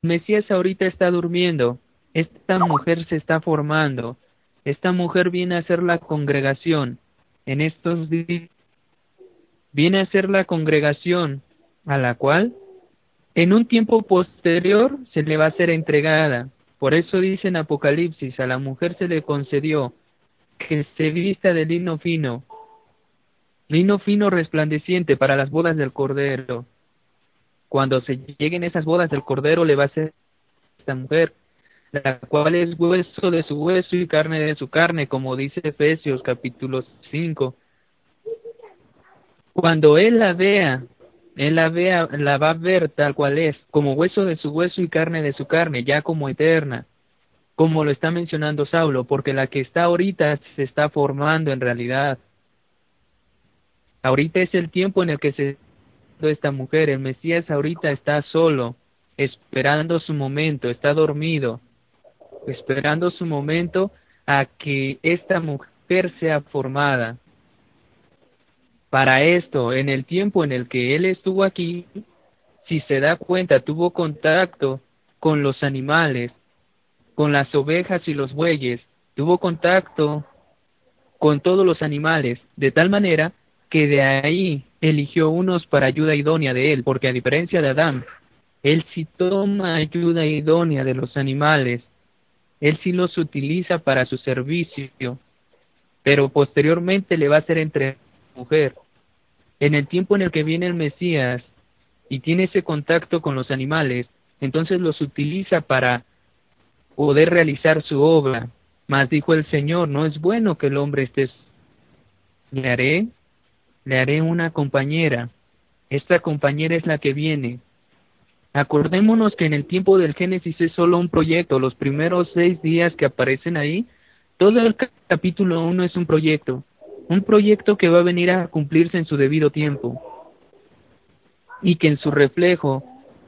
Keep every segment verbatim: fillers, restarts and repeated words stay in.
Mesías ahorita está durmiendo, esta mujer se está formando, esta mujer viene a ser la congregación, en estos días viene a ser la congregación a la cual en un tiempo posterior se le va a ser entregada. Por eso dice en Apocalipsis, a la mujer se le concedió que se vista de lino fino, lino fino resplandeciente para las bodas del Cordero. Cuando se lleguen esas bodas del Cordero le va a ser esta mujer, la cual es hueso de su hueso y carne de su carne, como dice Efesios capítulo cinco. Cuando él la vea, él la vea, la va a ver tal cual es, como hueso de su hueso y carne de su carne, ya como eterna, como lo está mencionando Saulo, porque la que está ahorita se está formando en realidad. Ahorita es el tiempo en el que se esta mujer, el Mesías ahorita está solo, esperando su momento, está dormido, esperando su momento a que esta mujer sea formada. Para esto, en el tiempo en el que él estuvo aquí, si se da cuenta, tuvo contacto con los animales, con las ovejas y los bueyes, tuvo contacto con todos los animales, de tal manera que de ahí eligió unos para ayuda idónea de él, porque a diferencia de Adán, él sí toma ayuda idónea de los animales, él sí los utiliza para su servicio, pero posteriormente le va a ser entre mujer. En el tiempo en el que viene el Mesías y tiene ese contacto con los animales, entonces los utiliza para poder realizar su obra. Mas dijo el Señor, no es bueno que el hombre esté, le haré, le haré una compañera. Esta compañera es la que viene. Acordémonos que en el tiempo del Génesis es solo un proyecto, los primeros seis días que aparecen ahí, todo el capítulo uno es un proyecto, un proyecto que va a venir a cumplirse en su debido tiempo, y que en su reflejo,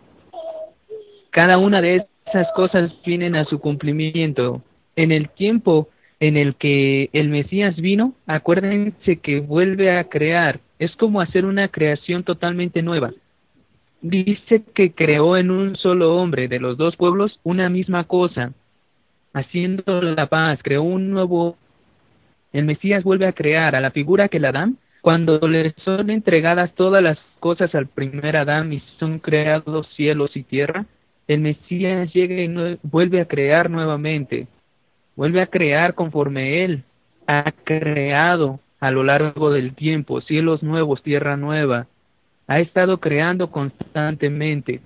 cada una de esas cosas vienen a su cumplimiento. En el tiempo en el que el Mesías vino, acuérdense que vuelve a crear, es como hacer una creación totalmente nueva. Dice que creó en un solo hombre de los dos pueblos una misma cosa, haciendo la paz, creó un nuevo. El Mesías vuelve a crear a la figura que le dan cuando le son entregadas todas las cosas al primer Adán y son creados cielos y tierra. El Mesías llega y no, vuelve a crear nuevamente, vuelve a crear conforme él ha creado a lo largo del tiempo, cielos nuevos, tierra nueva. Ha estado creando constantemente,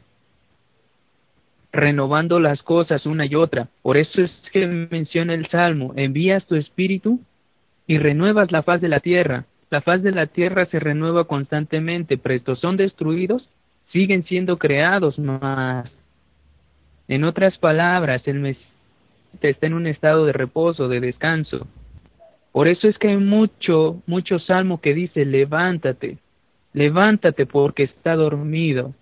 renovando las cosas una y otra. Por eso es que menciona el Salmo, envías tu espíritu y renuevas la faz de la tierra. La faz de la tierra se renueva constantemente, pero estos son destruidos, siguen siendo creados más. En otras palabras, el Mesías está en un estado de reposo, de descanso. Por eso es que hay mucho, mucho salmo que dice, levántate, levántate porque está dormido.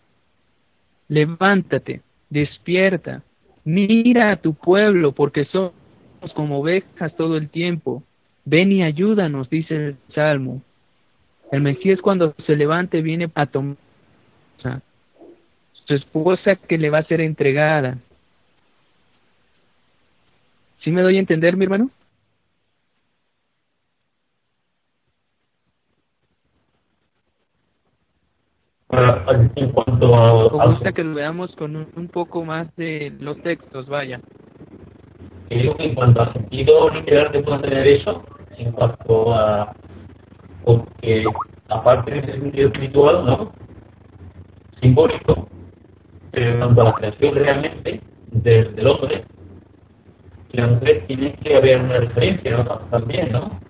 Levántate, despierta, mira a tu pueblo porque somos como ovejas todo el tiempo. Ven y ayúdanos, dice el Salmo. El Mesías cuando se levante viene a tomar su esposa que le va a ser entregada. ¿Sí me doy a entender, mi hermano? Ahora, en cuanto a, ¿O a gusta que lo veamos con un, un poco más de los textos? Vaya. digo que en cuanto a sentido literal te puede tener eso, en cuanto a, porque aparte de ese sentido espiritual, ¿no? Simbólico, pero en cuanto a la creación realmente del, del hombre, la mujer tiene que haber una referencia, ¿no? También, ¿no?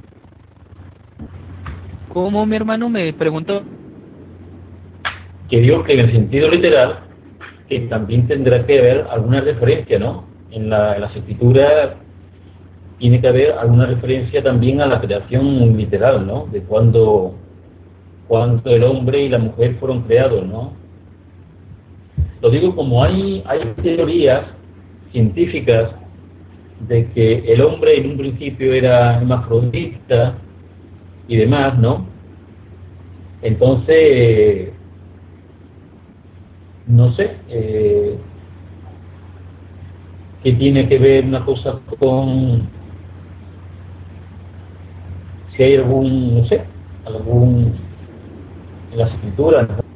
¿Cómo, mi hermano? Me preguntó. Que digo que en el sentido literal, que también tendrá que haber alguna referencia, ¿no? En, la, en las escrituras tiene que haber alguna referencia también a la creación literal, ¿no? De cuando, cuando el hombre y la mujer fueron creados, ¿no? Lo digo como hay, hay teorías científicas de que el hombre en un principio era hermafrodita y demás, ¿no? Entonces, no sé, eh, que tiene que ver una cosa con si hay algún, no sé, algún en las escrituras, ¿no?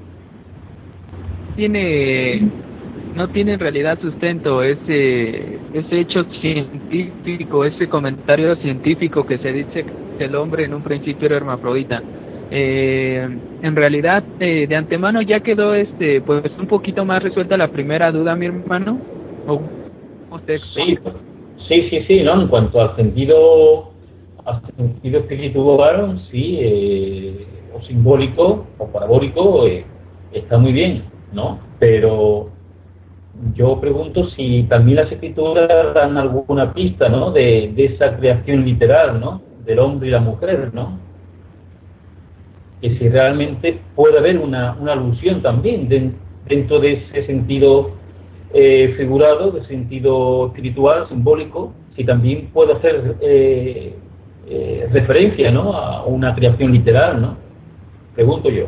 Tiene, no tiene en realidad sustento ese, ese hecho científico, ese comentario científico que se dice que el hombre en un principio era hermafrodita. Eh, en realidad, eh, de antemano ya quedó este, pues un poquito más resuelta la primera duda, mi hermano. ¿O usted? Sí, sí, sí, sí, ¿no? En cuanto al sentido, al sentido espiritual, sí, eh, o simbólico, o parabólico, eh, está muy bien, ¿no? Pero yo pregunto si también las escrituras dan alguna pista, ¿no? De, de esa creación literal, ¿no? Del hombre y la mujer, ¿no? Que si realmente puede haber una, una alusión también de, dentro de ese sentido eh, figurado, de sentido espiritual, simbólico, si también puede hacer eh, eh, referencia, ¿no? A una creación literal, ¿no? Pregunto yo.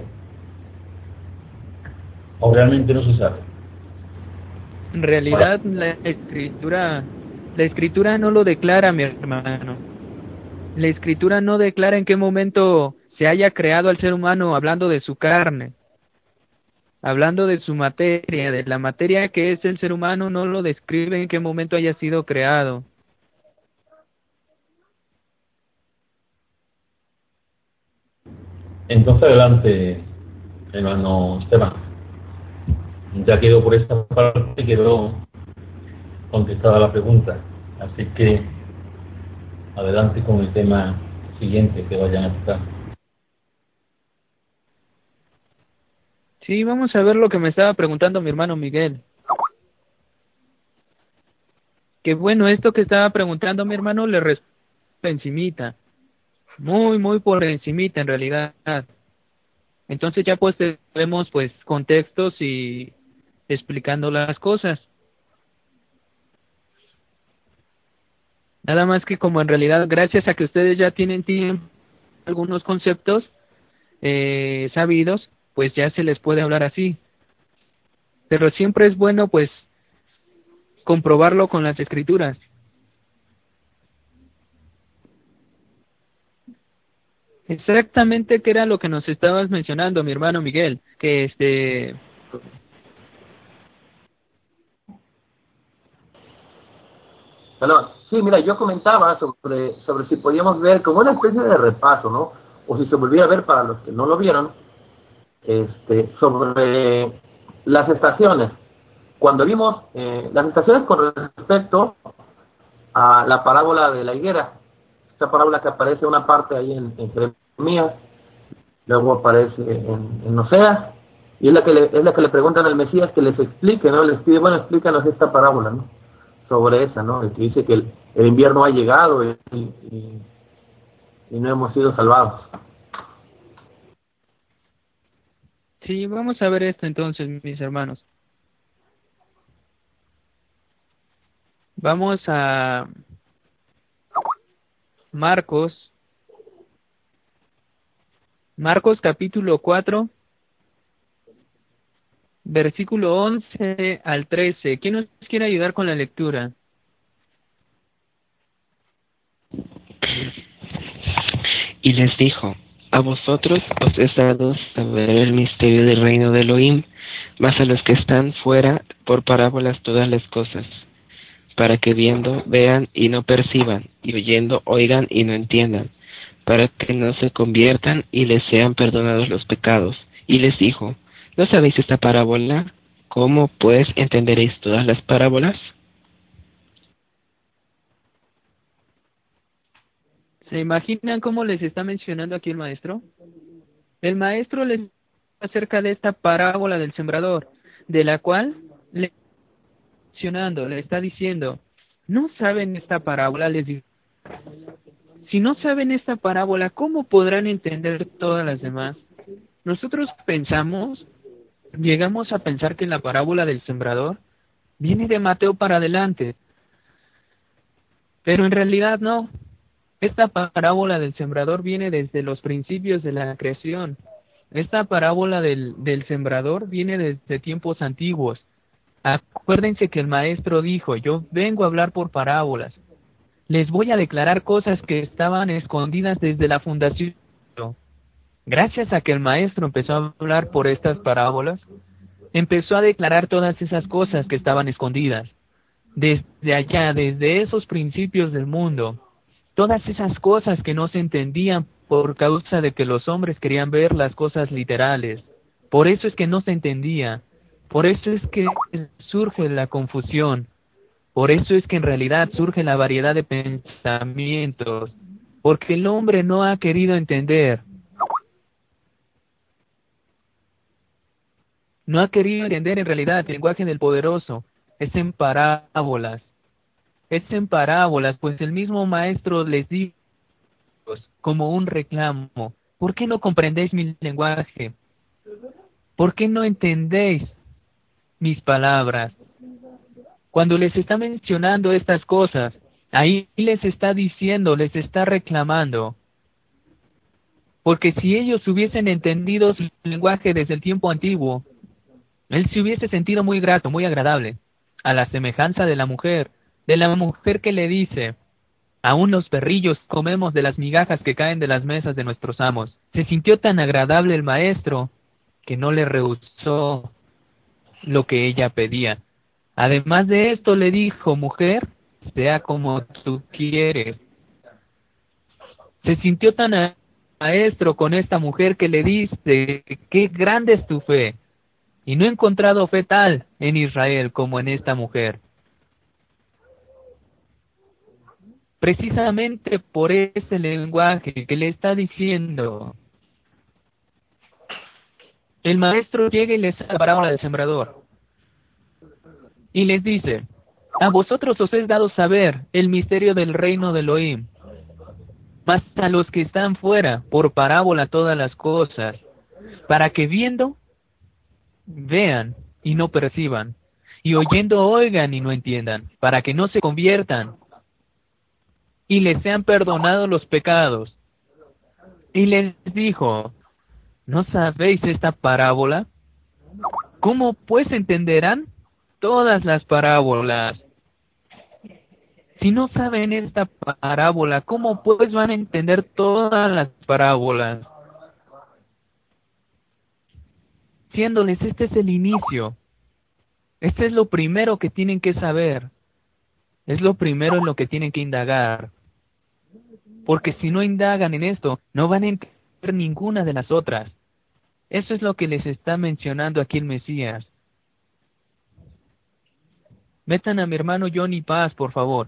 O realmente no se sabe. En realidad la escritura, la escritura no lo declara, mi hermano. La escritura no declara en qué momento se haya creado al ser humano hablando de su carne, hablando de su materia, de la materia que es el ser humano, no lo describe en qué momento haya sido creado. Entonces adelante, hermano Esteban. Ya quedó por esta parte, quedó contestada la pregunta. Así que adelante con el tema siguiente que vayan a tocar. Sí, vamos a ver lo que me estaba preguntando mi hermano Miguel. Que bueno, esto que estaba preguntando mi hermano le respondo encimita, muy, muy por encimita en realidad. Entonces ya pues tenemos pues contextos y explicando las cosas. Nada más que como en realidad gracias a que ustedes ya tienen tiempo, algunos conceptos eh, sabidos, pues ya se les puede hablar así. Pero siempre es bueno pues comprobarlo con las escrituras. Exactamente qué era lo que nos estabas mencionando, mi hermano Miguel, que este Perdón. Sí, mira, yo comentaba sobre, sobre si podíamos ver como una especie de repaso, ¿no? O si se volviera a ver para los que no lo vieron, este, sobre las estaciones. Cuando vimos eh, las estaciones con respecto a la parábola de la higuera, esta parábola que aparece una parte ahí en, en Jeremías, luego aparece en, en Oseas, y es la que le, es la que le preguntan al Mesías que les explique, ¿no? Les pide, bueno, explícanos esta parábola, ¿no? Sobre esa, ¿no? El que dice que el, el invierno ha llegado y, y, y no hemos sido salvados. sí, vamos a ver esto entonces, mis hermanos. Vamos a Marcos, Marcos capítulo cuatro, versículo once al trece. ¿Quién nos quiere ayudar con la lectura? Y les dijo: a vosotros os es dado saber el misterio del reino de Elohim, mas a los que están fuera por parábolas todas las cosas, para que viendo vean y no perciban, y oyendo oigan y no entiendan, para que no se conviertan y les sean perdonados los pecados. Y les dijo: ¿no sabéis esta parábola? ¿Cómo pues entenderéis todas las parábolas? ¿Se imaginan cómo les está mencionando aquí el maestro? El maestro les acerca de esta parábola del sembrador, de la cual le está mencionando, le está diciendo, ¿no saben esta parábola? Les digo, si no saben esta parábola, ¿cómo podrán entender todas las demás? Nosotros pensamos, llegamos a pensar que la parábola del sembrador viene de Mateo para adelante, pero en realidad no. Esta parábola del sembrador viene desde los principios de la creación. Esta parábola del, del sembrador viene desde tiempos antiguos. Acuérdense que el maestro dijo, yo vengo a hablar por parábolas. Les voy a declarar cosas que estaban escondidas desde la fundación. Gracias a que el maestro empezó a hablar por estas parábolas, empezó a declarar todas esas cosas que estaban escondidas. Desde allá, desde esos principios del mundo, todas esas cosas que no se entendían por causa de que los hombres querían ver las cosas literales. Por eso es que no se entendía. Por eso es que surge la confusión. Por eso es que en realidad surge la variedad de pensamientos. Porque el hombre no ha querido entender. No ha querido entender en realidad el lenguaje del poderoso. Es en parábolas. Es en parábolas, pues el mismo maestro les dijo como un reclamo. ¿Por qué no comprendéis mi lenguaje? ¿Por qué no entendéis mis palabras? Cuando les está mencionando estas cosas, ahí les está diciendo, les está reclamando. Porque si ellos hubiesen entendido su lenguaje desde el tiempo antiguo, él se hubiese sentido muy grato, muy agradable, a la semejanza de la mujer, de la mujer que le dice, aún los perrillos comemos de las migajas que caen de las mesas de nuestros amos. Se sintió tan agradable el maestro que no le rehusó lo que ella pedía. Además de esto le dijo, mujer, sea como tú quieres. Se sintió tan a- maestro con esta mujer que le dice, qué grande es tu fe. Y no he encontrado fe tal en Israel como en esta mujer. Precisamente por ese lenguaje que le está diciendo. El maestro llega y les da la parábola del sembrador. Y les dice, a vosotros os es dado saber el misterio del reino de Elohim, mas a los que están fuera, por parábola todas las cosas, para que viendo, vean y no perciban, y oyendo oigan y no entiendan, para que no se conviertan, y les sean perdonados los pecados. Y les dijo, ¿no sabéis esta parábola? ¿Cómo pues entenderán todas las parábolas? Si no saben esta parábola, ¿cómo pues van a entender todas las parábolas? Diciéndoles, este es el inicio. Este es lo primero que tienen que saber. Es lo primero en lo que tienen que indagar. Porque si no indagan en esto, no van a entender ninguna de las otras. Eso es lo que les está mencionando aquí el Mesías. Metan a mi hermano Johnny Paz, por favor.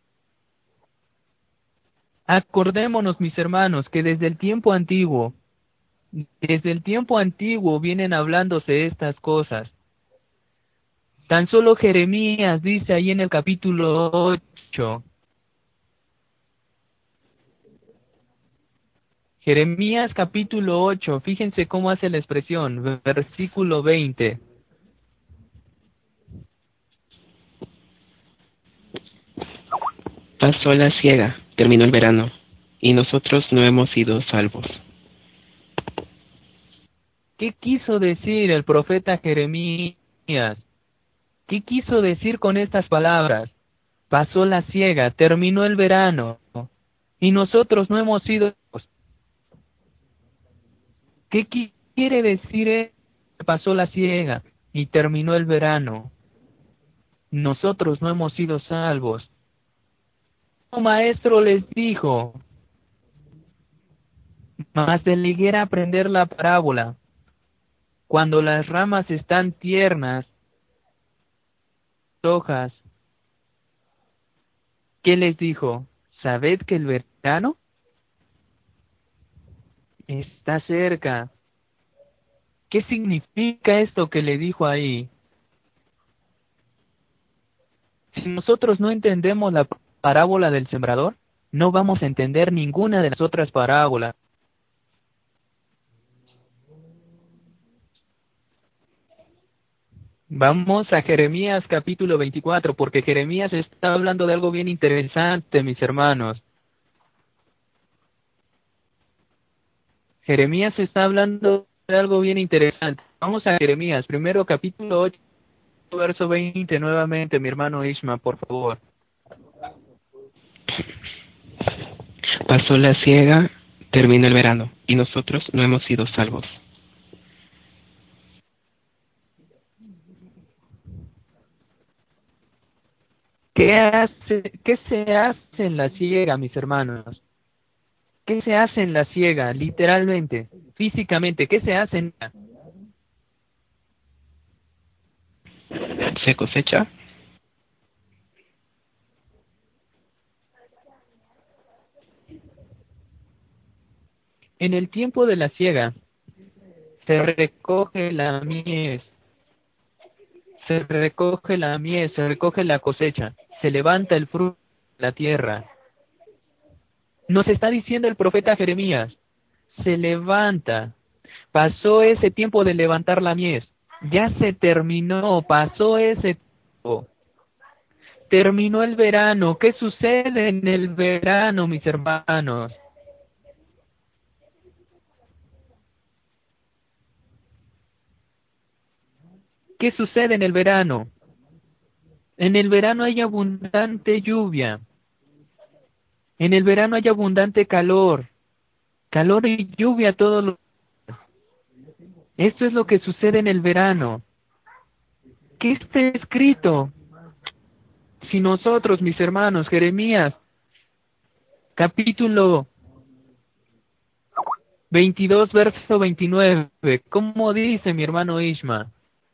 Acordémonos, mis hermanos, que desde el tiempo antiguo, desde el tiempo antiguo vienen hablándose estas cosas. Tan solo Jeremías dice ahí en el capítulo ocho. Jeremías capítulo ocho, fíjense cómo hace la expresión, versículo veinte. Pasó la siega, terminó el verano, y nosotros no hemos sido salvos. ¿Qué quiso decir el profeta Jeremías? ¿Qué quiso decir con estas palabras? Pasó la siega, terminó el verano, y nosotros no hemos sido... ¿Qué qui- quiere decir eh? Pasó la siega y terminó el verano? Nosotros no hemos sido salvos. El maestro les dijo, mas de la higuera aprender la parábola. Cuando las ramas están tiernas, hojas, ¿qué les dijo? ¿Sabed que el verano está cerca? ¿Qué significa esto que le dijo ahí? Si nosotros no entendemos la parábola del sembrador, no vamos a entender ninguna de las otras parábolas. Vamos a Jeremías capítulo veinticuatro, porque Jeremías está hablando de algo bien interesante, mis hermanos. Jeremías está hablando de algo bien interesante. Vamos a Jeremías, primero capítulo ocho. verso veinte nuevamente, mi hermano Ishma, por favor. Pasó la siega, terminó el verano, y nosotros no hemos sido salvos. ¿Qué hace, qué se hace en la siega, mis hermanos? ¿Qué se hace en la siega, literalmente, físicamente? ¿Qué se hace en la... ¿Se cosecha? En el tiempo de la siega, se recoge la mies, se recoge la mies, se recoge la cosecha, se levanta el fruto de la tierra. Nos está diciendo el profeta Jeremías, se levanta. Pasó ese tiempo de levantar la mies. Ya se terminó, pasó ese tiempo. Terminó el verano. ¿Qué sucede en el verano, mis hermanos? ¿Qué sucede en el verano? En el verano hay abundante lluvia. En el verano hay abundante calor. Calor y lluvia todos los días. Esto es lo que sucede en el verano. ¿Qué está escrito? Si nosotros, mis hermanos, Jeremías, capítulo veintidós, verso veintinueve, ¿cómo dice mi hermano Ishma?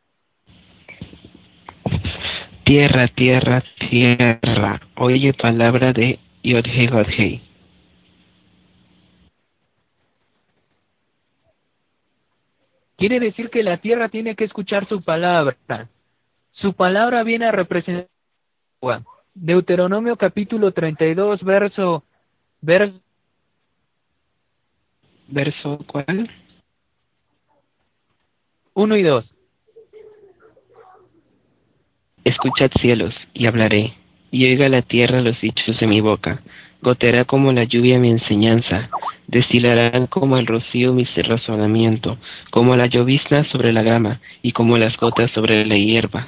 Tierra, tierra, tierra, oye palabra de Yodhei Godhei. Quiere decir que la tierra tiene que escuchar su palabra. Su palabra viene a representar. Deuteronomio capítulo treinta y dos, verso, verso. ¿Verso cuál? uno y dos. Escuchad cielos, y hablaré, y oiga la tierra los dichos de mi boca. Goteará como la lluvia mi enseñanza, destilarán como el rocío mi razonamiento, como la llovizna sobre la grama, y como las gotas sobre la hierba.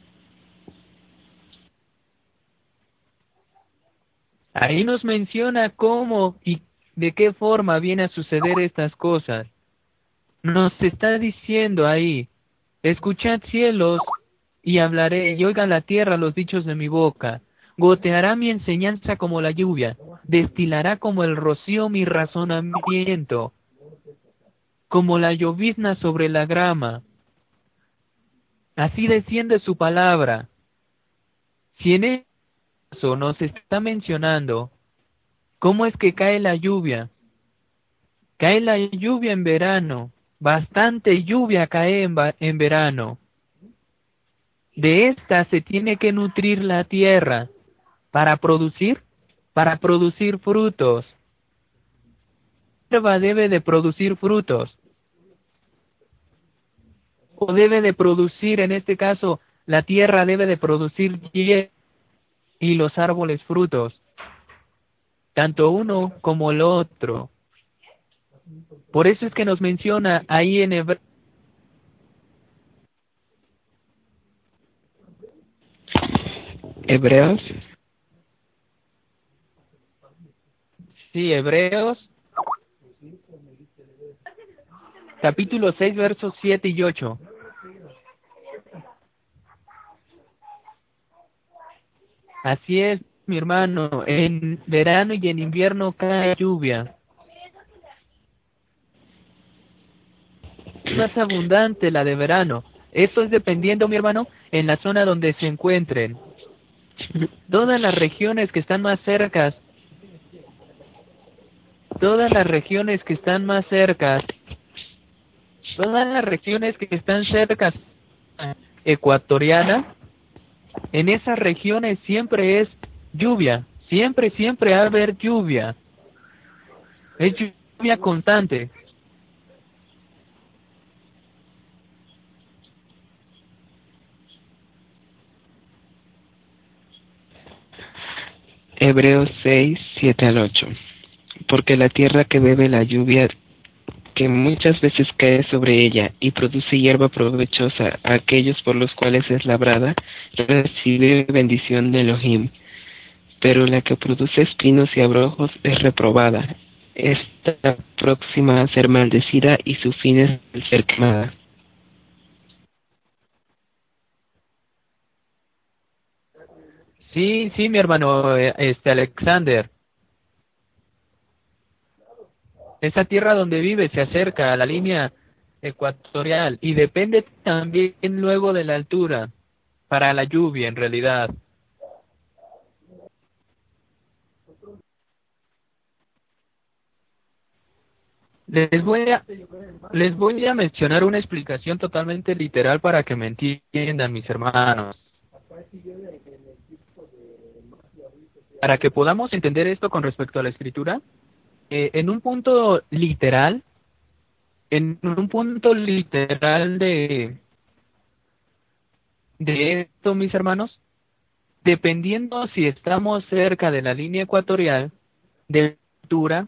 Ahí nos menciona cómo y de qué forma viene a suceder estas cosas. Nos está diciendo ahí, escuchad cielos y hablaré, y oigan la tierra los dichos de mi boca. Goteará mi enseñanza como la lluvia, destilará como el rocío mi razonamiento, como la llovizna sobre la grama. Así desciende su palabra. Si en eso nos está mencionando cómo es que cae la lluvia, cae la lluvia en verano, bastante lluvia cae en, en verano. De esta se tiene que nutrir la tierra para producir, para producir frutos. La hierba debe de producir frutos. O debe de producir, en este caso, la tierra debe de producir hierba y los árboles frutos. Tanto uno como el otro. Por eso es que nos menciona ahí en Hebreos. Hebreos. Sí, Hebreos. Capítulo seis, versos siete y ocho. Así es, mi hermano, en verano y en invierno cae lluvia. Es más abundante la de verano. Esto es dependiendo, mi hermano, en la zona donde se encuentren. Todas las regiones que están más cercas, todas las regiones que están más cercas, todas las regiones que están cercas ecuatoriana, en esas regiones siempre es lluvia, siempre, siempre va a haber lluvia. Es lluvia constante. Hebreos seis, siete al ocho. Porque la tierra que bebe la lluvia que muchas veces cae sobre ella y produce hierba provechosa a aquellos por los cuales es labrada, recibe bendición de Elohim. Pero la que produce espinos y abrojos es reprobada, está próxima a ser maldecida y su fin es el ser quemada. Sí, sí, mi hermano, eh, este Alexander. Esa tierra donde vive se acerca a la línea ecuatorial y depende también luego de la altura para la lluvia, en realidad. Les voy a les voy a mencionar una explicación totalmente literal para que me entiendan, mis hermanos. Para que podamos entender esto con respecto a la escritura, eh, en un punto literal, en un punto literal de de esto, mis hermanos, dependiendo si estamos cerca de la línea ecuatorial de altura,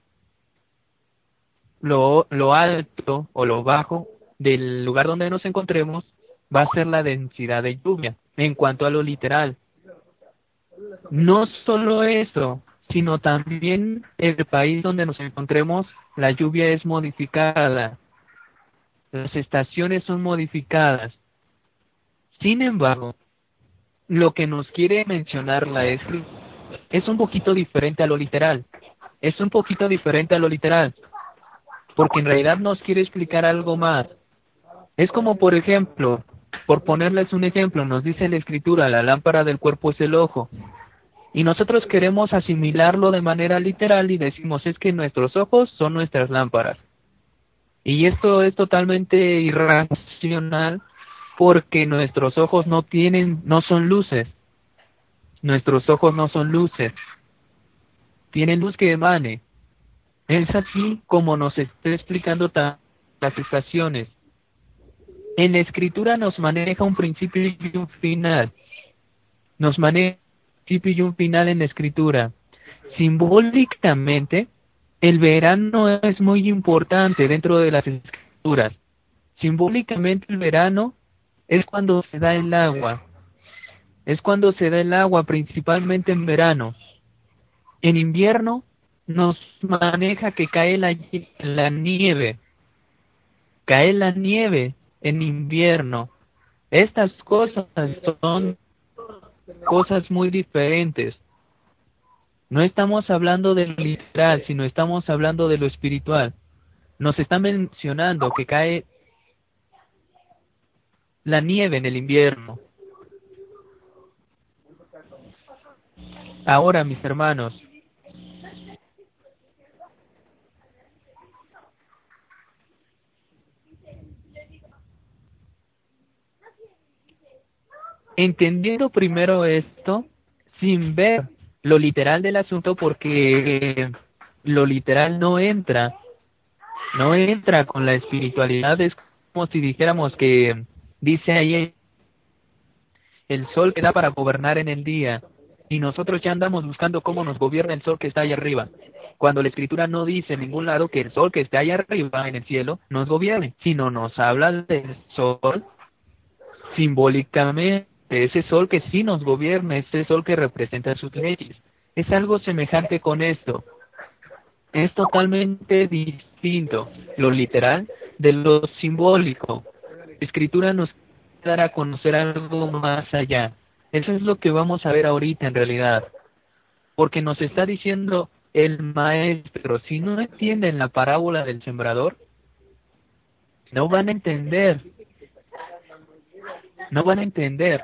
lo, lo alto o lo bajo del lugar donde nos encontremos va a ser la densidad de lluvia. En cuanto a lo literal, no solo eso, sino también el país donde nos encontremos, la lluvia es modificada, las estaciones son modificadas. Sin embargo, lo que nos quiere mencionar la escritura es un poquito diferente a lo literal. Es un poquito diferente a lo literal, porque en realidad nos quiere explicar algo más. Es como, por ejemplo, por ponerles un ejemplo, nos dice la escritura, la lámpara del cuerpo es el ojo. Y nosotros queremos asimilarlo de manera literal y decimos, es que nuestros ojos son nuestras lámparas. Y esto es totalmente irracional porque nuestros ojos no tienen, no son luces. Nuestros ojos no son luces. Tienen luz que emane. Es así como nos está explicando ta- las estaciones. En la escritura nos maneja un principio y un final. Nos maneja un principio y un final en la escritura. Simbólicamente, el verano es muy importante dentro de las escrituras. Simbólicamente el verano es cuando se da el agua. Es cuando se da el agua, principalmente en verano. En invierno nos maneja que cae la, la nieve. Cae la nieve en invierno. Estas cosas son cosas muy diferentes. No estamos hablando de lo literal, sino estamos hablando de lo espiritual. Nos está mencionando que cae la nieve en el invierno. Ahora, mis hermanos, entendiendo primero esto, sin ver lo literal del asunto, porque lo literal no entra, no entra con la espiritualidad. Es como si dijéramos que dice ahí el sol que da para gobernar en el día, y nosotros ya andamos buscando cómo nos gobierna el sol que está allá arriba, cuando la escritura no dice en ningún lado que el sol que está allá arriba en el cielo nos gobierne, sino nos habla del sol simbólicamente, ese sol que sí nos gobierna, ese sol que representa sus leyes. Es algo semejante con esto. Es totalmente distinto lo literal de lo simbólico. La escritura nos dará a conocer algo más allá. Eso es lo que vamos a ver ahorita en realidad. Porque nos está diciendo el maestro, si no entienden la parábola del sembrador, no van a entender. No van a entender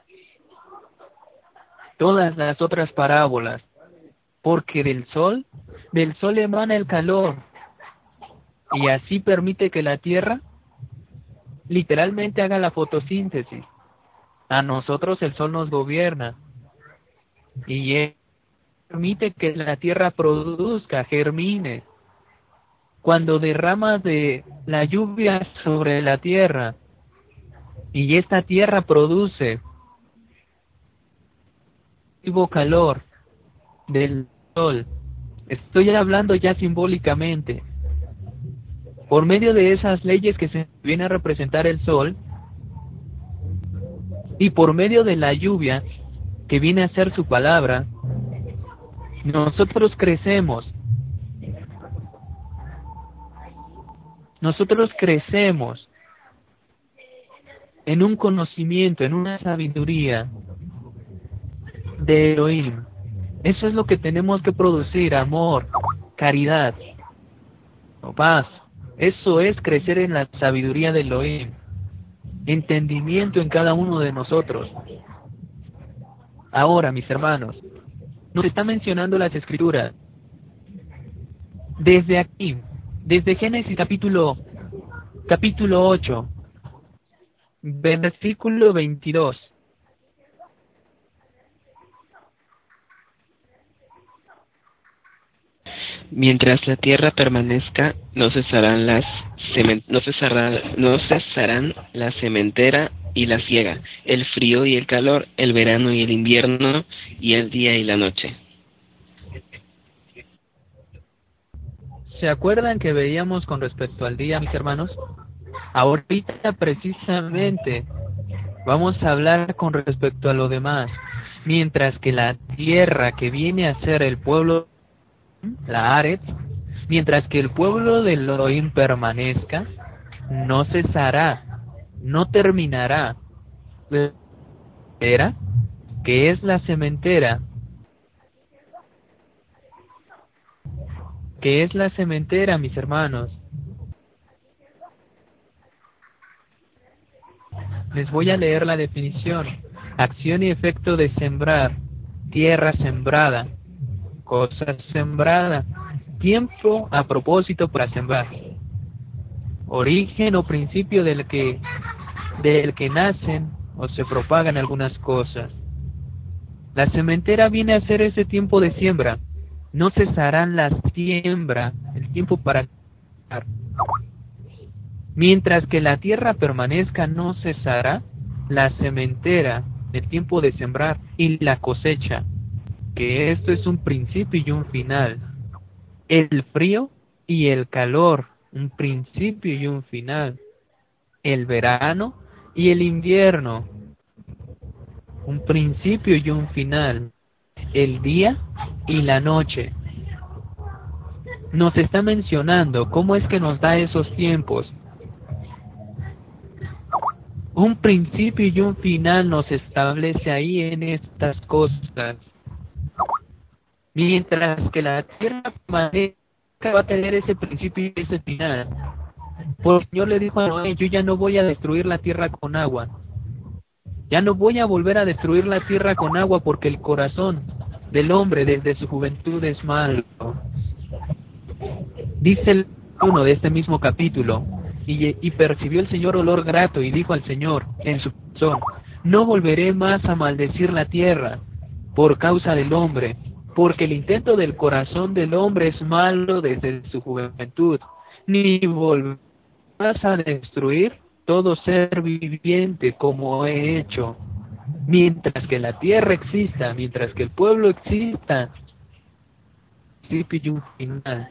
todas las otras parábolas. Porque del sol, del sol emana el calor. Y así permite que la tierra literalmente haga la fotosíntesis. A nosotros el sol nos gobierna. Y él permite que la tierra produzca, germine. Cuando derrama de la lluvia sobre la tierra, y esta tierra produce vivo calor del sol. Estoy hablando ya simbólicamente. por medio de esas leyes que se viene a representar el sol, y por medio de la lluvia, que viene a ser su palabra, nosotros crecemos. Nosotros crecemos en un conocimiento, en una sabiduría de Elohim. Eso es lo que tenemos que producir: amor, caridad, paz. Eso es crecer en la sabiduría de Elohim, entendimiento en cada uno de nosotros. Ahora, mis hermanos, nos está mencionando las Escrituras. Desde aquí, desde Génesis capítulo, capítulo ocho, versículo veintidós. Mientras la tierra permanezca, no cesarán las semen- no cesará, no cesarán la sementera y la siega, el frío y el calor, el verano y el invierno, y el día y la noche. ¿Se acuerdan que veíamos con respecto al día, mis hermanos? Ahorita precisamente vamos a hablar con respecto a lo demás. Mientras que la tierra que viene a ser el pueblo, la Aretz, mientras que el pueblo de Elohim permanezca, no cesará, no terminará. ¿Era? ¿Qué es la sementera? ¿Qué es la sementera, mis hermanos? Les voy a leer la definición. Acción y efecto de sembrar, tierra sembrada, cosa sembrada, tiempo a propósito para sembrar, origen o principio del que, del que nacen o se propagan algunas cosas. La sementera viene a ser ese tiempo de siembra. No cesarán la siembra, el tiempo para sembrar. Mientras que la tierra permanezca, no cesará la sementera, el tiempo de sembrar, y la cosecha, que esto es un principio y un final. El frío y el calor, un principio y un final. El verano y el invierno, un principio y un final. El día y la noche. Nos está mencionando cómo es que nos da esos tiempos. Un principio y un final nos establece ahí en estas cosas. Mientras que la tierra permanezca, va a tener ese principio y ese final. Pues el Señor le dijo a Noé: yo ya no voy a destruir la tierra con agua. Ya no voy a volver a destruir la tierra con agua, porque el corazón del hombre desde su juventud es malo. Dice el uno de este mismo capítulo: y, y percibió el Señor olor grato, y dijo al Señor en su corazón: no volveré más a maldecir la tierra por causa del hombre, porque el intento del corazón del hombre es malo desde su juventud, ni volveré más a destruir todo ser viviente como he hecho. Mientras que la tierra exista, mientras que el pueblo exista, principio y un final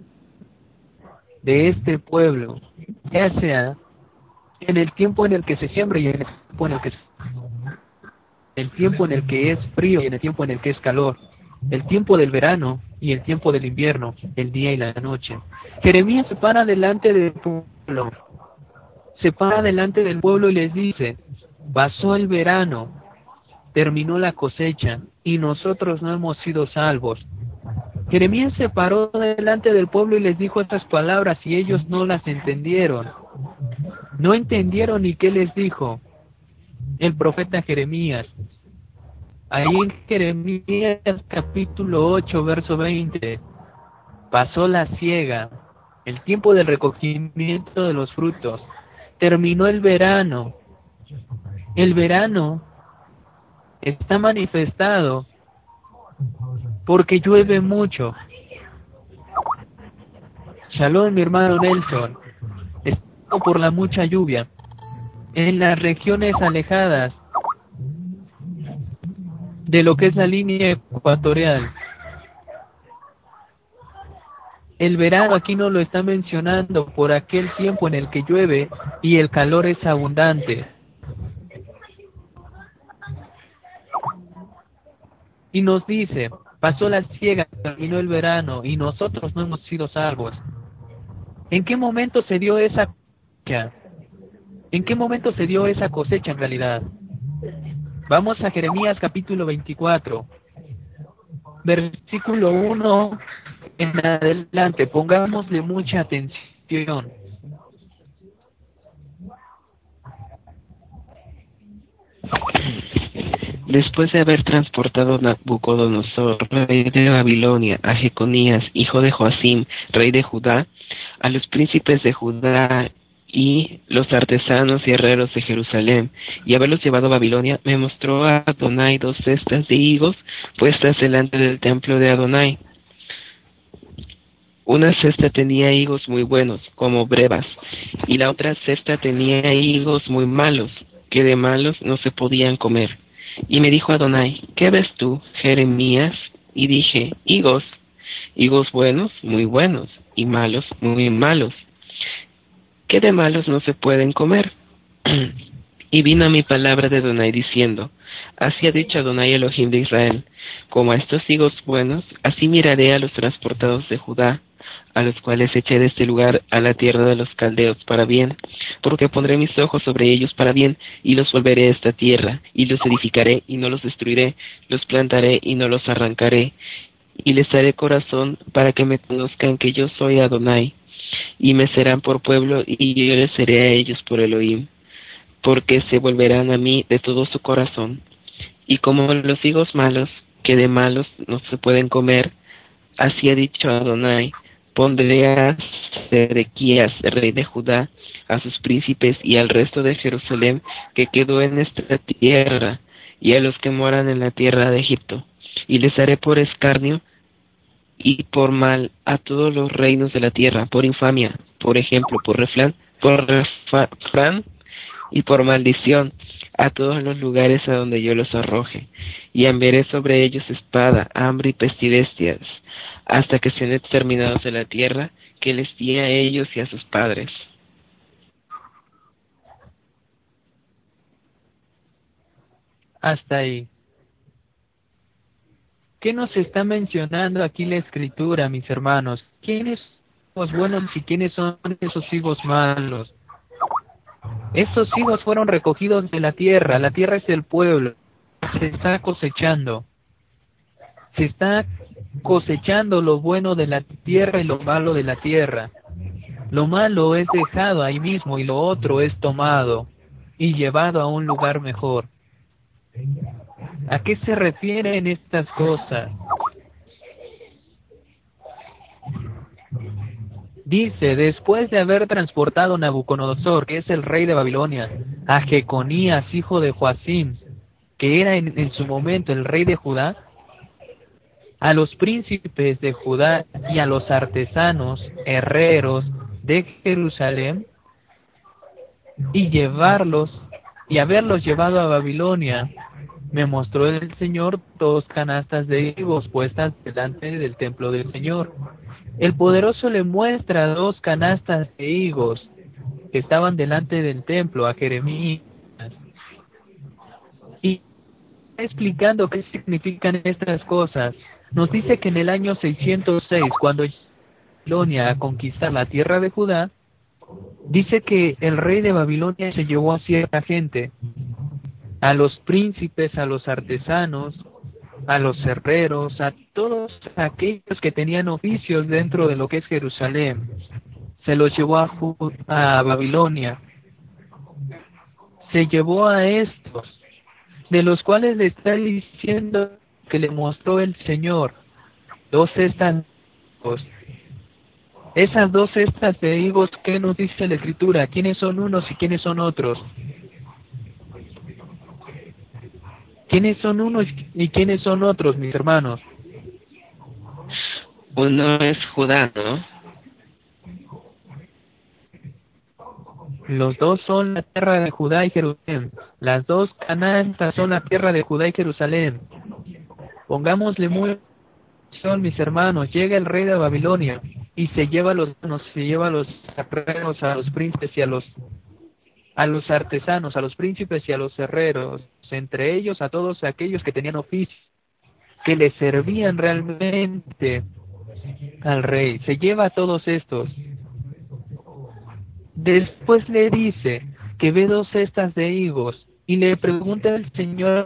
de este pueblo, ya sea en el tiempo en el que se siembra y en el tiempo en el que se, el tiempo en el que es frío y en el tiempo en el que es calor, el tiempo del verano y el tiempo del invierno, el día y la noche. Jeremías se para delante del pueblo, se para delante del pueblo y les dice: pasó el verano, terminó la cosecha, y nosotros no hemos sido salvos. Jeremías se paró delante del pueblo y les dijo estas palabras, y ellos no las entendieron. No entendieron ni qué les dijo el profeta Jeremías. Ahí en Jeremías capítulo ocho, verso veinte. Pasó la siega, el tiempo del recogimiento de los frutos. Terminó el verano. El verano está manifestado porque llueve mucho. Shalom, mi hermano Nelson. Está por la mucha lluvia en las regiones alejadas de lo que es la línea ecuatorial. el verano aquí no lo está mencionando por aquel tiempo en el que llueve y el calor es abundante. Y nos dice, pasó la siega, terminó el verano y nosotros no hemos sido salvos. ¿En qué momento se dio esa cosecha? ¿En qué momento se dio esa cosecha en realidad? Vamos a Jeremías capítulo veinticuatro, versículo uno en adelante. Pongámosle mucha atención. Después de haber transportado Nabucodonosor, rey de Babilonia, a Jeconías, hijo de Joacim, rey de Judá, a los príncipes de Judá y los artesanos y herreros de Jerusalén, y haberlos llevado a Babilonia, me mostró a Adonai dos cestas de higos puestas delante del templo de Adonai. Una cesta tenía higos muy buenos, como brevas, y la otra cesta tenía higos muy malos, que de malos no se podían comer. Y me dijo Adonai, ¿qué ves tú, Jeremías? Y dije, higos, higos buenos, muy buenos, y malos, muy malos, que de malos no se pueden comer. Y vino mi palabra de Adonai diciendo, así ha dicho Adonai Elohim de Israel, como a estos higos buenos, así miraré a los transportados de Judá, a los cuales eché de este lugar a la tierra de los caldeos para bien, porque pondré mis ojos sobre ellos para bien, y los volveré a esta tierra, y los edificaré, y no los destruiré, los plantaré, y no los arrancaré, y les daré corazón para que me conozcan que yo soy Adonai, y me serán por pueblo, y yo les seré a ellos por Elohim, porque se volverán a mí de todo su corazón. Y como los higos malos, que de malos no se pueden comer, así ha dicho Adonai, pondré a Sedequías, rey de Judá, a sus príncipes y al resto de Jerusalén que quedó en esta tierra, y a los que moran en la tierra de Egipto, y les haré por escarnio y por mal a todos los reinos de la tierra, por infamia, por ejemplo, por refrán, por refrán y por maldición, a todos los lugares a donde yo los arroje, y enviaré sobre ellos espada, hambre y pestilencias, hasta que sean exterminados de la tierra que les di a ellos y a sus padres. Hasta ahí. ¿Qué nos está mencionando aquí la Escritura, mis hermanos? ¿Quiénes son los buenos y quiénes son esos higos malos? Esos higos fueron recogidos de la tierra. La tierra es el pueblo. Se está cosechando. Se está cosechando lo bueno de la tierra y lo malo de la tierra. Lo malo es dejado ahí mismo y lo otro es tomado y llevado a un lugar mejor. ¿A qué se refieren estas cosas? Dice, después de haber transportado Nabucodonosor, que es el rey de Babilonia, a Jeconías, hijo de Joacim, que era en, en su momento el rey de Judá, a los príncipes de Judá y a los artesanos, herreros de Jerusalén, y llevarlos, y haberlos llevado a Babilonia, me mostró el Señor dos canastas de higos puestas delante del templo del Señor. El poderoso le muestra dos canastas de higos que estaban delante del templo a Jeremías. Y explicando qué significan estas cosas, nos dice que en el año seiscientos seis, cuando Babilonia a conquistar la tierra de Judá, dice que el rey de Babilonia se llevó a cierta gente, a los príncipes, a los artesanos, a los herreros, a todos aquellos que tenían oficios dentro de lo que es Jerusalén. Se los llevó a, a Babilonia. Se llevó a estos, de los cuales le está diciendo que le mostró el Señor dos cestas. Esas dos cestas de higos, ¿qué nos dice la Escritura? ¿Quiénes son unos y quiénes son otros? ¿Quiénes son unos y quiénes son otros, mis hermanos? Uno es Judá, ¿no? Los dos son la tierra de Judá y Jerusalén. Las dos canastas son la tierra de Judá y Jerusalén. Pongámosle muy atención, mis hermanos. Llega el rey de Babilonia. y se lleva a los, no, se lleva a los herreros, a los príncipes y a los, a los artesanos, a los príncipes y a los herreros, entre ellos a todos aquellos que tenían oficio, que le servían realmente al rey. Se lleva a todos estos. Después le dice que ve dos cestas de higos y le pregunta al Señor: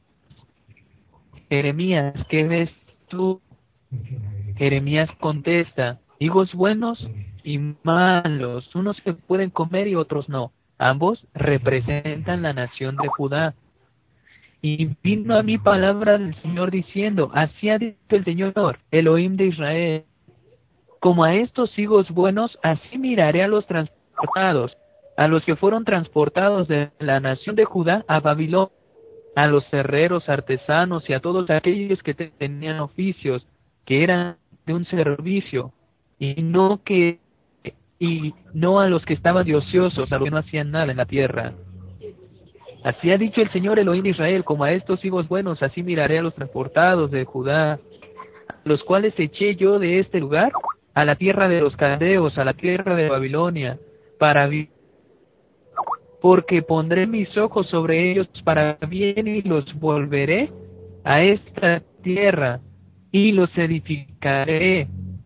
Jeremías, ¿qué ves tú? Jeremías contesta: higos buenos y malos, unos que pueden comer y otros no. Ambos representan la nación de Judá. Y vino a mí palabra del Señor diciendo: así ha dicho el Señor, Elohim de Israel, como a estos higos buenos, así miraré a los transportados, a los que fueron transportados de la nación de Judá a Babilonia, a los herreros, artesanos y a todos aquellos que tenían oficios, que eran de un servicio, y no que y no a los que estaban de ociosos, a los que no hacían nada en la tierra. Así ha dicho el Señor Elohim de Israel, como a estos higos buenos, así miraré a los transportados de Judá, los cuales eché yo de este lugar a la tierra de los caldeos, a la tierra de Babilonia, para vivir. Porque pondré mis ojos sobre ellos para bien y los volveré a esta tierra y los edificaré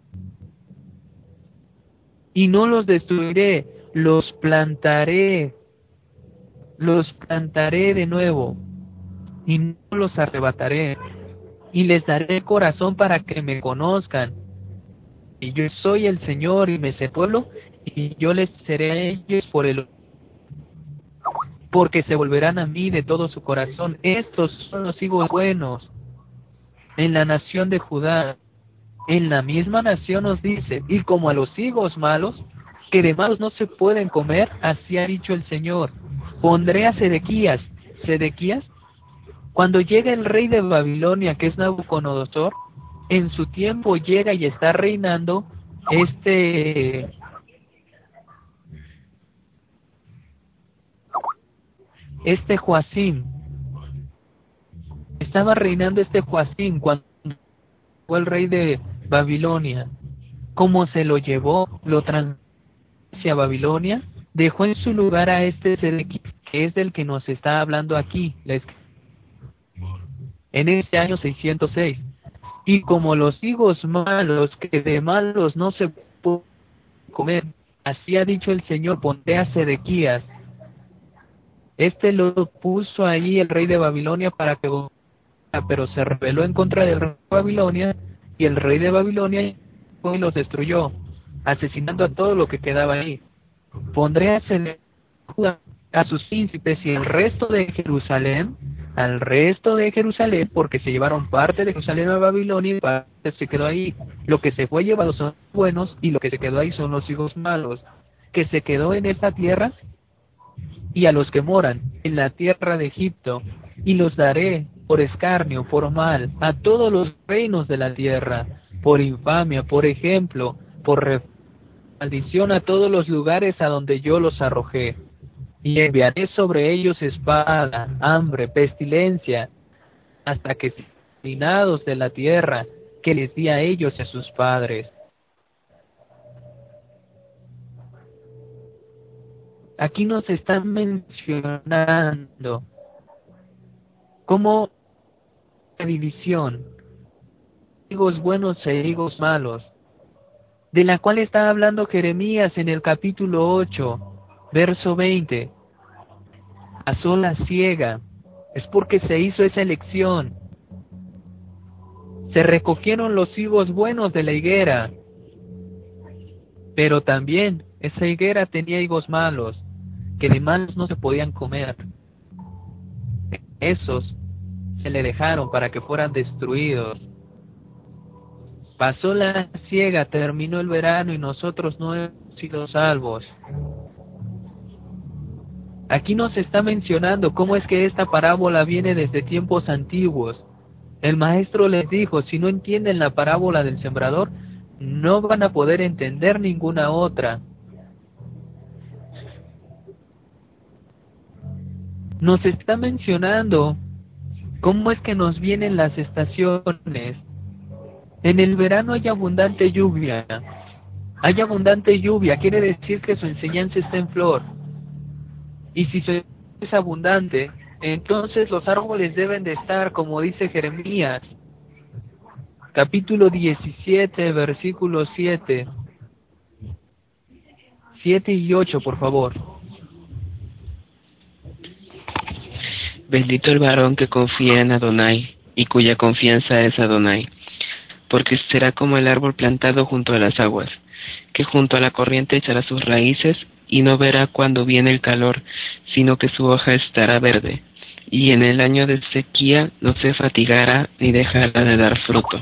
y no los destruiré, los plantaré, los plantaré de nuevo y no los arrebataré, y les daré corazón para que me conozcan, y yo soy el Señor y me sé pueblo, y yo les seré a ellos por el porque se volverán a mí de todo su corazón. Estos son los higos buenos en la nación de Judá. En la misma nación nos dice: y como a los higos malos, que de malos no se pueden comer, así ha dicho el Señor, pondré a Sedequías. Sedequías, cuando llega el rey de Babilonia, que es Nabucodonosor, en su tiempo llega y está reinando este este Joacim. Estaba reinando este Joacim cuando fue el rey de Babilonia. Como se lo llevó, lo transfirió hacia Babilonia, dejó en su lugar a este Sedequías, que es del que nos está hablando aquí, en este año seiscientos seis. Y como los higos malos, que de malos no se pueden comer, así ha dicho el Señor, pondré a Sedequías. Este lo puso ahí el rey de Babilonia para que, pero se rebeló en contra del rey de Babilonia, y el rey de Babilonia fue y los destruyó, asesinando a todo lo que quedaba ahí. Pondré a Sedequías, a sus príncipes y el resto de Jerusalén, al resto de Jerusalén, porque se llevaron parte de Jerusalén a Babilonia y parte se quedó ahí. Lo que se fue llevado son los buenos y lo que se quedó ahí son los higos malos, que se quedó en esta tierra, y a los que moran en la tierra de Egipto, y los daré por escarnio, por mal, a todos los reinos de la tierra, por infamia, por ejemplo, por maldición a todos los lugares a donde yo los arrojé. Y enviaré sobre ellos espada, hambre, pestilencia, hasta que sean eliminados de la tierra que les di a ellos y a sus padres. Aquí nos están mencionando cómo la división, higos buenos e higos malos, de la cual está hablando Jeremías en el capítulo ocho, verso veinte. Pasó la siega, es porque se hizo esa elección. Se recogieron los higos buenos de la higuera, pero también esa higuera tenía higos malos, que de malos no se podían comer. Esos se le dejaron para que fueran destruidos. Pasó la siega, terminó el verano y nosotros no hemos sido salvos. Aquí nos está mencionando cómo es que esta parábola viene desde tiempos antiguos. El maestro les dijo: si no entienden la parábola del sembrador, no van a poder entender ninguna otra. Nos está mencionando cómo es que nos vienen las estaciones. En el verano hay abundante lluvia, Hay abundante lluvia, quiere decir que su enseñanza está en flor. Y si su enseñanza es abundante, entonces los árboles deben de estar, como dice Jeremías, capítulo diecisiete, versículo siete. siete y ocho, por favor. Bendito el varón que confía en Adonai, y cuya confianza es Adonai, porque será como el árbol plantado junto a las aguas, que junto a la corriente echará sus raíces, y no verá cuando viene el calor, sino que su hoja estará verde, y en el año de sequía no se fatigará ni dejará de dar fruto.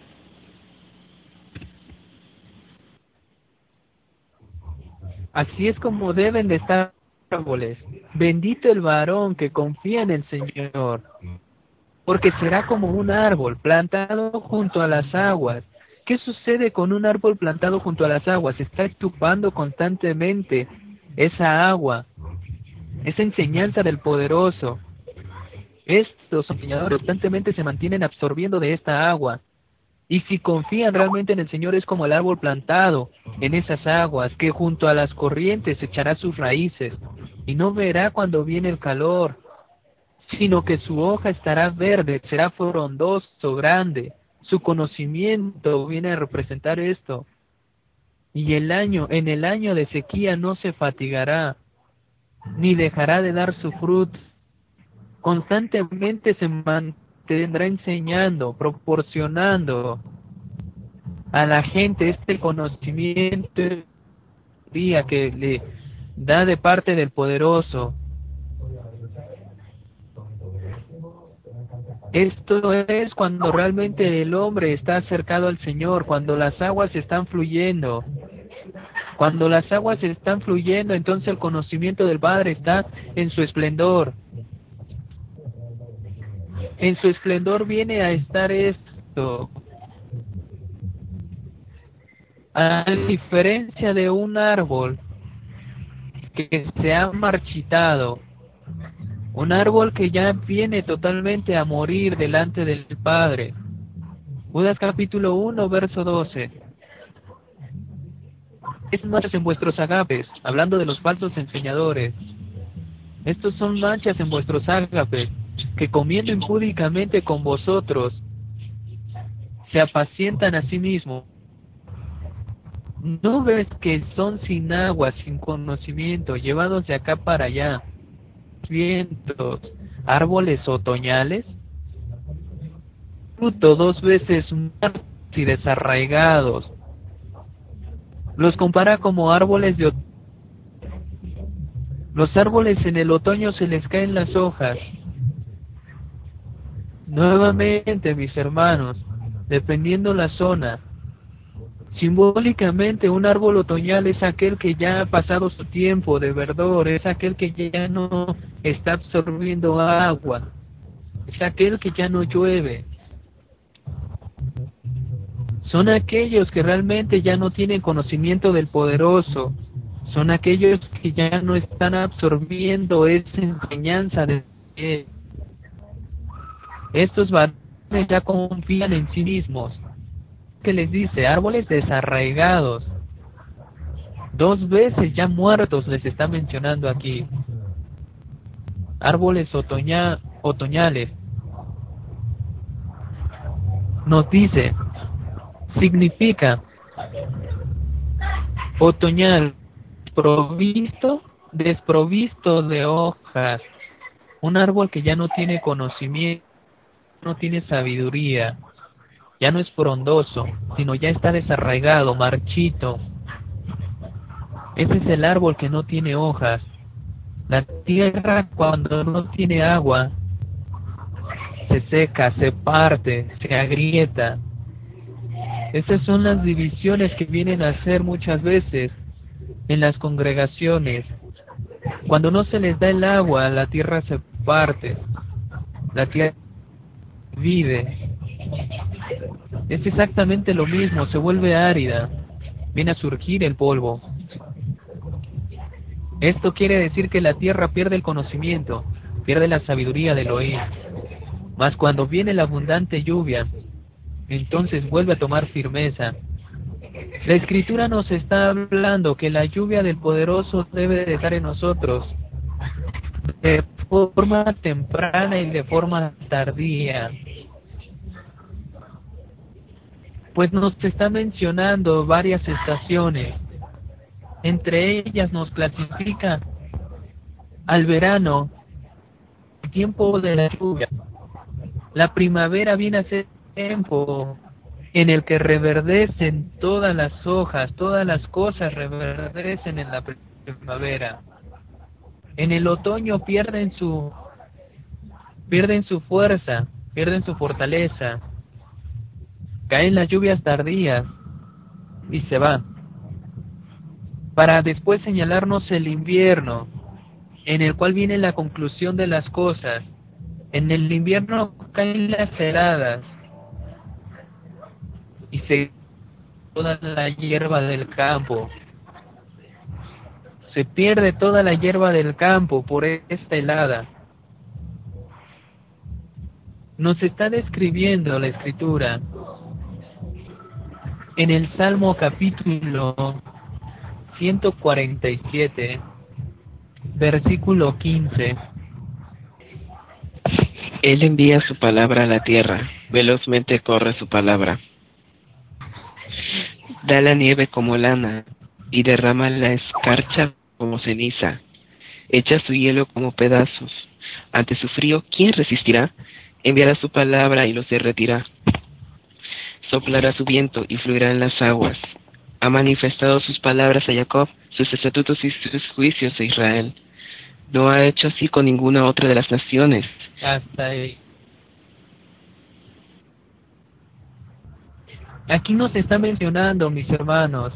Así es como deben de estar los árboles. Bendito el varón que confía en el Señor, porque será como un árbol plantado junto a las aguas. ¿Qué sucede con un árbol plantado junto a las aguas? Está chupando constantemente esa agua, esa enseñanza del poderoso. Estos enseñadores constantemente se mantienen absorbiendo de esta agua. Y si confían realmente en el Señor, es como el árbol plantado en esas aguas, que junto a las corrientes echará sus raíces, y no verá cuando viene el calor, sino que su hoja estará verde, será frondoso, grande. Su conocimiento viene a representar esto. Y el año, en el año de sequía no se fatigará, ni dejará de dar su fruto. Constantemente se mantendrá enseñando, proporcionando a la gente este conocimiento día que le da de parte del poderoso. Esto es cuando realmente el hombre está acercado al Señor, cuando las aguas están fluyendo. Cuando las aguas están fluyendo, entonces el conocimiento del Padre está en su esplendor. En su esplendor viene a estar esto. A diferencia de un árbol que se ha marchitado, un árbol que ya viene totalmente a morir delante del Padre. Judas capítulo uno, verso doce. Es manchas en vuestros ágapes, hablando de los falsos enseñadores. Estos son manchas en vuestros ágapes, que comiendo impúdicamente con vosotros, se apacientan a sí mismos. ¿No ves que son sin agua, sin conocimiento, llevados de acá para allá? Vientos, árboles otoñales, fruto dos veces muertos y desarraigados. Los compara como árboles de otoño. Los árboles en el otoño se les caen las hojas. Nuevamente, mis hermanos, dependiendo la zona, simbólicamente un árbol otoñal es aquel que ya ha pasado su tiempo de verdor, es aquel que ya no está absorbiendo agua, es aquel que ya no llueve. Son aquellos que realmente ya no tienen conocimiento del poderoso, son aquellos que ya no están absorbiendo esa enseñanza de él. Estos varones ya confían en sí mismos. Que les dice, árboles desarraigados, dos veces ya muertos les está mencionando aquí. Árboles otoña, otoñales. Nos dice, significa otoñal, provisto, desprovisto de hojas. Un árbol que ya no tiene conocimiento, no tiene sabiduría. Ya no es frondoso, sino ya está desarraigado, marchito. Ese es el árbol que no tiene hojas. La tierra, cuando no tiene agua, se seca, se parte, se agrieta. Esas son las divisiones que vienen a hacer muchas veces en las congregaciones. Cuando no se les da el agua, la tierra se parte, la tierra vive. Es exactamente lo mismo, se vuelve árida, viene a surgir el polvo. Esto quiere decir que la tierra pierde el conocimiento, pierde la sabiduría del oír. Mas cuando viene la abundante lluvia, entonces vuelve a tomar firmeza. La Escritura nos está hablando que la lluvia del Poderoso debe de estar en nosotros de forma temprana y de forma tardía. Pues nos está mencionando varias estaciones. Entre ellas nos clasifica al verano, el tiempo de la lluvia. La primavera viene a ser tiempo en el que reverdecen todas las hojas, todas las cosas reverdecen en la primavera. En el otoño pierden su pierden su fuerza, pierden su fortaleza. Caen las lluvias tardías y se va. Para después señalarnos el invierno, en el cual viene la conclusión de las cosas. En el invierno caen las heladas y se toda la hierba del campo. Se pierde toda la hierba del campo por esta helada. Nos está describiendo la Escritura en el Salmo capítulo ciento cuarenta y siete, versículo quince. Él envía su palabra a la tierra, velozmente corre su palabra. Da la nieve como lana y derrama la escarcha como ceniza. Echa su hielo como pedazos. Ante su frío, ¿quién resistirá? Enviará su palabra y los derretirá. Soplará su viento y fluirá en las aguas. Ha manifestado sus palabras a Jacob, sus estatutos y sus juicios a Israel. No ha hecho así con ninguna otra de las naciones. Hasta ahí. Aquí nos está mencionando, mis hermanos,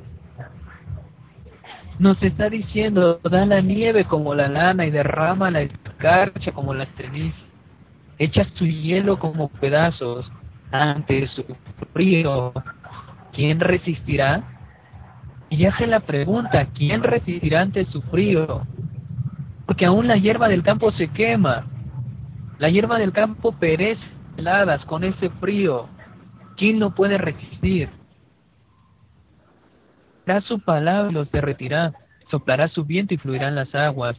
nos está diciendo, da la nieve como la lana y derrama la escarcha como la ceniza. Echa su hielo como pedazos. Ante su frío, ¿quién resistirá? Y hace la pregunta, ¿quién resistirá ante su frío? Porque aún la hierba del campo se quema. La hierba del campo perece heladas con ese frío. ¿Quién no puede resistir? Da su palabra y los derretirá. Soplará su viento y fluirán las aguas.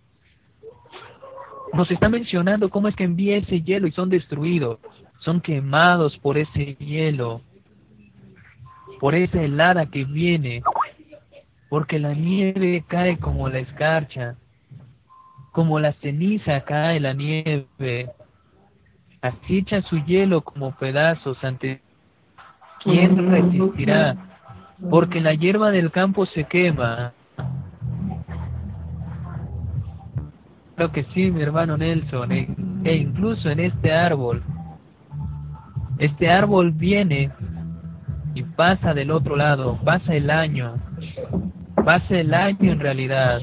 Nos está mencionando cómo es que envía ese hielo y son destruidos. Son quemados por ese hielo, por esa helada que viene, porque la nieve cae como la escarcha, como la ceniza cae la nieve. Así echa su hielo como pedazos. Ante ¿quién resistirá? Porque la hierba del campo se quema. Creo que sí, mi hermano Nelson, e, e incluso en este árbol. Este árbol viene y pasa del otro lado, pasa el año, pasa el año en realidad.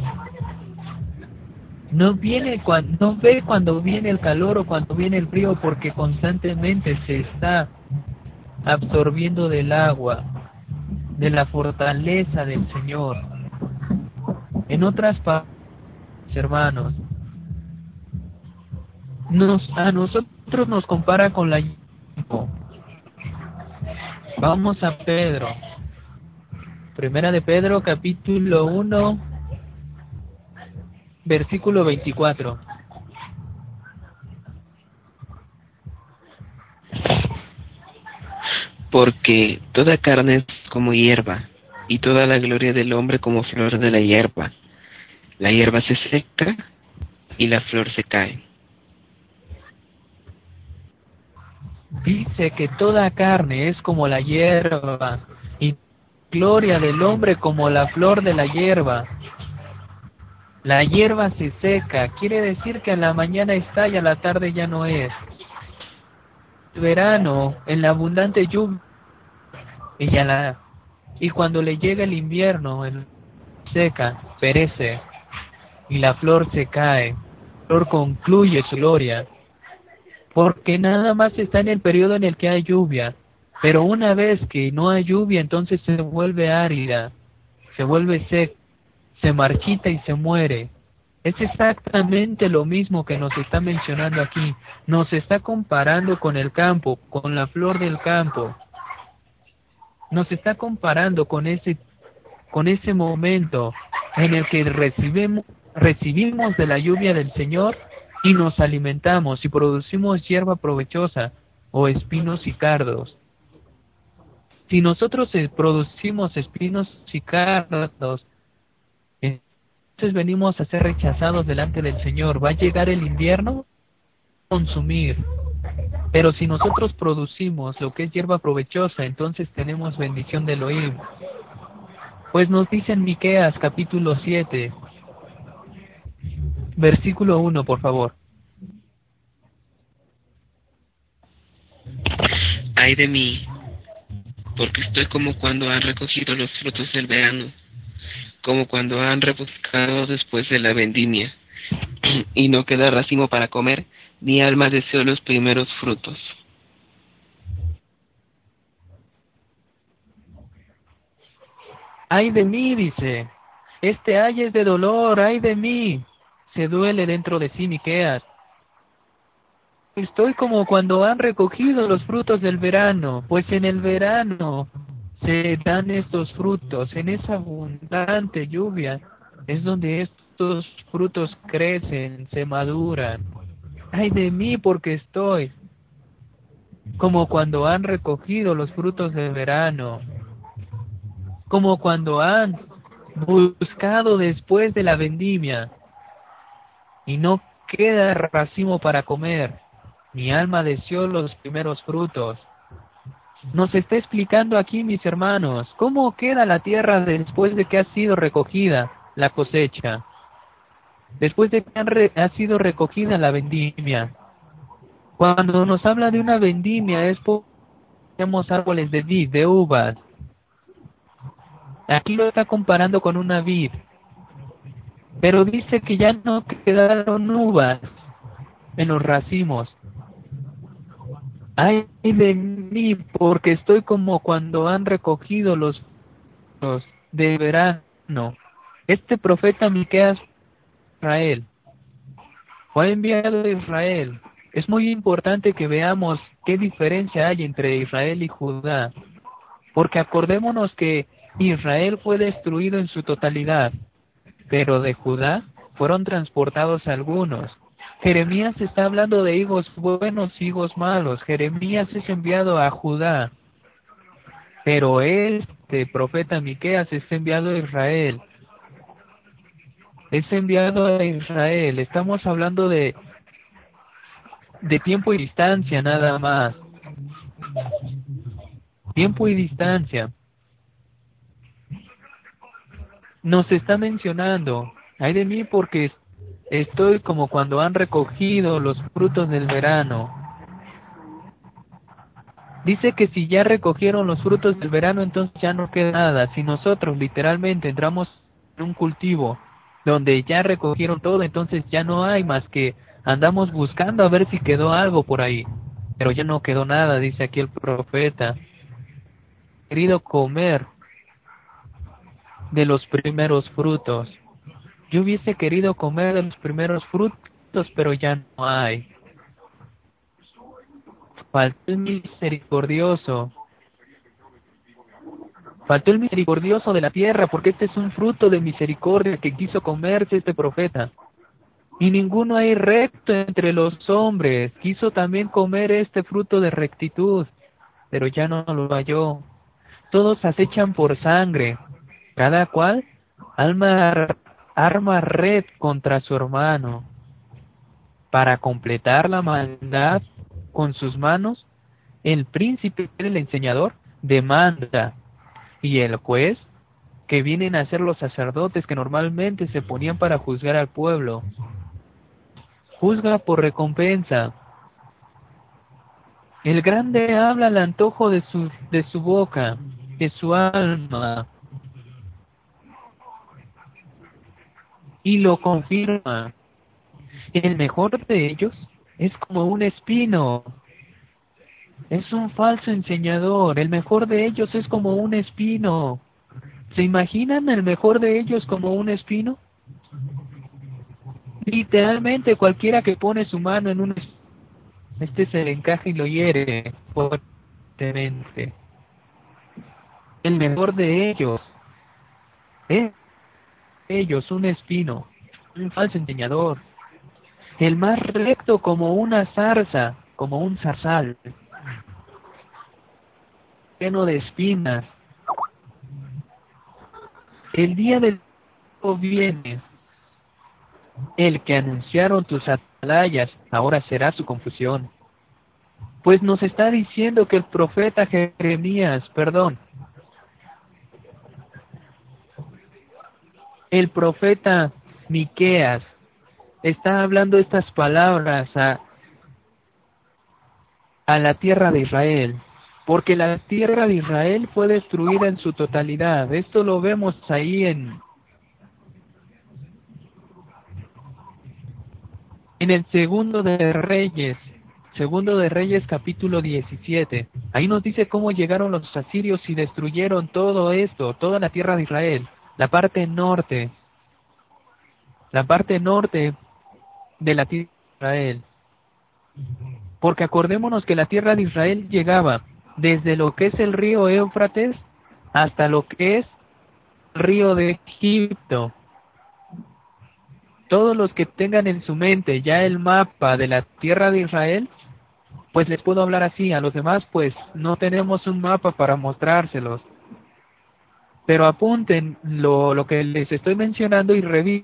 No viene cuando, no ve cuando viene el calor o cuando viene el frío, porque constantemente se está absorbiendo del agua, de la fortaleza del Señor. En otras palabras, hermanos, nos a nosotros nos compara con la hierba. Vamos a Pedro. Primera de Pedro, capítulo uno, versículo veinticuatro. Porque toda carne es como hierba, y toda la gloria del hombre como flor de la hierba. La hierba se seca y la flor se cae. Dice que toda carne es como la hierba, y gloria del hombre como la flor de la hierba. La hierba se seca, quiere decir que a la mañana está y a la tarde ya no es. El verano, en la abundante lluvia, y, ya la, y cuando le llega el invierno, el seca, perece, y la flor se cae. La flor concluye su gloria, porque nada más está en el periodo en el que hay lluvia. Pero una vez que no hay lluvia, entonces se vuelve árida, se vuelve seca, se marchita y se muere. Es exactamente lo mismo que nos está mencionando aquí. Nos está comparando con el campo, con la flor del campo. nos está comparando con ese, con ese momento en el que recibimos, recibimos de la lluvia del Señor y nos alimentamos y producimos hierba provechosa o espinos y cardos. Si nosotros producimos espinos y cardos, entonces venimos a ser rechazados delante del Señor. Va a llegar el invierno, consumir. Pero si nosotros producimos lo que es hierba provechosa, entonces tenemos bendición de Elohim. Pues nos dice en Miqueas capítulo siete, versículo uno, por favor. Ay de mí, porque estoy como cuando han recogido los frutos del verano, como cuando han rebuscado después de la vendimia, y no queda racimo para comer, mi alma deseó los primeros frutos. Ay de mí, dice, este ay es de dolor, ay de mí, se duele dentro de sí Miqueas. Estoy como cuando han recogido los frutos del verano, pues en el verano se dan estos frutos, en esa abundante lluvia es donde estos frutos crecen, se maduran. Ay de mí, porque estoy como cuando han recogido los frutos del verano, como cuando han buscado después de la vendimia y no queda racimo para comer. Mi alma deseó los primeros frutos. Nos está explicando aquí, mis hermanos, cómo queda la tierra después de que ha sido recogida la cosecha, después de que han re- ha sido recogida la vendimia. Cuando nos habla de una vendimia es porque tenemos árboles de vid, de uvas. Aquí lo está comparando con una vid, pero dice que ya no quedaron uvas en los racimos. Ay de mí, porque estoy como cuando han recogido los frutos de verano. Este profeta Miqueas, Israel, fue enviado a Israel. Es muy importante que veamos qué diferencia hay entre Israel y Judá, porque acordémonos que Israel fue destruido en su totalidad, pero de Judá fueron transportados algunos. Jeremías está hablando de higos buenos y higos malos. Jeremías es enviado a Judá, pero este profeta Miqueas es enviado a Israel. Es enviado a Israel. Estamos hablando de de tiempo y distancia nada más. Tiempo y distancia. Nos está mencionando, ay de mí porque estoy como cuando han recogido los frutos del verano. Dice que si ya recogieron los frutos del verano, entonces ya no queda nada. Si nosotros literalmente entramos en un cultivo donde ya recogieron todo, entonces ya no hay más que andamos buscando a ver si quedó algo por ahí. Pero ya no quedó nada, dice aquí el profeta. Querido comer de los primeros frutos. Yo hubiese querido comer de los primeros frutos, pero ya no hay. Faltó el misericordioso. Faltó el misericordioso de la tierra, porque este es un fruto de misericordia que quiso comerse este profeta. Y ninguno hay recto entre los hombres. Quiso también comer este fruto de rectitud, pero ya no lo halló. Todos acechan por sangre, cada cual alma, arma red contra su hermano. Para completar la maldad con sus manos, el príncipe, el enseñador, demanda, y el juez, que vienen a ser los sacerdotes que normalmente se ponían para juzgar al pueblo, juzga por recompensa. El grande habla al antojo de su, de su boca, de su alma, y lo confirma. El mejor de ellos es como un espino. Es un falso enseñador. El mejor de ellos es como un espino. ¿Se imaginan el mejor de ellos como un espino? Literalmente cualquiera que pone su mano en un espino, este se le encaja y lo hiere fuertemente. el mejor de ellos, ¿eh? ellos, un espino, un falso enseñador, el más recto como una zarza, como un zarzal, lleno de espinas. El día del viene, el que anunciaron tus atalayas, ahora será su confusión. Pues nos está diciendo que el profeta Jeremías, perdón, el profeta Miqueas, está hablando estas palabras a, a la tierra de Israel, porque la tierra de Israel fue destruida en su totalidad. Esto lo vemos ahí en en el segundo de Reyes, segundo de Reyes capítulo diecisiete. Ahí nos dice cómo llegaron los asirios y destruyeron todo esto, toda la tierra de Israel, la parte norte, la parte norte de la tierra de Israel. Porque acordémonos que la tierra de Israel llegaba desde lo que es el río Éufrates hasta lo que es el río de Egipto. Todos los que tengan en su mente ya el mapa de la tierra de Israel, pues les puedo hablar así. A los demás, pues no tenemos un mapa para mostrárselos. Pero apunten lo, lo que les estoy mencionando y revisen.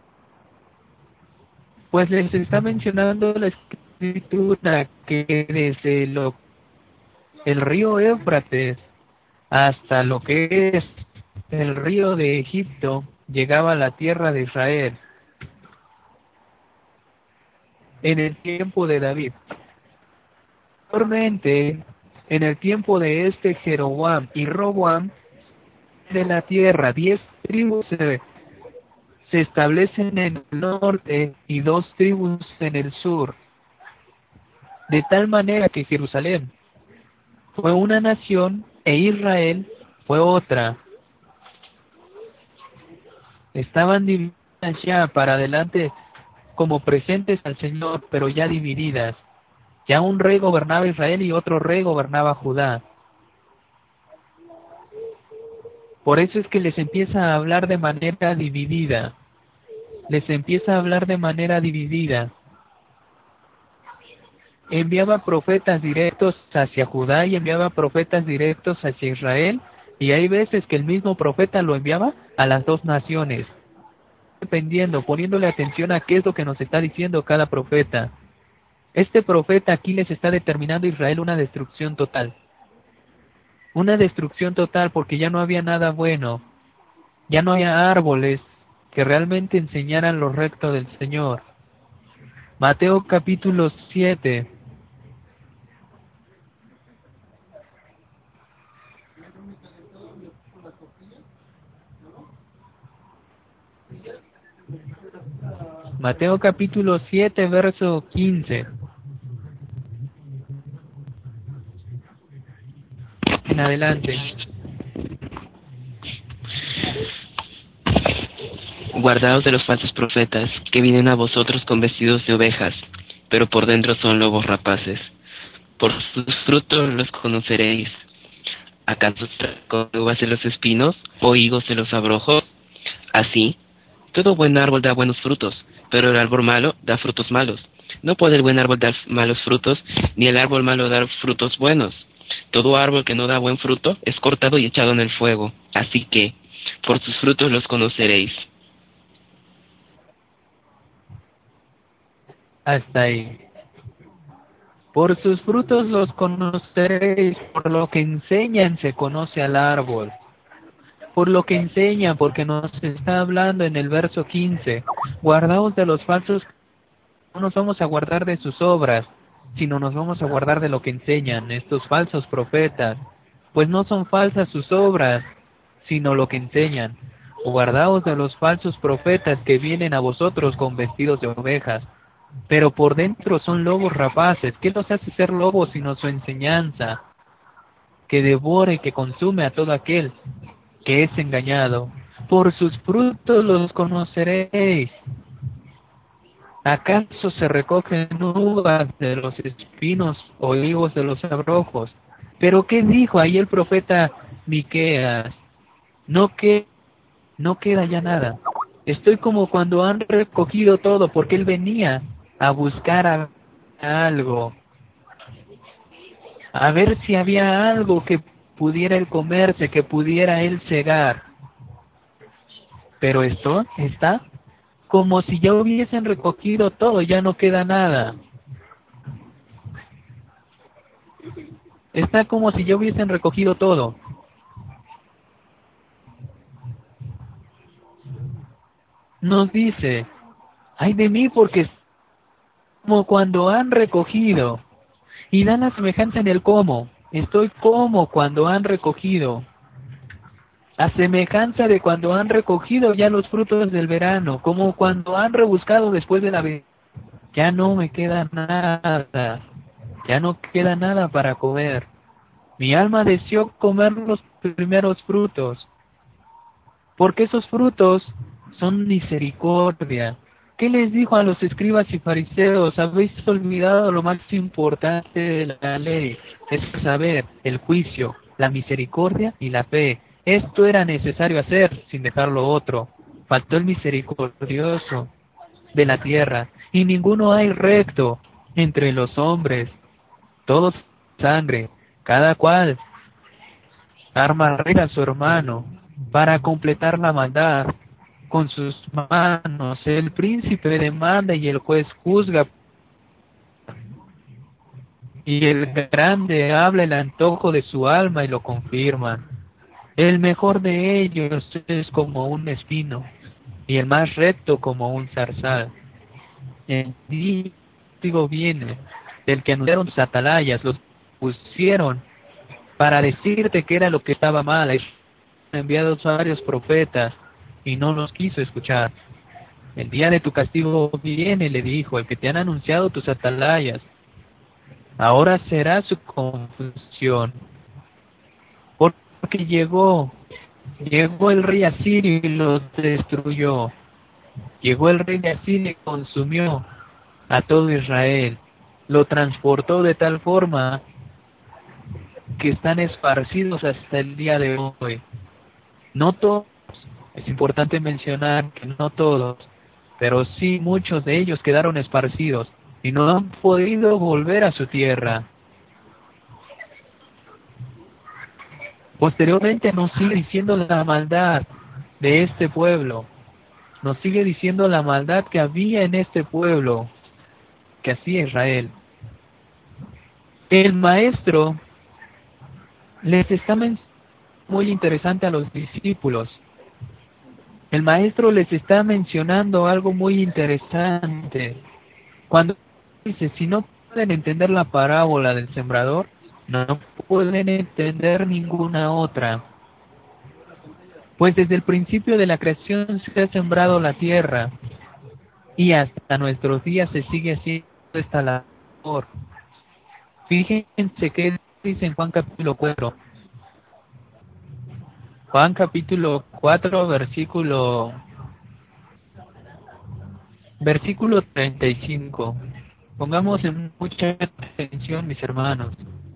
Pues les está mencionando la escritura que desde lo, el río Éufrates hasta lo que es el río de Egipto llegaba a la tierra de Israel en el tiempo de David. Actualmente, en el tiempo de este Jeroboam y Roboam, de la tierra, diez tribus se, se establecen en el norte y dos tribus en el sur, de tal manera que Jerusalén fue una nación e Israel fue otra. Estaban divididas ya para adelante como presentes al Señor, pero ya divididas. Ya un rey gobernaba Israel y otro rey gobernaba Judá. Por eso es que les empieza a hablar de manera dividida. Les empieza a hablar de manera dividida. Enviaba profetas directos hacia Judá y enviaba profetas directos hacia Israel. Y hay veces que el mismo profeta lo enviaba a las dos naciones. Dependiendo, poniéndole atención a qué es lo que nos está diciendo cada profeta. Este profeta aquí les está determinando a Israel una destrucción total. Una destrucción total porque ya no había nada bueno. Ya no había árboles que realmente enseñaran lo recto del Señor. Mateo capítulo siete. Mateo capítulo siete, verso quince. En adelante. Guardaos de los falsos profetas, que vienen a vosotros con vestidos de ovejas, pero por dentro son lobos rapaces. Por sus frutos los conoceréis. ¿Acaso con uvas de los espinos o higos de los abrojos? Así, todo buen árbol da buenos frutos, pero el árbol malo da frutos malos. No puede el buen árbol dar malos frutos, ni el árbol malo dar frutos buenos. Todo árbol que no da buen fruto es cortado y echado en el fuego. Así que, por sus frutos los conoceréis. Hasta ahí. Por sus frutos los conoceréis, por lo que enseñan se conoce al árbol. Por lo que enseñan, porque nos está hablando en el verso quince. Guardaos de los falsos, no nos vamos a guardar de sus obras, sino nos vamos a guardar de lo que enseñan estos falsos profetas. Pues no son falsas sus obras, sino lo que enseñan. Guardaos de los falsos profetas que vienen a vosotros con vestidos de ovejas, pero por dentro son lobos rapaces. ¿Qué los hace ser lobos sino su enseñanza? Que devora y que consume a todo aquel que es engañado. Por sus frutos los conoceréis. ¿Acaso se recogen uvas de los espinos o higos de los abrojos? Pero ¿qué dijo ahí el profeta Miqueas? no que no queda ya nada. Estoy como cuando han recogido todo, porque él venía a buscar a- algo, a ver si había algo que pudiera él comerse, que pudiera él cegar. Pero esto está como si ya hubiesen recogido todo, ya no queda nada. Está como si ya hubiesen recogido todo. Nos dice, ay de mí, porque es como cuando han recogido, y dan la semejanza en el cómo. Estoy como cuando han recogido, a semejanza de cuando han recogido ya los frutos del verano, como cuando han rebuscado después de la ve- ya no me queda nada, ya no queda nada para comer. Mi alma deseó comer los primeros frutos, porque esos frutos son misericordia. ¿Qué les dijo a los escribas y fariseos? Habéis olvidado lo más importante de la ley, es saber el juicio, la misericordia y la fe. Esto era necesario hacer sin dejar lo otro. Faltó el misericordioso de la tierra, y ninguno hay recto entre los hombres. Todos sangre, cada cual arma red a su hermano para completar la maldad con sus manos. El príncipe demanda y el juez juzga, y el grande habla el antojo de su alma y lo confirma. El mejor de ellos es como un espino, y el más recto como un zarzal. El digo viene del que anunciaron sus atalayas, los pusieron para decirte que era lo que estaba mal. Hay enviados varios profetas y no los quiso escuchar. El día de tu castigo viene, le dijo, el que te han anunciado tus atalayas. Ahora será su confusión, porque llegó, llegó el rey asirio y los destruyó. Llegó el rey de Asiria y consumió a todo Israel. Lo transportó de tal forma que están esparcidos hasta el día de hoy. No todos, es importante mencionar que no todos, pero sí muchos de ellos quedaron esparcidos y no han podido volver a su tierra. Posteriormente nos sigue diciendo la maldad de este pueblo, nos sigue diciendo la maldad que había en este pueblo, que hacía Israel. El maestro les está mencionando muy interesante a los discípulos. El maestro les está mencionando algo muy interesante. Cuando dice, si no pueden entender la parábola del sembrador, no pueden entender ninguna otra. Pues desde el principio de la creación se ha sembrado la tierra, y hasta nuestros días se sigue haciendo esta labor. Fíjense que dice en Juan capítulo cuatro. Juan capítulo cuatro, versículo versículo treinta y cinco. Pongamos en mucha atención, mis hermanos.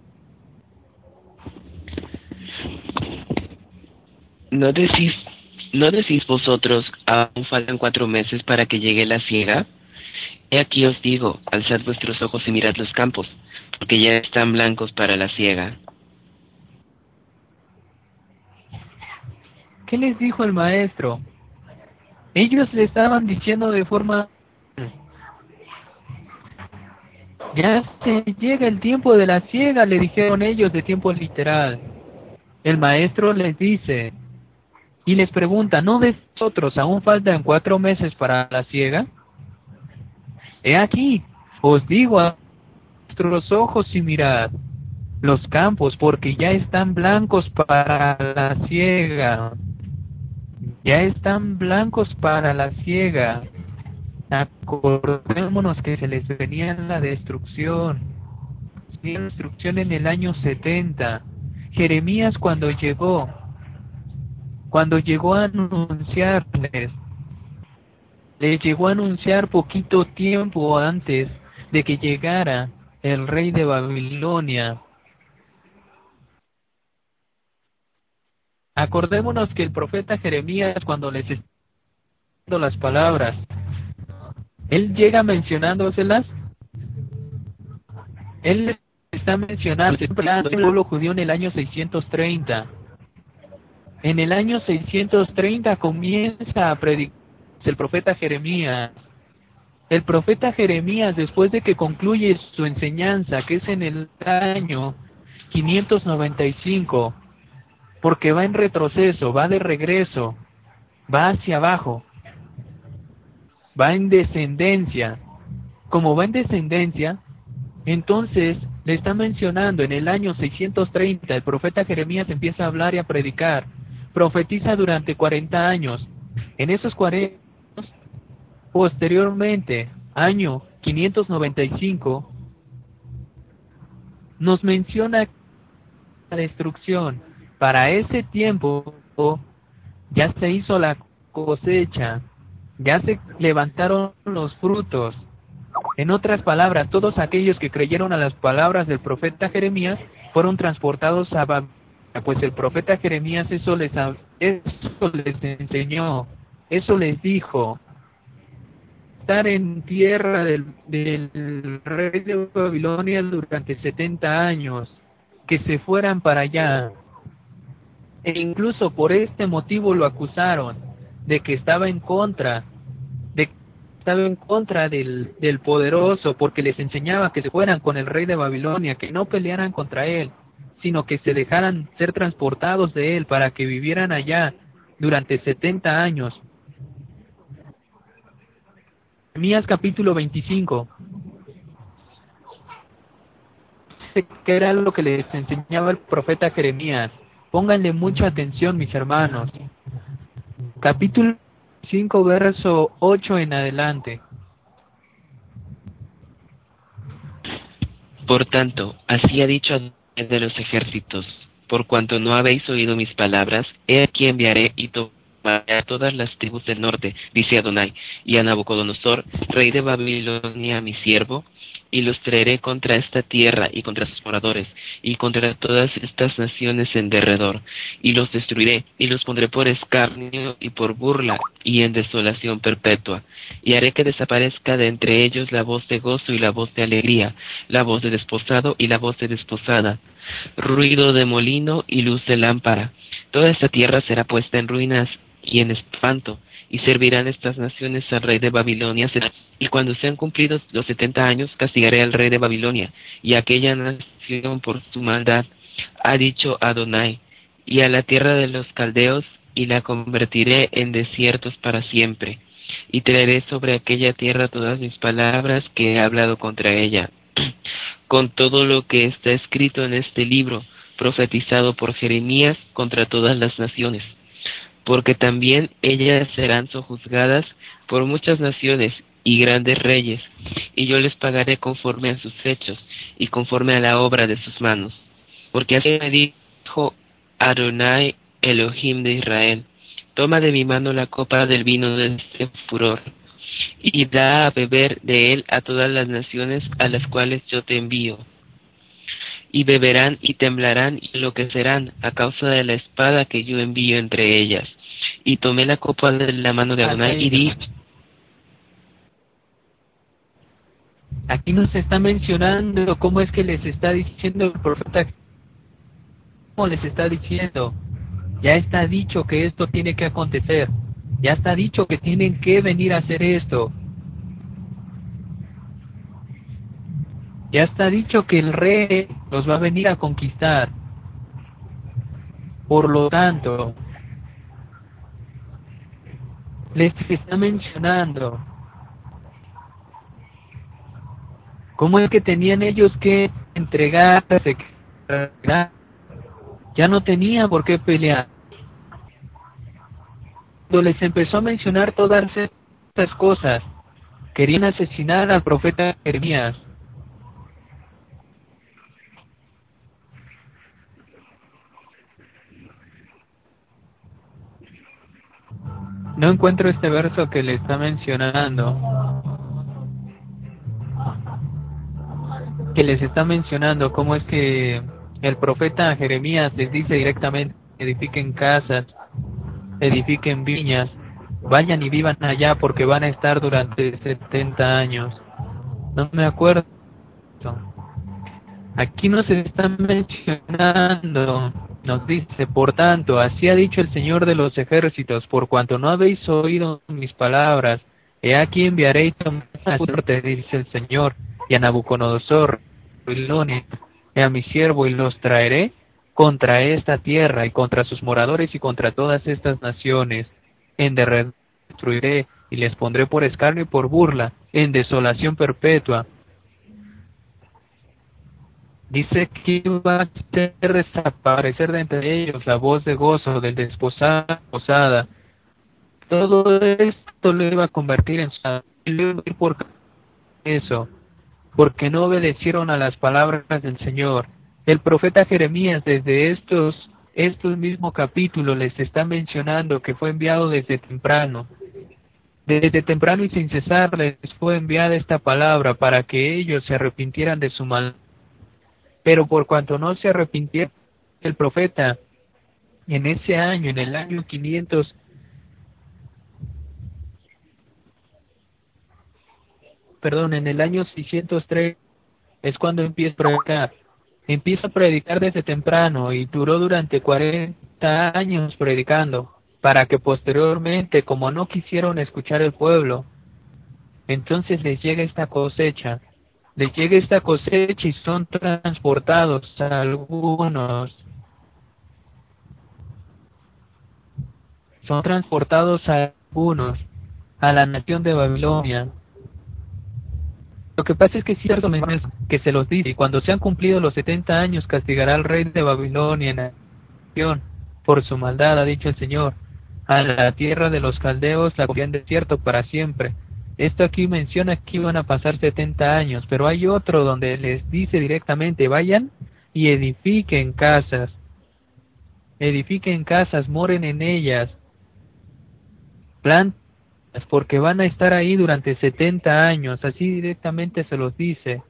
¿No decís, no decís vosotros, aún faltan cuatro meses para que llegue la siega? He aquí os digo, alzad vuestros ojos y mirad los campos, porque ya están blancos para la siega. ¿Qué les dijo el maestro? Ellos le estaban diciendo de forma... Ya se llega el tiempo de la siega, le dijeron ellos de tiempo literal. El maestro les dice y les pregunta, ¿no de vosotros aún faltan cuatro meses para la siega? He aquí, os digo a vuestros ojos y mirad los campos, porque ya están blancos para la siega. Ya están blancos para la siega. Acordémonos que se les venía la destrucción. La destrucción en el año setenta. Jeremías cuando llegó, cuando llegó a anunciarles, les llegó a anunciar poquito tiempo antes de que llegara el rey de Babilonia acordémonos que el profeta Jeremías, cuando les está dando las palabras, él llega mencionándoselas, él les está mencionando el pueblo judío en el año seiscientos treinta. En el año seiscientos treinta comienza a predicar el profeta Jeremías. El profeta Jeremías, después de que concluye su enseñanza, que es en el año quinientos noventa y cinco, porque va en retroceso, va de regreso, va hacia abajo, va en descendencia. Como va en descendencia, entonces le está mencionando en el año seiscientos treinta, el profeta Jeremías empieza a hablar y a predicar, profetiza durante cuarenta años. En esos cuarenta años, posteriormente, año quinientos noventa y cinco, nos menciona la destrucción. Para ese tiempo ya se hizo la cosecha, ya se levantaron los frutos. En otras palabras, todos aquellos que creyeron a las palabras del profeta Jeremías fueron transportados a Babilonia, pues el profeta Jeremías eso les, eso les enseñó, eso les dijo. Estar en tierra del, del rey de Babilonia durante setenta años, que se fueran para allá. E incluso por este motivo lo acusaron de que estaba en contra, de que estaba en contra del, del poderoso, porque les enseñaba que se fueran con el rey de Babilonia, que no pelearan contra él, sino que se dejaran ser transportados de él para que vivieran allá durante setenta años. Jeremías capítulo veinticinco. ¿Qué era lo que les enseñaba el profeta Jeremías? Pónganle mucha atención, mis hermanos. Capítulo cinco, verso ocho en adelante. Por tanto, así ha dicho Adonai de los ejércitos: por cuanto no habéis oído mis palabras, he aquí enviaré y tomaré a todas las tribus del norte, dice Adonai, y a Nabucodonosor, rey de Babilonia, mi siervo, y los traeré contra esta tierra y contra sus moradores, y contra todas estas naciones en derredor, y los destruiré, y los pondré por escarnio y por burla, y en desolación perpetua, y haré que desaparezca de entre ellos la voz de gozo y la voz de alegría, la voz de desposado y la voz de desposada, ruido de molino y luz de lámpara. Toda esta tierra será puesta en ruinas y en espanto, y servirán estas naciones al rey de Babilonia. Y cuando sean cumplidos los setenta años, castigaré al rey de Babilonia y a aquella nación por su maldad, ha dicho Adonai, y a la tierra de los caldeos, y la convertiré en desiertos para siempre, y traeré sobre aquella tierra todas mis palabras que he hablado contra ella, con todo lo que está escrito en este libro, profetizado por Jeremías contra todas las naciones. Porque también ellas serán sojuzgadas por muchas naciones y grandes reyes, y yo les pagaré conforme a sus hechos y conforme a la obra de sus manos. Porque así me dijo Adonai, Elohim de Israel: toma de mi mano la copa del vino de este furor, y da a beber de él a todas las naciones a las cuales yo te envío. Y beberán y temblarán y enloquecerán a causa de la espada que yo envío entre ellas. Y tomé la copa de la mano de Adonai y di... Aquí nos está mencionando cómo es que les está diciendo el profeta. ¿Cómo les está diciendo? Ya está dicho que esto tiene que acontecer. Ya está dicho que tienen que venir a hacer esto. Ya está dicho que el rey los va a venir a conquistar. Por lo tanto, les está mencionando cómo es que tenían ellos que entregarse. Ya no tenían por qué pelear. Cuando les empezó a mencionar todas estas cosas, querían asesinar al profeta Jeremías. No encuentro este verso que le está mencionando, que les está mencionando cómo es que el profeta Jeremías les dice directamente edifiquen casas, edifiquen viñas, vayan y vivan allá porque van a estar durante setenta años. No me acuerdo. Aquí nos están mencionando, nos dice, por tanto, así ha dicho el Señor de los ejércitos, por cuanto no habéis oído mis palabras, he aquí enviaré a suerte, dice el Señor, y a Nabucodonosor, Babilonia, y a mi siervo, y los traeré contra esta tierra, y contra sus moradores, y contra todas estas naciones, en derredor destruiré, y les pondré por escarnio y por burla, en desolación perpetua. Dice que va a hacer desaparecer de entre ellos la voz de gozo del desposado, posada. Todo esto lo iba a convertir en su por eso, porque no obedecieron a las palabras del Señor. El profeta Jeremías desde estos estos mismos capítulos les está mencionando que fue enviado desde temprano. Desde temprano y sin cesar les fue enviada esta palabra para que ellos se arrepintieran de su mal. Pero por cuanto no se arrepintieron, el profeta, en ese año, en el año quinientos, perdón, en el año seiscientos tres, es cuando empieza a predicar. Empieza a predicar desde temprano y duró durante cuarenta años predicando, para que posteriormente, como no quisieron escuchar el pueblo, entonces les llega esta cosecha. Les llega esta cosecha y son transportados a algunos. Son transportados a algunos a la nación de Babilonia. Lo que pasa es que cierto es que se los dice, y cuando se han cumplido los setenta años castigará al rey de Babilonia en la nación por su maldad, ha dicho el Señor. A la tierra de los caldeos la en desierto para siempre. Esto aquí menciona que iban a pasar setenta años, pero hay otro donde les dice directamente, vayan y edifiquen casas. Edifiquen casas, moren en ellas. Plantas, porque van a estar ahí durante setenta años, así directamente se los dice.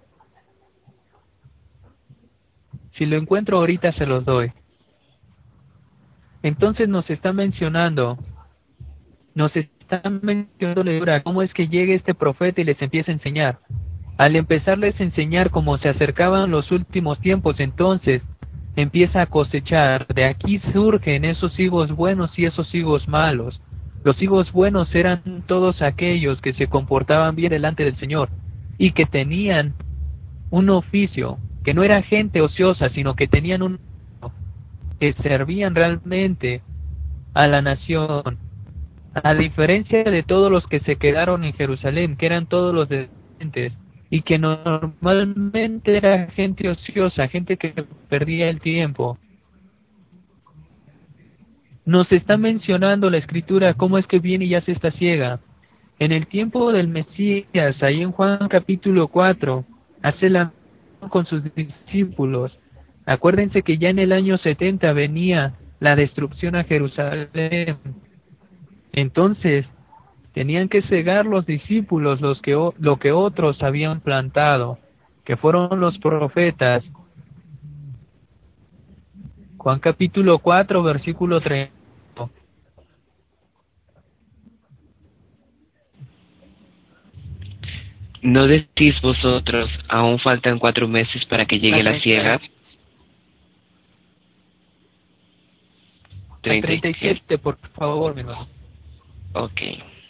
Si lo encuentro ahorita se los doy. Entonces nos está mencionando, nos están mencionando cómo es que llegue este profeta y les empieza a enseñar. Al empezarles a enseñar cómo se acercaban los últimos tiempos, entonces empieza a cosechar. De aquí surgen esos higos buenos y esos higos malos. Los higos buenos eran todos aquellos que se comportaban bien delante del Señor y que tenían un oficio, que no era gente ociosa, sino que tenían un que servían realmente a la nación. A diferencia de todos los que se quedaron en Jerusalén, que eran todos los descendientes, y que normalmente era gente ociosa, gente que perdía el tiempo. Nos está mencionando la Escritura cómo es que viene y hace esta siega. En el tiempo del Mesías, ahí en Juan capítulo cuatro, hace la con sus discípulos. Acuérdense que ya en el año setenta venía la destrucción a Jerusalén. Entonces, tenían que cegar los discípulos los que, lo que otros habían plantado, que fueron los profetas. Juan capítulo cuatro, versículo tres. ¿No decís vosotros, aún faltan cuatro meses para que llegue la siega? treinta y siete, por favor, mi hermano. Ok.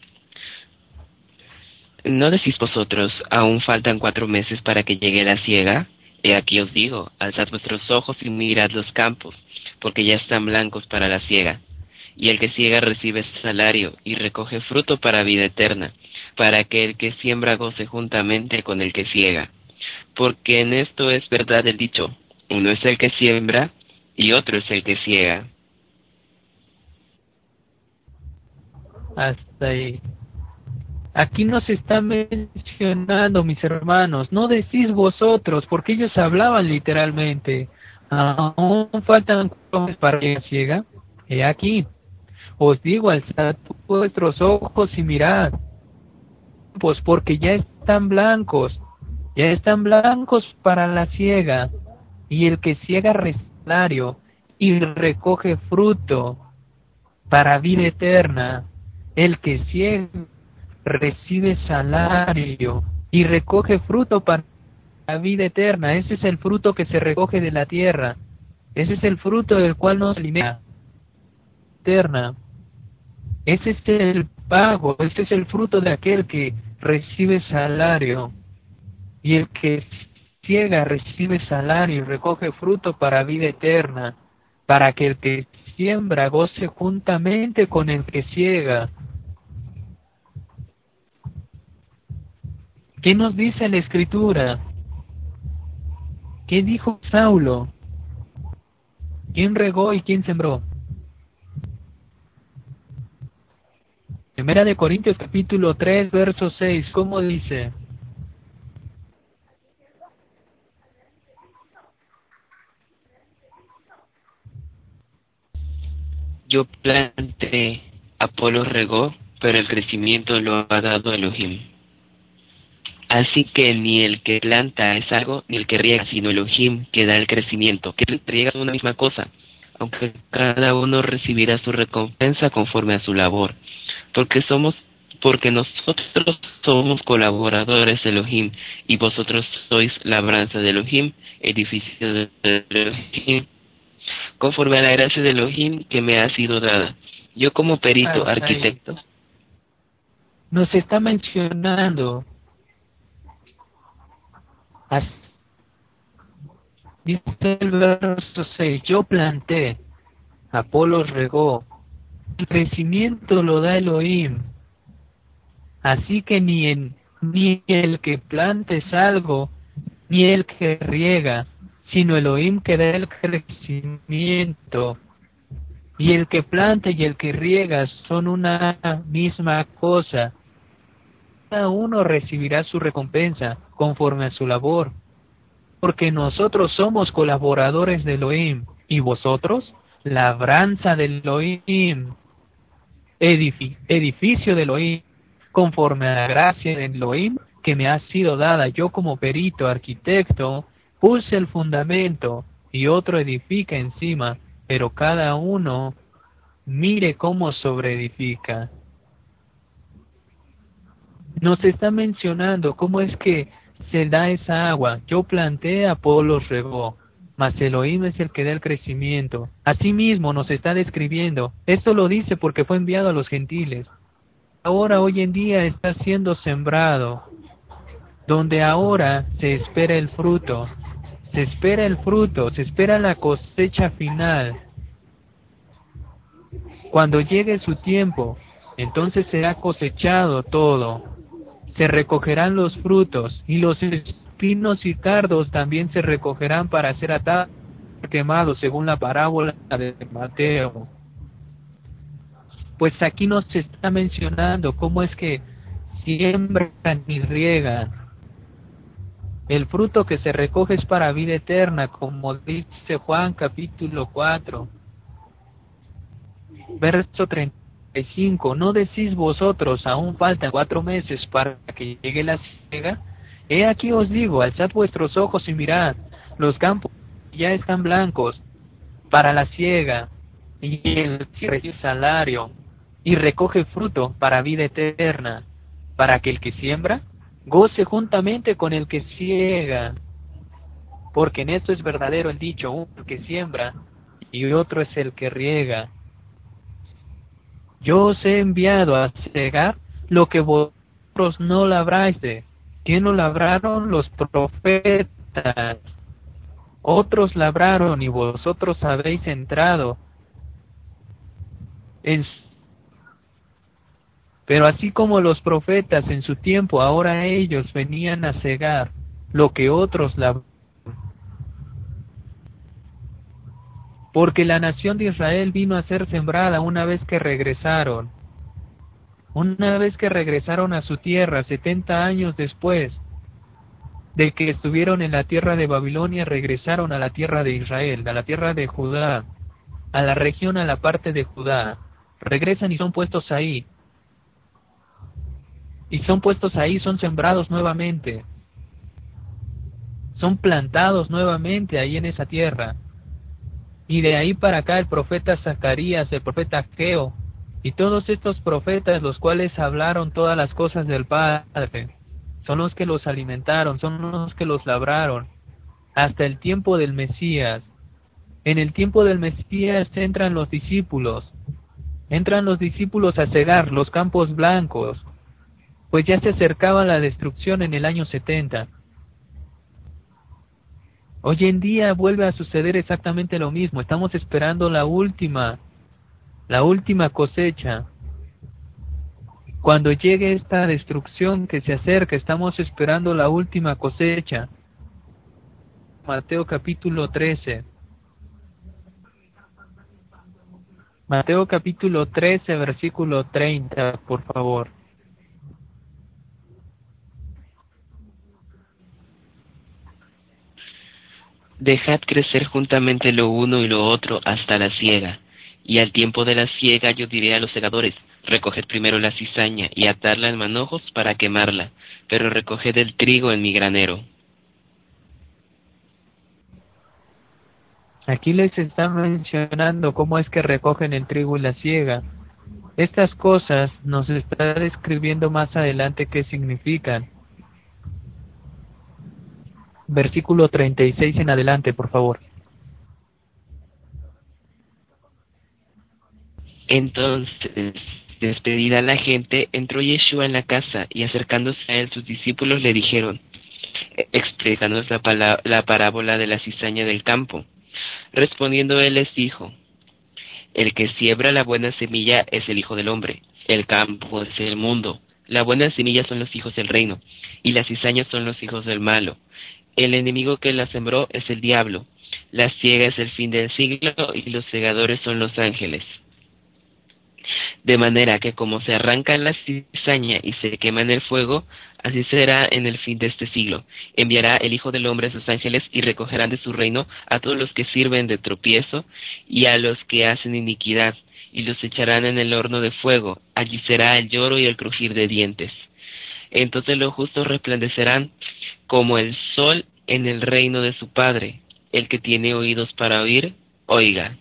¿No decís vosotros, aún faltan cuatro meses para que llegue la siega? He aquí os digo, alzad vuestros ojos y mirad los campos, porque ya están blancos para la siega. Y el que siega recibe salario y recoge fruto para vida eterna, para que el que siembra goce juntamente con el que siega. Porque en esto es verdad el dicho, uno es el que siembra y otro es el que siega. Hasta ahí. Aquí nos está mencionando, mis hermanos, no decís vosotros, porque ellos hablaban literalmente. Aún faltan cosas para que ciega. He aquí, os digo, alzad vuestros ojos y mirad, pues porque ya están blancos, ya están blancos para la siega, y el que ciega recibe salario, y recoge fruto para vida eterna. El que ciega recibe salario y recoge fruto para vida eterna. Ese es el fruto que se recoge de la tierra. Ese es el fruto del cual nos alimenta eterna. Ese es el pago, ese es el fruto de aquel que recibe salario. Y el que ciega recibe salario y recoge fruto para vida eterna, para que el que siembra goce juntamente con el que ciega. ¿Qué nos dice la Escritura? ¿Qué dijo Saulo? ¿Quién regó y quién sembró? Primera de Corintios capítulo tres, verso seis, ¿cómo dice? Yo planté, Apolo regó, pero el crecimiento lo ha dado Elohim. Así que ni el que planta es algo, ni el que riega, sino Elohim que da el crecimiento. Que riega es una misma cosa, aunque cada uno recibirá su recompensa conforme a su labor. Porque somos, porque nosotros somos colaboradores de Elohim, y vosotros sois labranza de Elohim, edificio de Elohim, conforme a la gracia de Elohim que me ha sido dada. Yo como perito, Ah, arquitecto. Nos está mencionando, así, dice el verso seis, yo planté, Apolo regó, el crecimiento lo da Elohim. Así que ni, en, ni el que plante es algo, ni el que riega, sino Elohim que da el crecimiento. Y el que planta y el que riega son una misma cosa. Cada uno recibirá su recompensa conforme a su labor. Porque nosotros somos colaboradores de Elohim, y vosotros, labranza de Elohim, edifi- edificio de Elohim, conforme a la gracia de Elohim que me ha sido dada. Yo como perito, arquitecto, puse el fundamento y otro edifica encima, pero cada uno mire cómo sobreedifica. Nos está mencionando cómo es que se da esa agua. Yo planté, Apolo regó, mas Elohim es el que da el crecimiento. Asimismo nos está describiendo. Esto lo dice porque fue enviado a los gentiles. Ahora, hoy en día, está siendo sembrado, donde ahora se espera el fruto. Se espera el fruto, se espera la cosecha final. Cuando llegue su tiempo, entonces será cosechado todo. Se recogerán los frutos, y los espinos y cardos también se recogerán para ser atados y quemados, según la parábola de Mateo. Pues aquí nos está mencionando cómo es que siembran y riegan. El fruto que se recoge es para vida eterna, como dice Juan capítulo cuatro, verso treinta y cinco. ¿No decís vosotros, aún faltan cuatro meses para que llegue la siega? He aquí os digo, alzad vuestros ojos y mirad, los campos ya están blancos para la siega, y el que recibe salario y recoge fruto para vida eterna, para que el que siembra goce juntamente con el que siega. Porque en esto es verdadero el dicho, uno que siembra y otro es el que riega. Yo os he enviado a cegar lo que vosotros no labraste. ¿Quién lo labraron? Los profetas. Otros labraron y vosotros habéis entrado en... Pero así como los profetas en su tiempo, ahora ellos venían a cegar lo que otros labraron. Porque la nación de Israel vino a ser sembrada una vez que regresaron. Una vez que regresaron a su tierra, setenta años después de que estuvieron en la tierra de Babilonia, regresaron a la tierra de Israel, a la tierra de Judá, a la región, a la parte de Judá. Regresan y son puestos ahí. Y son puestos ahí, son sembrados nuevamente. Son plantados nuevamente ahí en esa tierra. Y de ahí para acá el profeta Zacarías, el profeta Ageo, y todos estos profetas, los cuales hablaron todas las cosas del Padre, son los que los alimentaron, son los que los labraron, hasta el tiempo del Mesías. En el tiempo del Mesías entran los discípulos, entran los discípulos a cegar los campos blancos, pues ya se acercaba la destrucción en el año setenta. Hoy en día vuelve a suceder exactamente lo mismo. Estamos esperando la última, la última cosecha. Cuando llegue esta destrucción que se acerca, estamos esperando la última cosecha. Mateo capítulo trece. Mateo capítulo trece, versículo treinta, por favor. Dejad crecer juntamente lo uno y lo otro hasta la siega. Y al tiempo de la siega yo diré a los segadores, recoged primero la cizaña y atadla en manojos para quemarla, pero recoged el trigo en mi granero. Aquí les está mencionando cómo es que recogen el trigo y la siega. Estas cosas nos está describiendo más adelante qué significan. Versículo treinta y seis en adelante, por favor. Entonces, despedida la gente, entró Yeshua en la casa, y acercándose a él sus discípulos le dijeron, explícanos la, pala- la parábola de la cizaña del campo. Respondiendo él les dijo, el que siembra la buena semilla es el Hijo del Hombre, el campo es el mundo, la buena semilla son los hijos del reino, y las cizañas son los hijos del malo. El enemigo que la sembró es el diablo, la siega es el fin del siglo, y los segadores son los ángeles. De manera que como se arranca la cizaña y se quema en el fuego, así será en el fin de este siglo. Enviará el Hijo del Hombre a sus ángeles y recogerán de su reino a todos los que sirven de tropiezo y a los que hacen iniquidad, y los echarán en el horno de fuego. Allí será el lloro y el crujir de dientes. Entonces los justos resplandecerán como el sol en el reino de su Padre. El que tiene oídos para oír, oiga.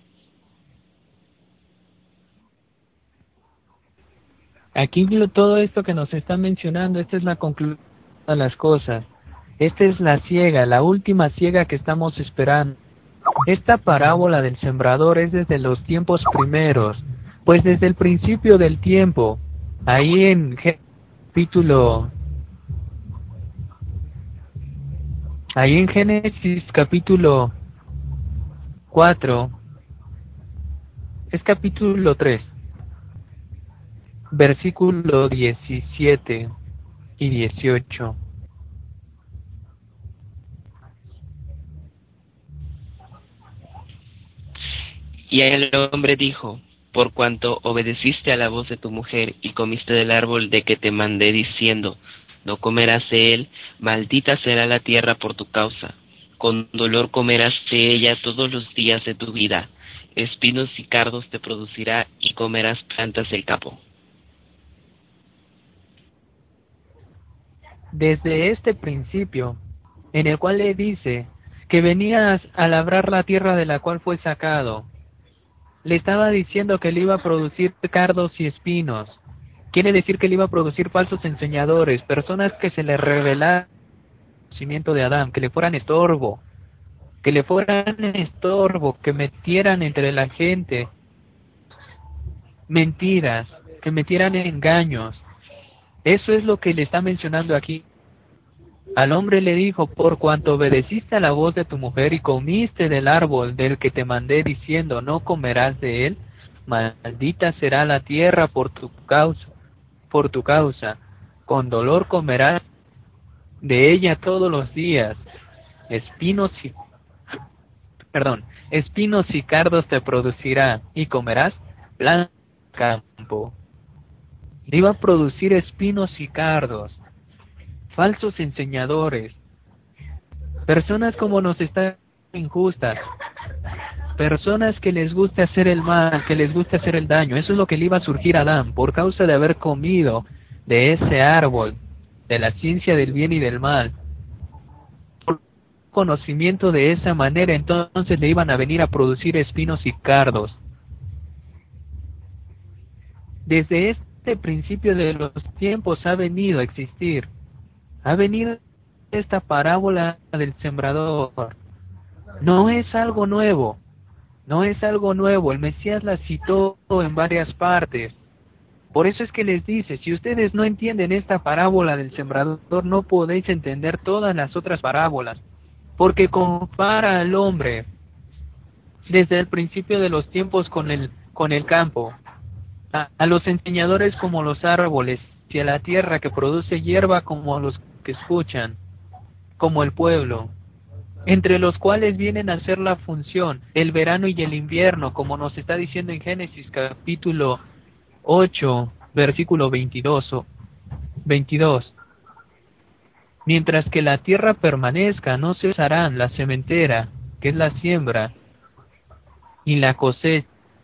Aquí lo- todo esto que nos están mencionando, esta es la conclusión de las cosas. Esta es la siega, la última siega que estamos esperando. Esta parábola del sembrador es desde los tiempos primeros, pues desde el principio del tiempo, ahí en Gé- capítulo, ahí en Génesis capítulo cuatro, es capítulo tres, versículo diecisiete y dieciocho. Y el hombre dijo, por cuanto obedeciste a la voz de tu mujer y comiste del árbol de que te mandé diciendo, no comerás de él, maldita será la tierra por tu causa. Con dolor comerás de ella todos los días de tu vida. Espinos y cardos te producirá y comerás plantas del campo. Desde este principio, en el cual le dice que venías a labrar la tierra de la cual fue sacado, le estaba diciendo que le iba a producir cardos y espinos. Quiere decir que le iba a producir falsos enseñadores, personas que se le revelaran el conocimiento de Adán, que le fueran estorbo, que le fueran estorbo, que metieran entre la gente mentiras, que metieran engaños. Eso es lo que le está mencionando aquí. Al hombre le dijo, por cuanto obedeciste a la voz de tu mujer y comiste del árbol del que te mandé diciendo, no comerás de él, maldita será la tierra por tu causa, por tu causa. Con dolor comerás de ella todos los días. Espinos y, perdón, espinos y cardos te producirá, y comerás plan campo. Iba a producir espinos y cardos, falsos enseñadores, personas como nos están injustas, personas que les gusta hacer el mal, que les gusta hacer el daño. Eso es lo que le iba a surgir a Adán por causa de haber comido de ese árbol, de la ciencia del bien y del mal. conocimiento de esa manera, entonces le iban a venir a producir espinos y cardos. Desde este principio de los tiempos ha venido a existir, ha venido esta parábola del sembrador. No es algo nuevo, no es algo nuevo, el Mesías la citó en varias partes. Por eso es que les dice, si ustedes no entienden esta parábola del sembrador, no podéis entender todas las otras parábolas, porque compara al hombre desde el principio de los tiempos con el, con el campo, a, a los enseñadores como los árboles, y a la tierra que produce hierba como los que escuchan, como el pueblo, entre los cuales vienen a ser la función, el verano y el invierno, como nos está diciendo en Génesis capítulo ocho, versículo veintidós, veintidós. Mientras que la tierra permanezca, no cesarán la sementera, que es la siembra, y la cosecha,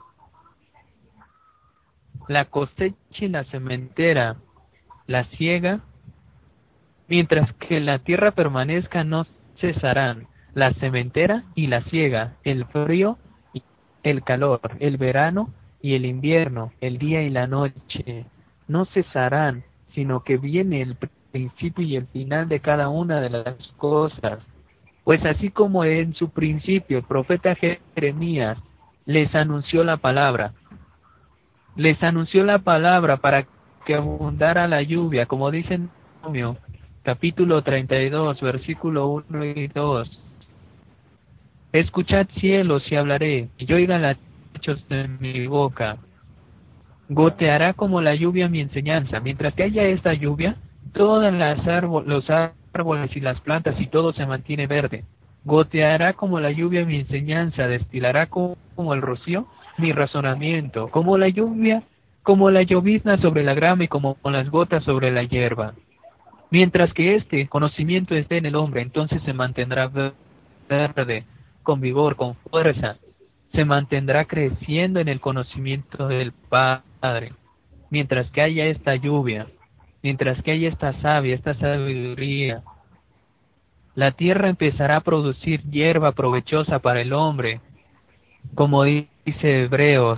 la cosecha y la sementera, la siega. Mientras que la tierra permanezca, no cesarán la sementera y la siega, el frío y el calor, el verano y el invierno, el día y la noche. No cesarán, sino que viene el principio y el final de cada una de las cosas. Pues así como en su principio el profeta Jeremías les anunció la palabra, les anunció la palabra para que abundara la lluvia, como dicen capítulo treinta y dos, versículo uno y dos. Escuchad cielos y hablaré, y oigan las hechos de mi boca. Goteará como la lluvia mi enseñanza. Mientras que haya esta lluvia, todas las árboles, los árboles y las plantas y todo se mantiene verde. Goteará como la lluvia mi enseñanza, destilará como, como el rocío mi razonamiento, como la lluvia, como la llovizna sobre la grama y como las gotas sobre la hierba. Mientras que este conocimiento esté en el hombre, entonces se mantendrá verde, con vigor, con fuerza. Se mantendrá creciendo en el conocimiento del Padre. Mientras que haya esta lluvia, mientras que haya esta savia, esta sabiduría, la tierra empezará a producir hierba provechosa para el hombre, como dice Hebreos.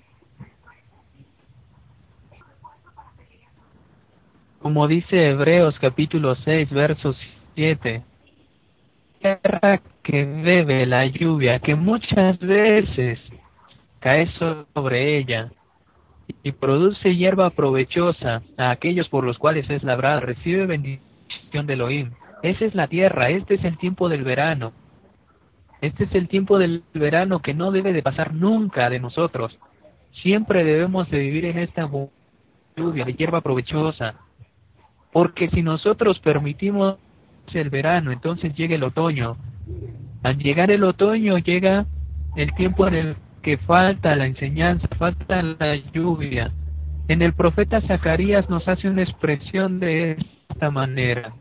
Como dice Hebreos capítulo seis, verso siete, tierra que bebe la lluvia que muchas veces cae sobre ella y produce hierba provechosa a aquellos por los cuales es labrada, recibe bendición de Elohim. Esa es la tierra, este es el tiempo del verano. Este es el tiempo del verano que no debe de pasar nunca de nosotros. Siempre debemos de vivir en esta lluvia de hierba provechosa. Porque si nosotros permitimos el verano, entonces llega el otoño. Al llegar el otoño llega el tiempo en el que falta la enseñanza, falta la lluvia. En el profeta Zacarías nos hace una expresión de esta manera.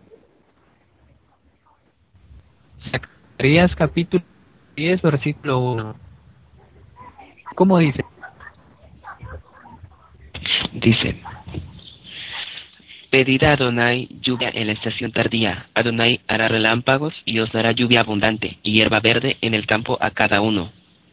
Zacarías capítulo diez, versículo uno. ¿Cómo dice? Dice: Pedid a Adonai lluvia en la estación tardía. Adonai hará relámpagos y os dará lluvia abundante y hierba verde en el campo a cada uno.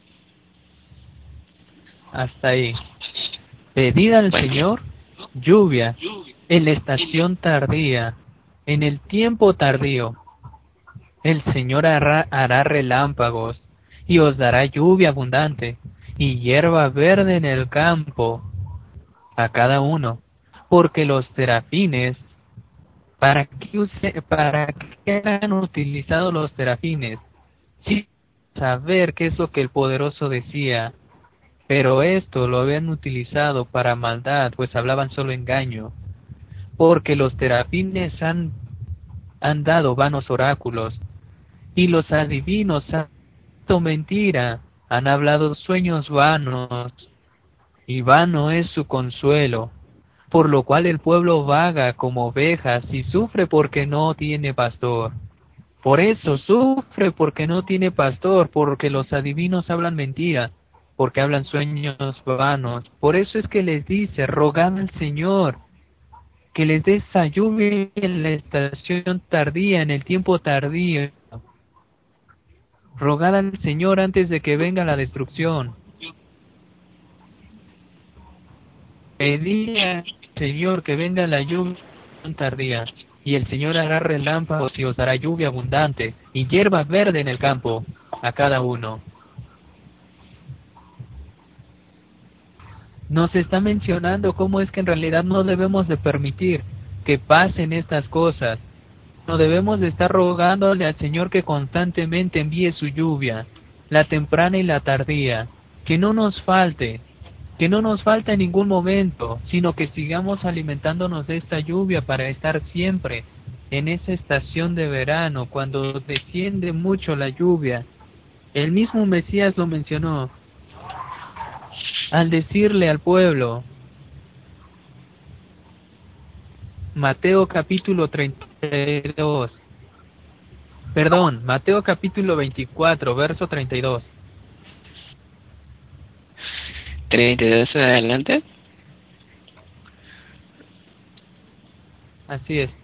Hasta ahí. Pedid al Bueno. Señor lluvia en la estación tardía, en el tiempo tardío. El Señor hará, hará relámpagos y os dará lluvia abundante y hierba verde en el campo a cada uno. Porque los serafines, ¿para qué, use, para qué han utilizado los serafines? Sí, saber qué es lo que el poderoso decía, pero esto lo habían utilizado para maldad, pues hablaban solo engaño. Porque los serafines han, han dado vanos oráculos, y los adivinos han dado mentira, han hablado sueños vanos, y vano es su consuelo. Por lo cual el pueblo vaga como ovejas y sufre porque no tiene pastor. Por eso sufre porque no tiene pastor, porque los adivinos hablan mentira, porque hablan sueños vanos. Por eso es que les dice, rogad al Señor que les dé esa lluvia en la estación tardía, en el tiempo tardío. Rogad al Señor antes de que venga la destrucción. Pedid al Señor que venga la lluvia tardía, y el Señor hará relámpagos y os dará lluvia abundante, y hierba verde en el campo, a cada uno. Nos está mencionando cómo es que en realidad no debemos de permitir que pasen estas cosas. No debemos de estar rogándole al Señor que constantemente envíe su lluvia, la temprana y la tardía, que no nos falte, que no nos falte en ningún momento, sino que sigamos alimentándonos de esta lluvia para estar siempre en esa estación de verano, cuando desciende mucho la lluvia. El mismo Mesías lo mencionó al decirle al pueblo, Mateo capítulo treinta y dos, perdón, Mateo capítulo veinticuatro, verso treinta y dos. ¿treinta y dos en adelante? Así es.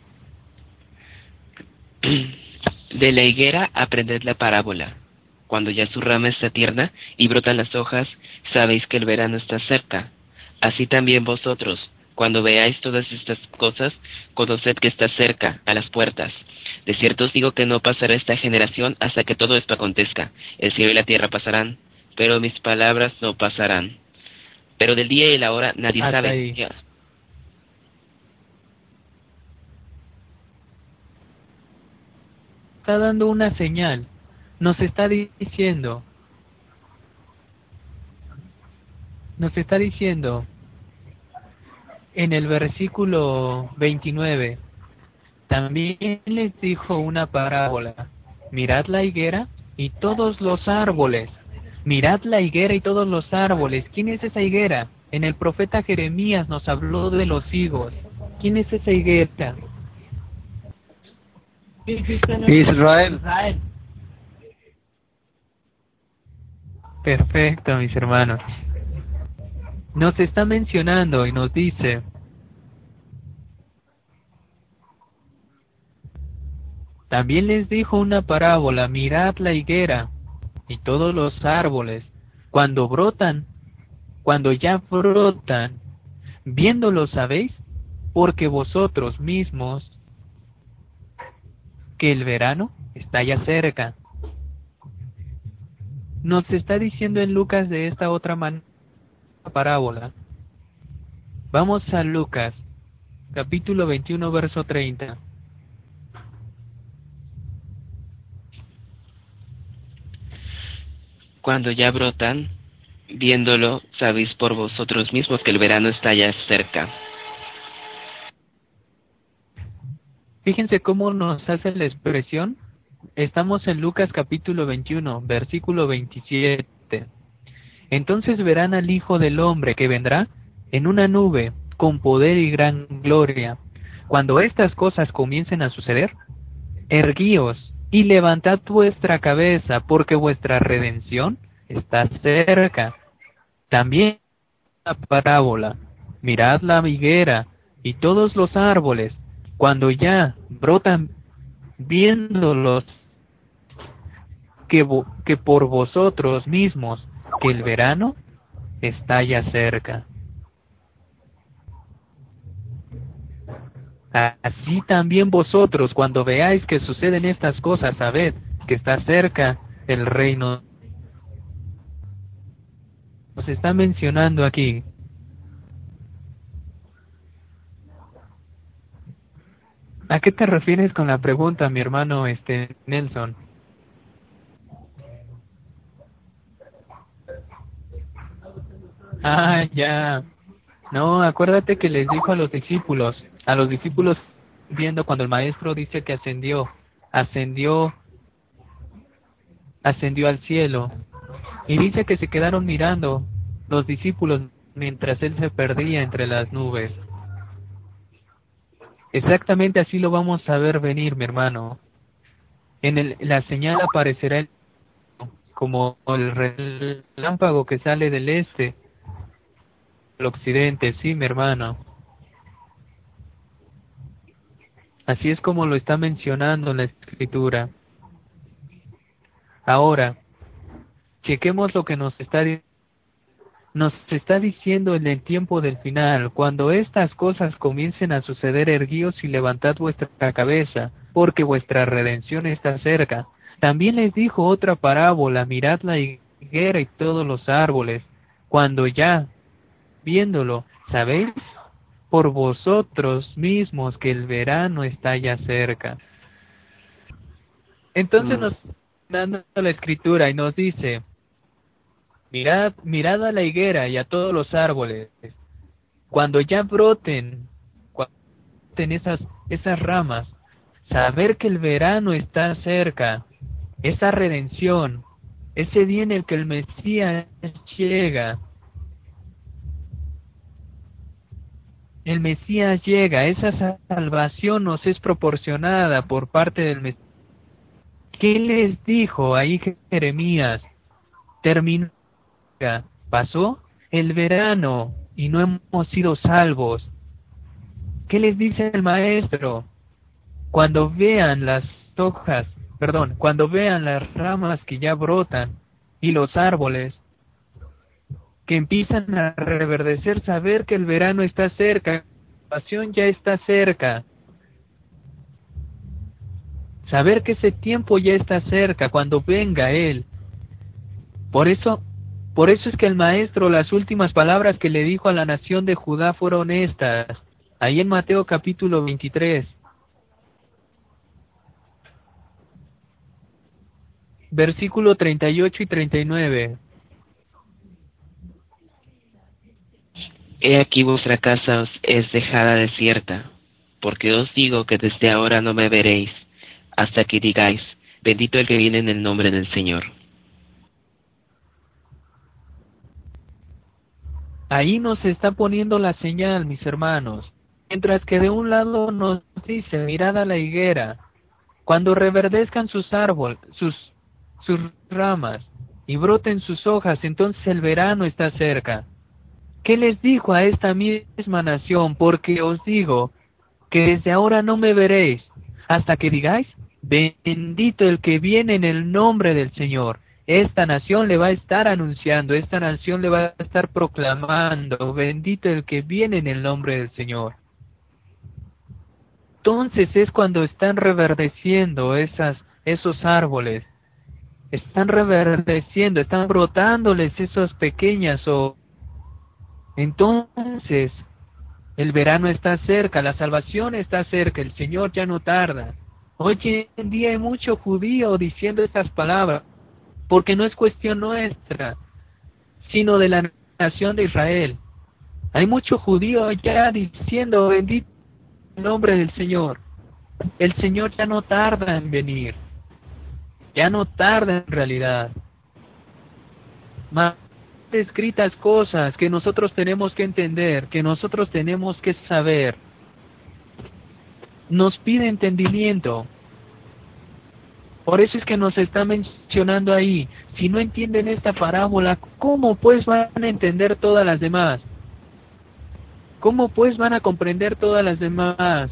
De la higuera aprended la parábola. Cuando ya su rama está tierna y brotan las hojas, sabéis que el verano está cerca. Así también vosotros, cuando veáis todas estas cosas, conoced que está cerca, a las puertas. De cierto os digo que no pasará esta generación hasta que todo esto acontezca. El cielo y la tierra pasarán, pero mis palabras no pasarán. Pero del día y la hora nadie Hasta sabe. ahí. Ya. Está dando una señal. Nos está diciendo, nos está diciendo en el versículo veintinueve, también les dijo una parábola. Mirad la higuera y todos los árboles. Mirad la higuera y todos los árboles. ¿Quién es esa higuera? En el profeta Jeremías nos habló de los higos. ¿Quién es esa higuera? Israel. Perfecto, mis hermanos. Nos está mencionando y nos dice, también les dijo una parábola, mirad la higuera y todos los árboles, cuando brotan, cuando ya brotan, viéndolo sabéis, porque vosotros mismos que el verano está ya cerca. Nos está diciendo en Lucas de esta otra manera parábola. Vamos a Lucas, capítulo veintiuno, verso treinta. Cuando ya brotan, viéndolo, sabéis por vosotros mismos que el verano está ya cerca. Fíjense cómo nos hace la expresión. Estamos en Lucas capítulo veintiuno, versículo veintisiete. Entonces verán al Hijo del Hombre que vendrá en una nube con poder y gran gloria. Cuando estas cosas comiencen a suceder, erguíos y levantad vuestra cabeza, porque vuestra redención está cerca. También la parábola, mirad la higuera y todos los árboles, cuando ya brotan, viéndolos que, vo- que por vosotros mismos, que el verano está ya cerca. Así también vosotros, cuando veáis que suceden estas cosas, sabed que está cerca el reino. Nos está mencionando aquí. ¿A qué te refieres con la pregunta, mi hermano este Nelson? Ah, ya. No, acuérdate que les dijo a los discípulos, a los discípulos viendo cuando el maestro dice que ascendió, ascendió, ascendió al cielo. Y dice que se quedaron mirando los discípulos mientras él se perdía entre las nubes. Exactamente así lo vamos a ver venir, mi hermano. En el, la señal aparecerá el- como el relámpago que sale del este, del occidente, sí, mi hermano. Así es como lo está mencionando en la escritura. Ahora, chequemos lo que nos está nos está diciendo en el tiempo del final. Cuando estas cosas comiencen a suceder, erguíos y levantad vuestra cabeza, porque vuestra redención está cerca. También les dijo otra parábola: mirad la higuera y todos los árboles. Cuando ya, viéndolo, sabéis por vosotros mismos que el verano está ya cerca. Entonces nos dando la escritura y nos dice: Mirad, mirad a la higuera y a todos los árboles. Cuando ya broten, cuando broten esas, esas ramas, saber que el verano está cerca, esa redención, ese día en el que el Mesías llega, el Mesías llega, esa salvación nos es proporcionada por parte del Mesías. ¿Qué les dijo ahí Jeremías? Terminó. Pasó el verano y no hemos sido salvos. ¿Qué les dice el maestro? Cuando vean las hojas, perdón, cuando vean las ramas que ya brotan y los árboles que empiezan a reverdecer, saber que el verano está cerca, la salvación ya está cerca. Saber que ese tiempo ya está cerca cuando venga Él. Por eso Por eso es que el maestro, las últimas palabras que le dijo a la nación de Judá fueron estas, ahí en Mateo capítulo veintitrés, versículo treinta y ocho y treinta y nueve. He aquí vuestra casa os es dejada desierta, porque os digo que desde ahora no me veréis, hasta que digáis, bendito el que viene en el nombre del Señor. Ahí nos está poniendo la señal, mis hermanos. Mientras que de un lado nos dice: mirad a la higuera, cuando reverdezcan sus árboles, sus, sus ramas, y broten sus hojas, entonces el verano está cerca. ¿Qué les dijo a esta misma nación? Porque os digo que desde ahora no me veréis, hasta que digáis, bendito el que viene en el nombre del Señor. Esta nación le va a estar anunciando, esta nación le va a estar proclamando, bendito el que viene en el nombre del Señor. Entonces es cuando están reverdeciendo esas, esos árboles, están reverdeciendo, están brotándoles esas pequeñas hojas. Entonces el verano está cerca, la salvación está cerca, el Señor ya no tarda. Hoy en día hay mucho judío diciendo estas palabras, porque no es cuestión nuestra, sino de la nación de Israel. Hay mucho judío ya diciendo, bendito el nombre del Señor. El Señor ya no tarda en venir, ya no tarda en realidad. Más escritas cosas que nosotros tenemos que entender, que nosotros tenemos que saber. Nos pide entendimiento. Por eso es que nos está mencionando ahí, si no entienden esta parábola, ¿cómo pues van a entender todas las demás? ¿Cómo pues van a comprender todas las demás?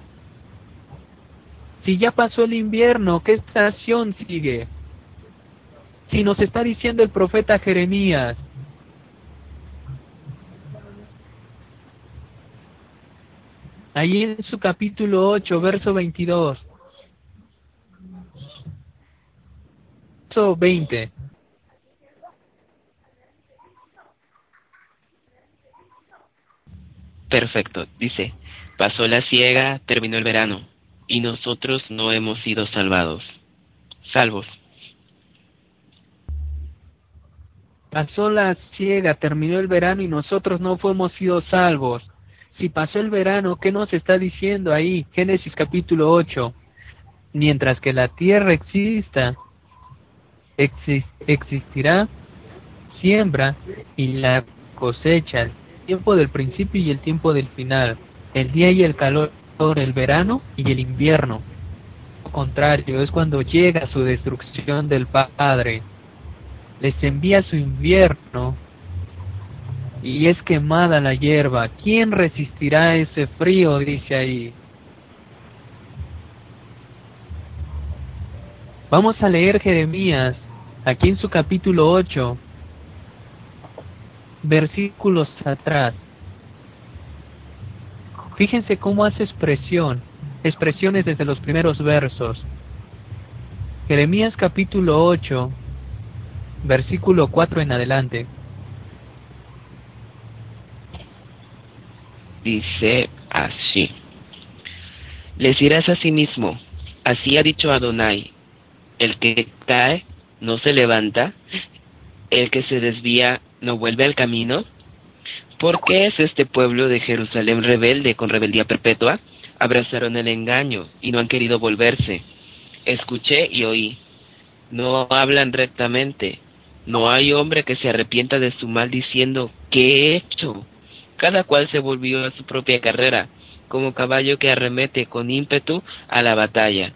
Si ya pasó el invierno, ¿qué estación sigue? Si nos está diciendo el profeta Jeremías, ahí en su capítulo ocho, verso veintidós, verso veinte. Perfecto, dice, pasó la siega, terminó el verano, y nosotros no hemos sido salvados. Salvos. Pasó la siega, terminó el verano y nosotros no fuimos sido salvos. Si pasó el verano, ¿qué nos está diciendo ahí? Génesis capítulo ocho. Mientras que la tierra exista, exist, existirá siembra y la cosecha, el tiempo del principio y el tiempo del final, el día y el calor, el verano y el invierno. Lo contrario, es cuando llega su destrucción del Padre. Les envía su invierno y es quemada la hierba. ¿Quién resistirá ese frío? Dice ahí. Vamos a leer Jeremías, aquí en su capítulo ocho, versículos atrás. Fíjense cómo hace expresión, expresiones desde los primeros versos. Jeremías capítulo ocho, versículo cuatro en adelante. Dice así: les dirás a sí mismo, así ha dicho Adonai, el que cae no se levanta, el que se desvía no vuelve al camino. ¿Por qué es este pueblo de Jerusalén rebelde con rebeldía perpetua? Abrazaron el engaño y no han querido volverse. Escuché y oí, no hablan rectamente. No hay hombre que se arrepienta de su mal diciendo, ¿qué he hecho? Cada cual se volvió a su propia carrera, como caballo que arremete con ímpetu a la batalla.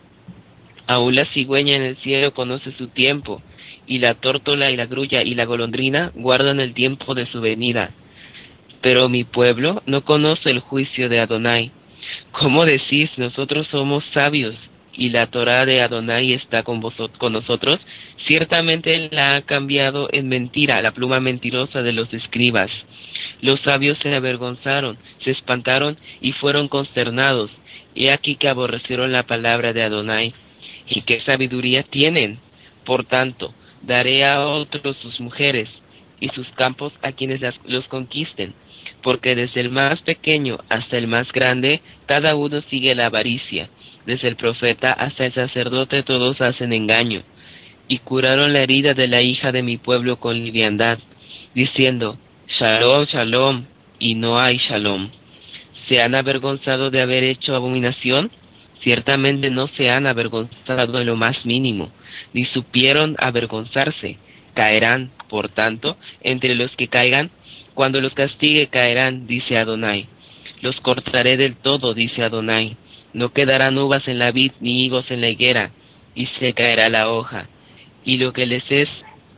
Aún la cigüeña en el cielo conoce su tiempo, y la tórtola y la grulla y la golondrina guardan el tiempo de su venida. Pero mi pueblo no conoce el juicio de Adonai. ¿Cómo decís, nosotros somos sabios, y la Torá de Adonai está con vosotros, con nosotros? Ciertamente él la ha cambiado en mentira, la pluma mentirosa de los escribas. Los sabios se avergonzaron, se espantaron y fueron consternados. He aquí que aborrecieron la palabra de Adonai. ¿Y qué sabiduría tienen? Por tanto, daré a otros sus mujeres, y sus campos a quienes las, los conquisten, porque desde el más pequeño hasta el más grande, cada uno sigue la avaricia. Desde el profeta hasta el sacerdote todos hacen engaño. Y curaron la herida de la hija de mi pueblo con liviandad, diciendo, Shalom, Shalom, y no hay Shalom. ¿Se han avergonzado de haber hecho abominación? Ciertamente no se han avergonzado en lo más mínimo, ni supieron avergonzarse. Caerán, por tanto, entre los que caigan, cuando los castigue caerán, dice Adonai. Los cortaré del todo, dice Adonai. No quedarán uvas en la vid ni higos en la higuera, y se caerá la hoja. Y lo que les es,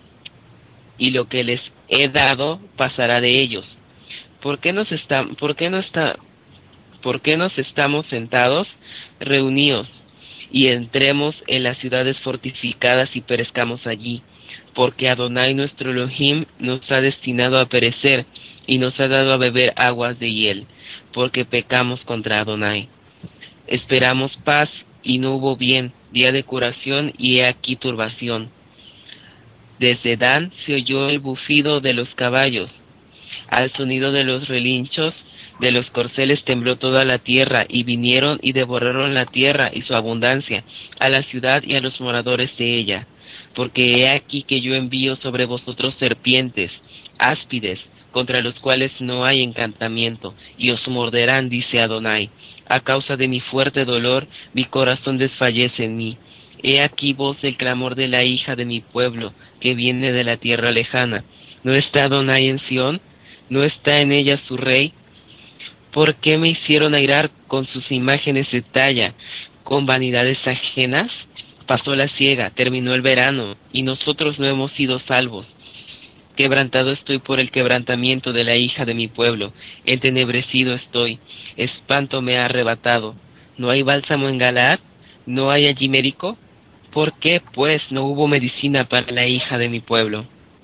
y lo que les he dado pasará de ellos. ¿Por qué nos está, por qué no está, por qué nos estamos sentados? Reuníos y entremos en las ciudades fortificadas y perezcamos allí, porque Adonai nuestro Elohim nos ha destinado a perecer y nos ha dado a beber aguas de hiel, porque pecamos contra Adonai. Esperamos paz y no hubo bien, día de curación y he aquí turbación. Desde Dan se oyó el bufido de los caballos, al sonido de los relinchos de los corceles tembló toda la tierra, y vinieron y devoraron la tierra y su abundancia, a la ciudad y a los moradores de ella. Porque he aquí que yo envío sobre vosotros serpientes, áspides, contra los cuales no hay encantamiento, y os morderán, dice Adonai. A causa de mi fuerte dolor, mi corazón desfallece en mí. He aquí voz del clamor de la hija de mi pueblo, que viene de la tierra lejana. ¿No está Adonai en Sión? ¿No está en ella su rey? ¿Por qué me hicieron airar con sus imágenes de talla, con vanidades ajenas? Pasó la siega, terminó el verano, y nosotros no hemos sido salvos. Quebrantado estoy por el quebrantamiento de la hija de mi pueblo, entenebrecido estoy, espanto me ha arrebatado. ¿No hay bálsamo en Galaad? ¿No hay allí médico? ¿Por qué, pues, no hubo medicina para la hija de mi pueblo?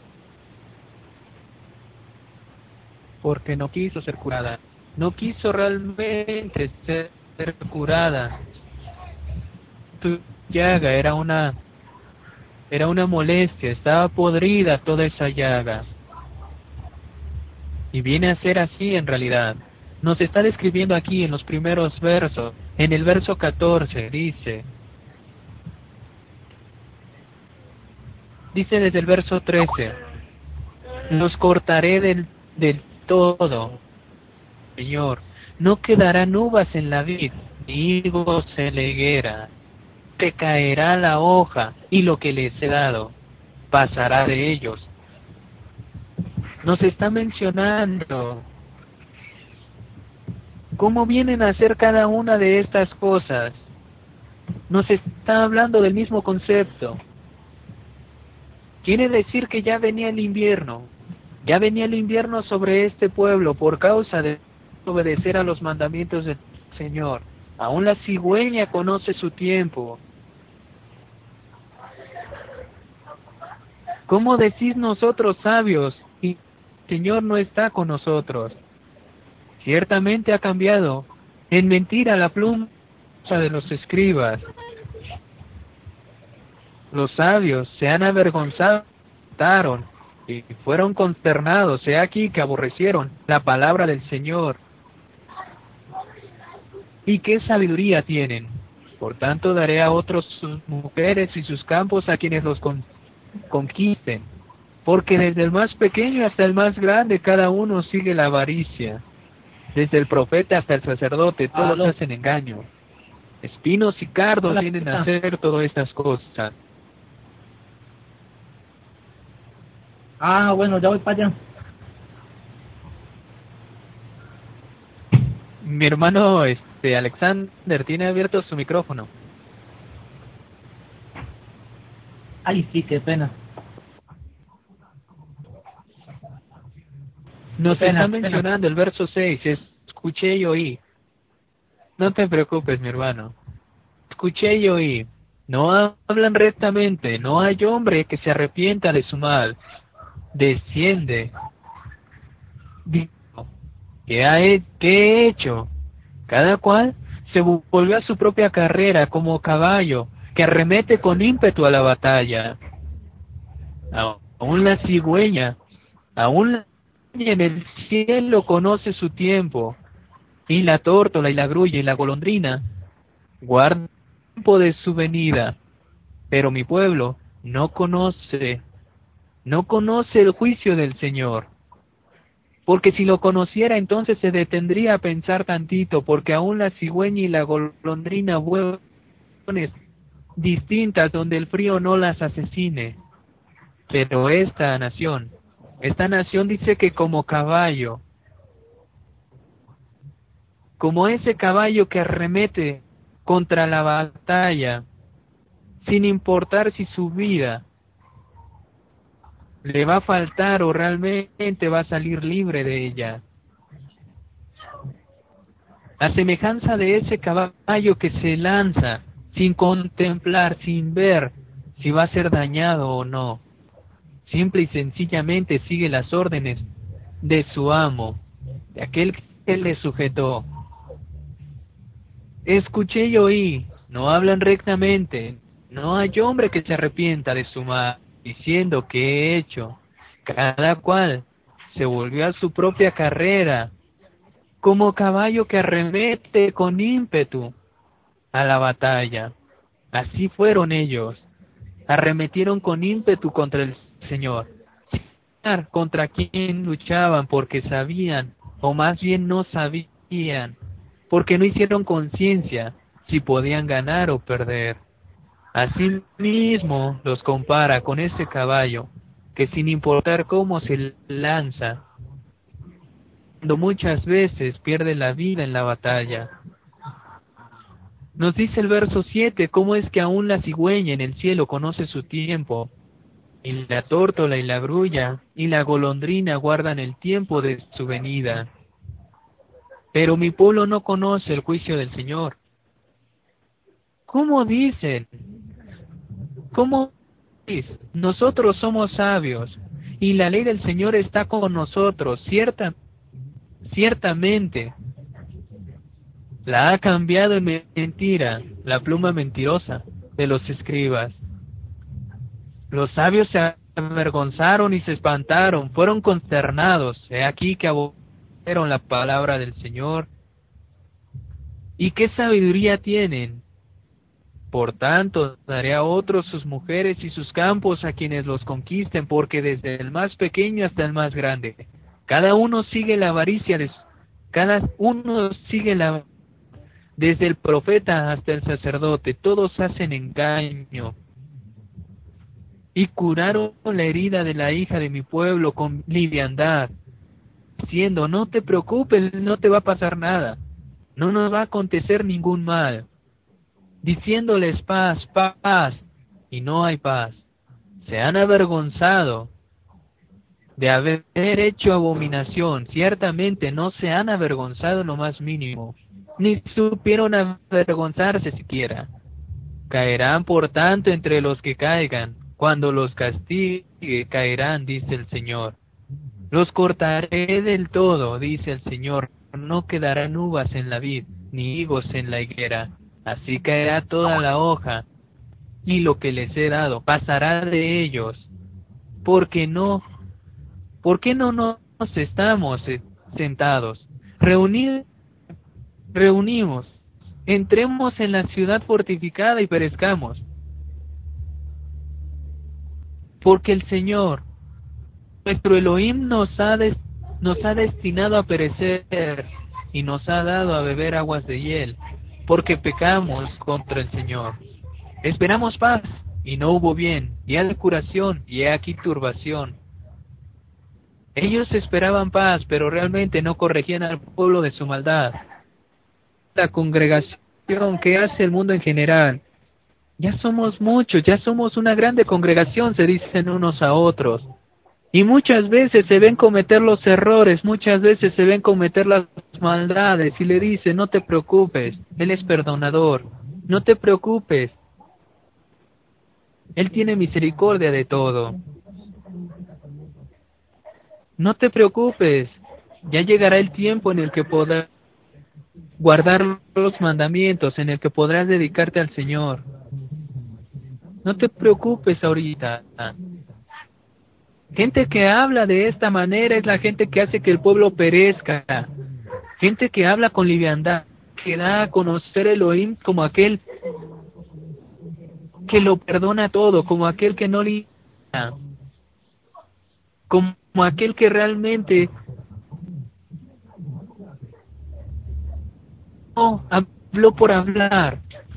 Porque no quiso ser curada. No quiso realmente ser curada. Tu llaga era una era una molestia, estaba podrida toda esa llaga. Y viene a ser así en realidad. Nos está describiendo aquí en los primeros versos. En el verso catorce dice, dice desde el verso trece, los cortaré del, del todo, Señor. No quedarán uvas en la vid, ni higos en la higuera. Te caerá la hoja, y lo que les he dado pasará de ellos. Nos está mencionando cómo vienen a ser cada una de estas cosas. Nos está hablando del mismo concepto. Quiere decir que ya venía el invierno. Ya venía el invierno sobre este pueblo por causa de obedecer a los mandamientos del Señor. Aún la cigüeña conoce su tiempo. ¿Cómo decís nosotros sabios y el Señor no está con nosotros? Ciertamente ha cambiado en mentira la pluma de los escribas. Los sabios se han avergonzado y fueron consternados. He aquí que aborrecieron la palabra del Señor. ¿Y qué sabiduría tienen? Por tanto daré a otros sus mujeres y sus campos a quienes los con conquisten, porque desde el más pequeño hasta el más grande cada uno sigue la avaricia, desde el profeta hasta el sacerdote todos Aló. hacen engaño, espinos y cardos Hola. vienen a hacer todas estas cosas. Ah, bueno, ya voy para allá. Mi hermano este Alexander tiene abierto su micrófono. Ay, sí, qué pena. Nos Qué pena, está qué pena. mencionando el verso seis, escuché y oí. No te preocupes, mi hermano. Escuché y oí. No hablan rectamente, no hay hombre que se arrepienta de su mal. Desciende. Dijo, ¿qué ha he, qué he hecho? Cada cual se volvió a su propia carrera como caballo que arremete con ímpetu a la batalla. Aún la cigüeña, aún la en el cielo conoce su tiempo, y la tórtola y la grulla y la golondrina guardan el tiempo de su venida, pero mi pueblo no conoce, no conoce el juicio del Señor, porque si lo conociera entonces se detendría a pensar tantito, porque aún la cigüeña y la golondrina vuelan distintas donde el frío no las asesine, pero esta nación, esta nación dice que como caballo, como ese caballo que arremete contra la batalla, sin importar si su vida le va a faltar o realmente va a salir libre de ella. A semejanza de ese caballo que se lanza sin contemplar, sin ver si va a ser dañado o no. Simple y sencillamente sigue las órdenes de su amo, de aquel que le sujetó. Escuché y oí, no hablan rectamente, no hay hombre que se arrepienta de su mal, diciendo que he hecho. Cada cual se volvió a su propia carrera, como caballo que arremete con ímpetu a la batalla. Así fueron ellos, arremetieron con ímpetu contra el Señor, contra quien luchaban porque sabían, o más bien no sabían, porque no hicieron conciencia si podían ganar o perder. Asimismo los compara con ese caballo que sin importar cómo se lanza, cuando muchas veces pierde la vida en la batalla. Nos dice el verso siete cómo es que aún la cigüeña en el cielo conoce su tiempo, y la tórtola y la grulla y la golondrina guardan el tiempo de su venida. Pero mi pueblo no conoce el juicio del Señor. ¿Cómo dicen? ¿Cómo dicen? Nosotros somos sabios, y la ley del Señor está con nosotros, cierta, ciertamente. La ha cambiado en mentira, la pluma mentirosa de los escribas. Los sabios se avergonzaron y se espantaron, fueron consternados. He aquí que aborrecieron la palabra del Señor. ¿Y qué sabiduría tienen? Por tanto, daré a otros sus mujeres y sus campos a quienes los conquisten, porque desde el más pequeño hasta el más grande, cada uno sigue la avaricia, de, cada uno sigue la desde el profeta hasta el sacerdote, todos hacen engaño. Y curaron la herida de la hija de mi pueblo con liviandad, diciendo, no te preocupes, no te va a pasar nada, no nos va a acontecer ningún mal, diciéndoles paz, paz, y no hay paz. Se han avergonzado de haber hecho abominación, ciertamente no se han avergonzado en lo más mínimo, ni supieron avergonzarse siquiera. Caerán por tanto entre los que caigan, Cuando los castigue, caerán, dice el Señor. Los cortaré del todo, dice el Señor. No quedarán uvas en la vid, ni higos en la higuera. Así caerá toda la hoja, y lo que les he dado pasará de ellos. Porque no, ¿por qué no nos estamos sentados? Reunid, reunimos, entremos en la ciudad fortificada y perezcamos. Porque el Señor, nuestro Elohim, nos ha, des, nos ha destinado a perecer y nos ha dado a beber aguas de hiel, porque pecamos contra el Señor. Esperamos paz, y no hubo bien, y hay curación, y he aquí turbación. Ellos esperaban paz, pero realmente no corregían al pueblo de su maldad. La congregación que hace el mundo en general, ya somos muchos, ya somos una grande congregación, se dicen unos a otros. Y muchas veces se ven cometer los errores, muchas veces se ven cometer las maldades, y le dice, no te preocupes, Él es perdonador, no te preocupes, Él tiene misericordia de todo. No te preocupes, ya llegará el tiempo en el que podrás guardar los mandamientos, en el que podrás dedicarte al Señor. No te preocupes ahorita. Gente que habla de esta manera es la gente que hace que el pueblo perezca. Gente que habla con liviandad, que da a conocer a Elohim como aquel que lo perdona todo, como aquel que no le... como aquel que realmente no habló por hablar.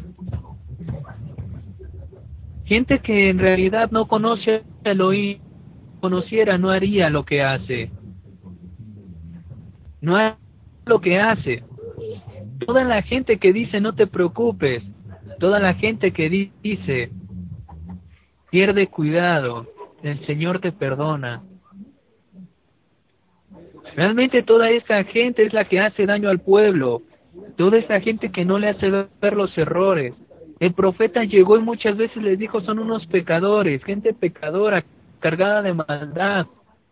Gente que en realidad no conoce a Elohim, conociera, no haría lo que hace. No haría lo que hace. Toda la gente que dice no te preocupes, toda la gente que dice pierde cuidado, el Señor te perdona. Realmente toda esa gente es la que hace daño al pueblo, toda esa gente que no le hace ver los errores. El profeta llegó y muchas veces les dijo, son unos pecadores, gente pecadora, cargada de maldad.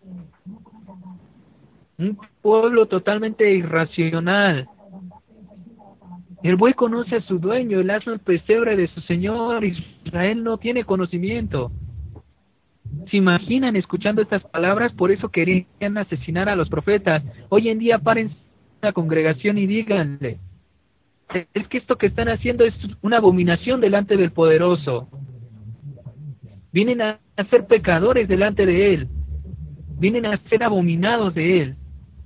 Un pueblo totalmente irracional. El buey conoce a su dueño, el asno el pesebre de su señor. Israel no tiene conocimiento. ¿Se imaginan escuchando estas palabras? Por eso querían asesinar a los profetas. Hoy en día paren la congregación y díganle, es que esto que están haciendo es una abominación delante del Poderoso. Vienen a ser pecadores delante de Él. Vienen a ser abominados de Él.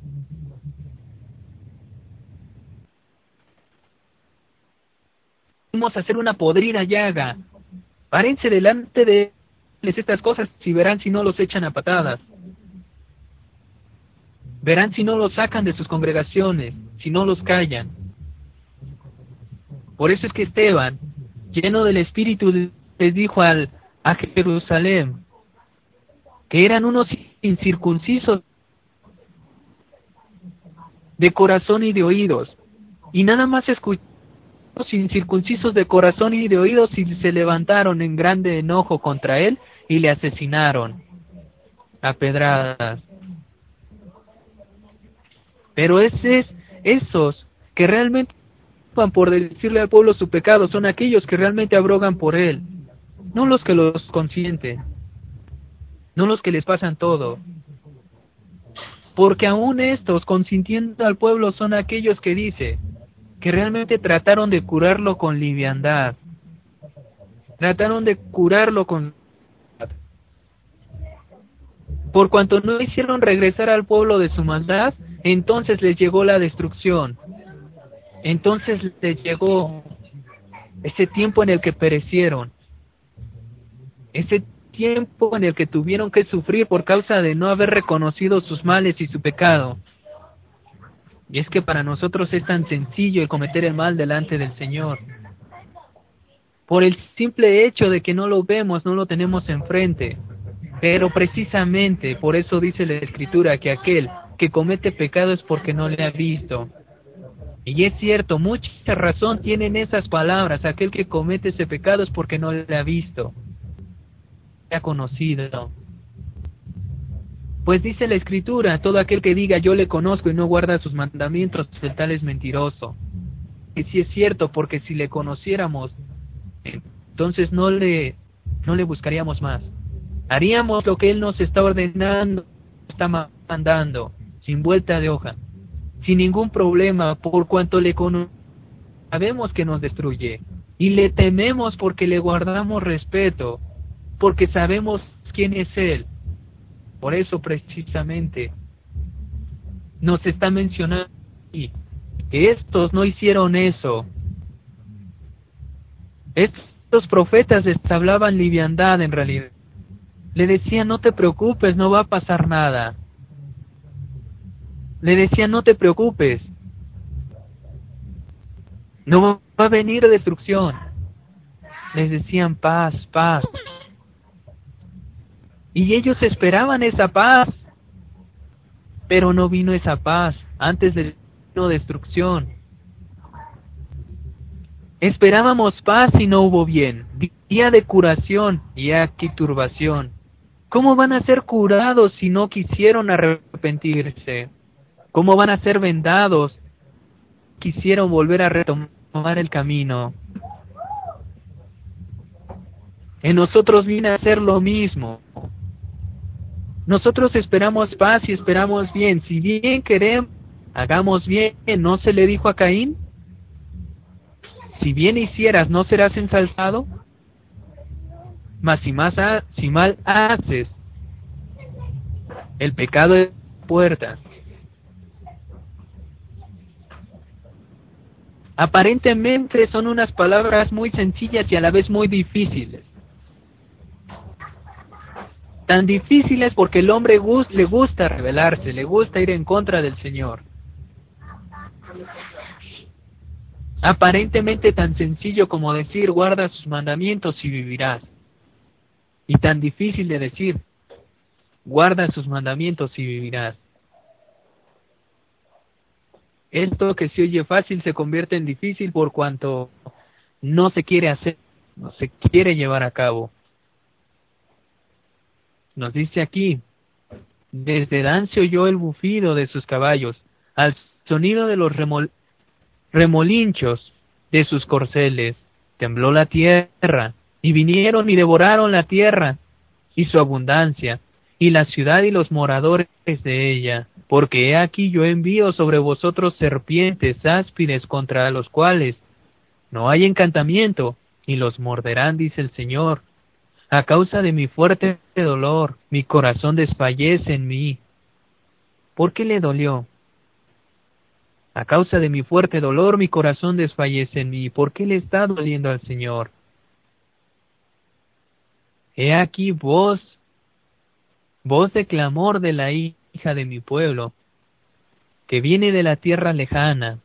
Vamos a hacer una podrida llaga. Párense delante de Él estas cosas y verán si no los echan a patadas. Verán si no los sacan de sus congregaciones, si no los callan. Por eso es que Esteban, lleno del Espíritu, les dijo al, a Jerusalén, que eran unos incircuncisos de corazón y de oídos. Y nada más escuchó los incircuncisos de corazón y de oídos y se levantaron en grande enojo contra él y le asesinaron a pedradas. Pero ese es, esos que realmente por decirle al pueblo su pecado son aquellos que realmente abrogan por él, no los que los consienten, no los que les pasan todo, porque aún estos consintiendo al pueblo son aquellos que dice que realmente trataron de curarlo con liviandad, trataron de curarlo con por cuanto no hicieron regresar al pueblo de su maldad, entonces les llegó la destrucción. Entonces les llegó ese tiempo en el que perecieron, ese tiempo en el que tuvieron que sufrir por causa de no haber reconocido sus males y su pecado. Y es que para nosotros es tan sencillo el cometer el mal delante del Señor. Por el simple hecho de que no lo vemos, no lo tenemos enfrente. Pero precisamente por eso dice la Escritura que aquel que comete pecado es porque no le ha visto. Y es cierto, mucha razón tienen esas palabras. Aquel que comete ese pecado es porque no le ha visto. ha conocido. Pues dice la Escritura, todo aquel que diga yo le conozco y no guarda sus mandamientos, el tal es mentiroso. Y sí es cierto, porque si le conociéramos, entonces no le, no le buscaríamos más. Haríamos lo que Él nos está ordenando, está mandando, sin vuelta de hoja, sin ningún problema, por cuanto le conocemos, sabemos que nos destruye, y le tememos porque le guardamos respeto, porque sabemos quién es Él. Por eso precisamente nos está mencionando aquí que estos no hicieron eso. Estos profetas les hablaban liviandad en realidad. Le decían, no te preocupes, no va a pasar nada. Le decían, no te preocupes, no va a venir destrucción. Les decían paz, paz. Y ellos esperaban esa paz, pero no vino esa paz, antes vino destrucción. Esperábamos paz y no hubo bien, día de curación y aquí turbación. ¿Cómo van a ser curados si no quisieron arrepentirse? ¿Cómo van a ser vendados si quisieron volver a retomar el camino? En nosotros viene a ser lo mismo. Nosotros esperamos paz y esperamos bien. Si bien queremos, hagamos bien. ¿No se le dijo a Caín? Si bien hicieras, ¿no serás ensalzado? Mas si, más ha, si mal haces, el pecado es puerta. Aparentemente son unas palabras muy sencillas y a la vez muy difíciles. Tan difíciles porque el hombre gust, le gusta rebelarse, le gusta ir en contra del Señor. Aparentemente tan sencillo como decir, guarda sus mandamientos y vivirás. Y tan difícil de decir, guarda sus mandamientos y vivirás. Esto que se oye fácil se convierte en difícil por cuanto no se quiere hacer, no se quiere llevar a cabo. Nos dice aquí, desde Dan se oyó el bufido de sus caballos, al sonido de los remol remolinchos de sus corceles, tembló la tierra, y vinieron y devoraron la tierra, y su abundancia, y la ciudad y los moradores de ella, porque he aquí yo envío sobre vosotros serpientes áspides contra los cuales no hay encantamiento, y los morderán, dice el Señor. A causa de mi fuerte dolor, mi corazón desfallece en mí. ¿Por qué le dolió? A causa de mi fuerte dolor, mi corazón desfallece en mí. ¿Por qué le está doliendo al Señor? He aquí voz, voz de clamor de la hija de mi pueblo, que viene de la tierra lejana.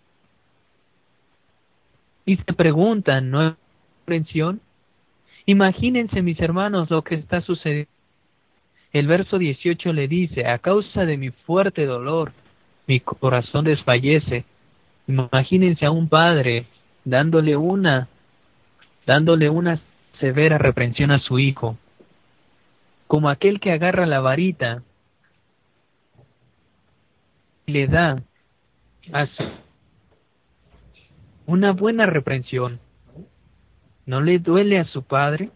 Y se preguntan, ¿no hay comprensión? Imagínense, mis hermanos, lo que está sucediendo. El verso dieciocho le dice, a causa de mi fuerte dolor, mi corazón desfallece. Imagínense a un padre dándole una, dándole una severa reprensión a su hijo, como aquel que agarra la varita y le da a su, una buena reprensión. ¿No le duele a su padre?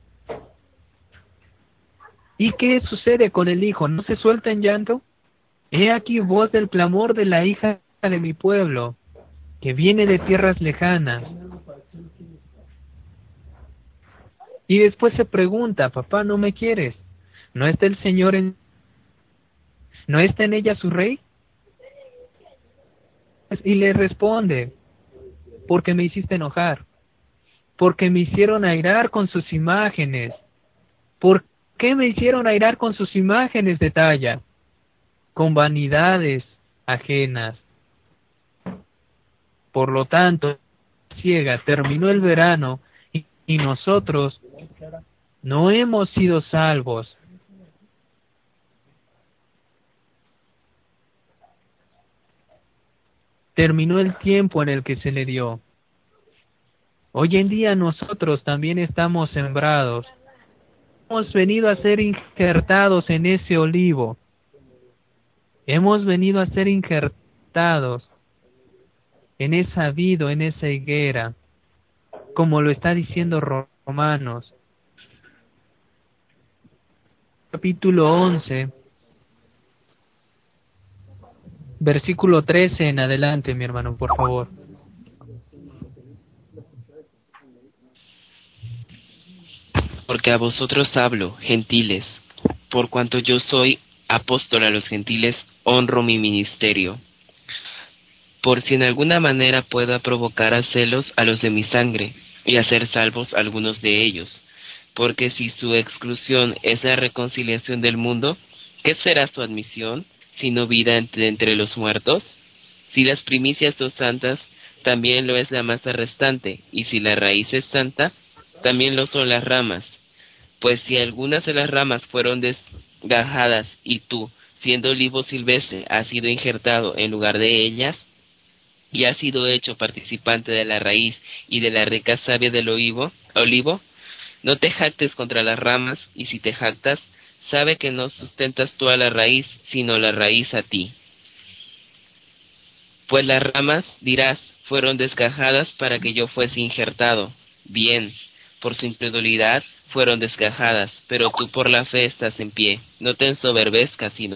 ¿Y qué sucede con el hijo? ¿No se suelta en llanto? He aquí voz del clamor de la hija de mi pueblo, que viene de tierras lejanas. Y después se pregunta, papá, ¿no me quieres? ¿No está el Señor en... ¿No está en ella su rey? Y le responde, porque me hiciste enojar, porque me hicieron airar con sus imágenes. ¿Por qué me hicieron airar con sus imágenes de talla? Con vanidades ajenas. Por lo tanto, ciega, terminó el verano y, y nosotros no hemos sido salvos. Terminó el tiempo en el que se le dio. Hoy en día nosotros también estamos sembrados. hemos venido a ser injertados en ese olivo. Hemos venido a ser injertados en esa vid, en esa higuera, como lo está diciendo Romanos. Capítulo once, versículo trece en adelante, mi hermano, por favor. Porque a vosotros hablo, gentiles, por cuanto yo soy apóstol a los gentiles, honro mi ministerio, por si en alguna manera pueda provocar a celos a los de mi sangre, y hacer salvos algunos de ellos. Porque si su exclusión es la reconciliación del mundo, ¿qué será su admisión, sino vida entre, entre los muertos? Si las primicias son santas, también lo es la masa restante, y si la raíz es santa, también lo son las ramas. Pues si algunas de las ramas fueron desgajadas, y tú, siendo olivo silvestre, has sido injertado en lugar de ellas, y has sido hecho participante de la raíz y de la rica savia del olivo, olivo, no te jactes contra las ramas, y si te jactas, sabe que no sustentas tú a la raíz, sino la raíz a ti. Pues las ramas, dirás, fueron desgajadas para que yo fuese injertado. Bien, por su incredulidad fueron desgajadas, pero tú por la fe estás en pie. No te ensoberbezcas, sino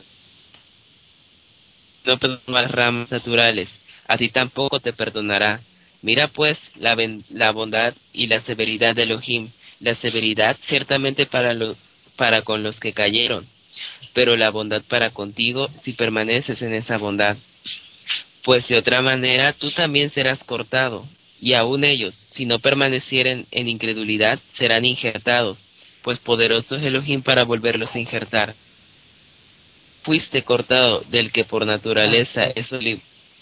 no perdonas las ramas naturales, a ti tampoco te perdonará. Mira pues la, ben, la bondad y la severidad de Elohim, la severidad ciertamente para, lo, para con los que cayeron, pero la bondad para contigo si permaneces en esa bondad. Pues de otra manera tú también serás cortado, y aun ellos, si no permanecieren en incredulidad, serán injertados, pues poderoso es Elohim para volverlos a injertar. Fuiste cortado del que por naturaleza es olivo.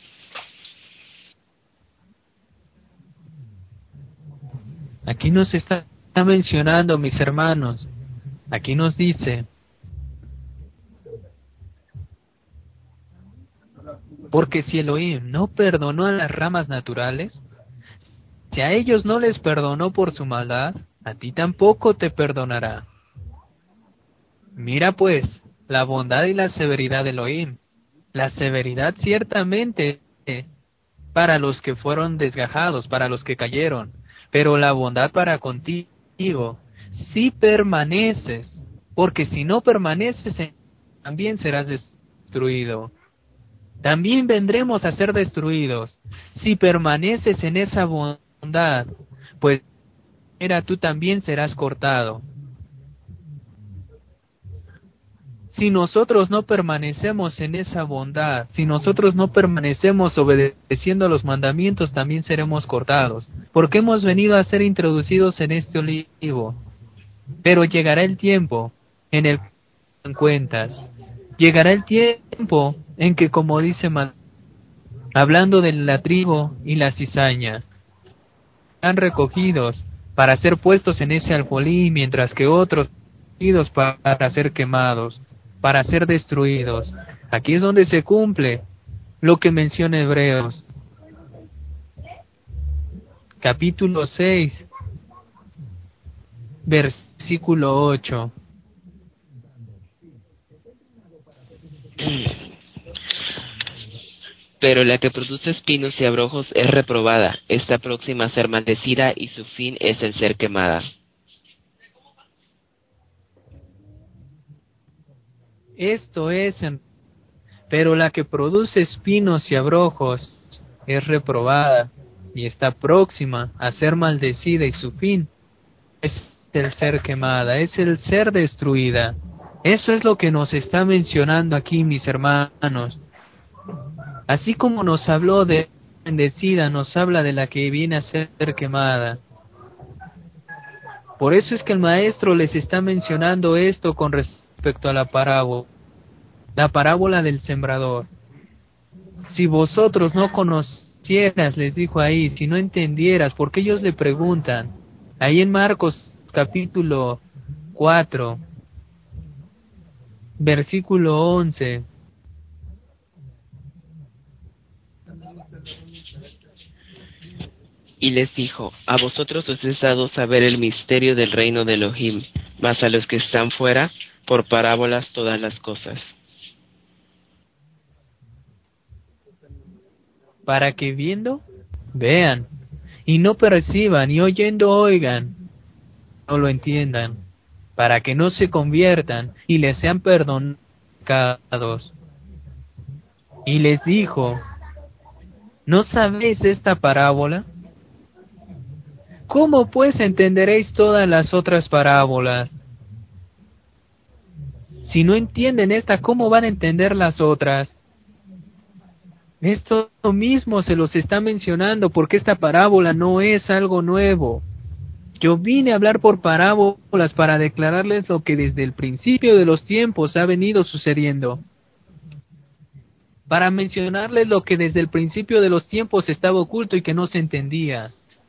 Aquí nos está mencionando, mis hermanos, aquí nos dice, porque si Elohim no perdonó a las ramas naturales, si a ellos no les perdonó por su maldad, a ti tampoco te perdonará. Mira pues, la bondad y la severidad de Elohim. La severidad ciertamente para los que fueron desgajados, para los que cayeron, pero la bondad para contigo, si permaneces, porque si no permaneces, también serás destruido. También vendremos a ser destruidos. Si permaneces en esa bondad, pues era tú también serás cortado. Si nosotros no permanecemos en esa bondad, si nosotros no permanecemos obedeciendo a los mandamientos, también seremos cortados, porque hemos venido a ser introducidos en este olivo. Pero llegará el tiempo en el que cuentas, llegará el tiempo en que, como dice, hablando de la trigo y la cizaña, serán recogidos para ser puestos en ese alfolí, mientras que otros recogidos para ser quemados, para ser destruidos. Aquí es donde se cumple lo que menciona Hebreos, capítulo seis, versículo ocho. Pero la que produce espinos y abrojos es reprobada, está próxima a ser maldecida, y su fin es el ser quemada. Esto es, en... pero la que produce espinos y abrojos es reprobada y está próxima a ser maldecida, y su fin es el ser quemada, es el ser destruida. Eso es lo que nos está mencionando aquí, mis hermanos. Así como nos habló de bendecida, nos habla de la que viene a ser quemada. Por eso es que el maestro les está mencionando esto con respecto a la parábola, la parábola del sembrador. Si vosotros no conocieras, les dijo ahí, si no entendieras, porque ellos le preguntan, ahí en Marcos capítulo cuatro, versículo once. Y les dijo, a vosotros os es dado saber el misterio del reino de Elohim, mas a los que están fuera, por parábolas todas las cosas. Para que viendo, vean, y no perciban, y oyendo, oigan, no lo entiendan, para que no se conviertan y les sean perdonados. Y les dijo, ¿no sabéis esta parábola? ¿Cómo pues entenderéis todas las otras parábolas? Si no entienden esta, ¿cómo van a entender las otras? Esto mismo se los está mencionando porque esta parábola no es algo nuevo. Yo vine a hablar por parábolas para declararles lo que desde el principio de los tiempos ha venido sucediendo. Para mencionarles lo que desde el principio de los tiempos estaba oculto y que no se entendía.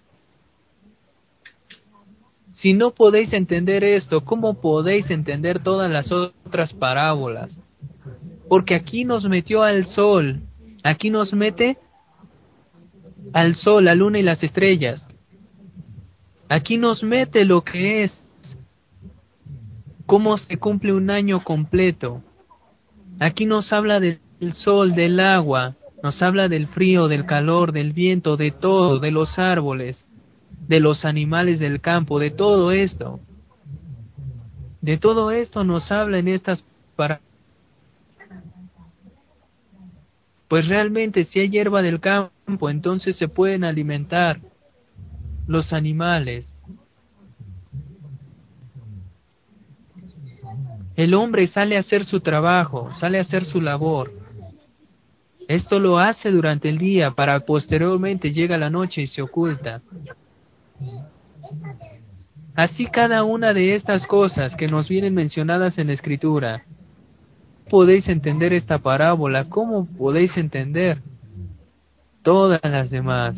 Si no podéis entender esto, ¿cómo podéis entender todas las otras parábolas? Porque aquí nos metió al sol, aquí nos mete al sol, la luna y las estrellas. Aquí nos mete lo que es, cómo se cumple un año completo. Aquí nos habla del sol, del agua, nos habla del frío, del calor, del viento, de todo, de los árboles, de los animales del campo, de todo esto. De todo esto nos habla en estas parábolas. Pues realmente si hay hierba del campo, entonces se pueden alimentar los animales. El hombre sale a hacer su trabajo, sale a hacer su labor. Esto lo hace durante el día para posteriormente llega la noche y se oculta. Así cada una de estas cosas que nos vienen mencionadas en la Escritura. ¿Podéis entender esta parábola? ¿Cómo podéis entender todas las demás?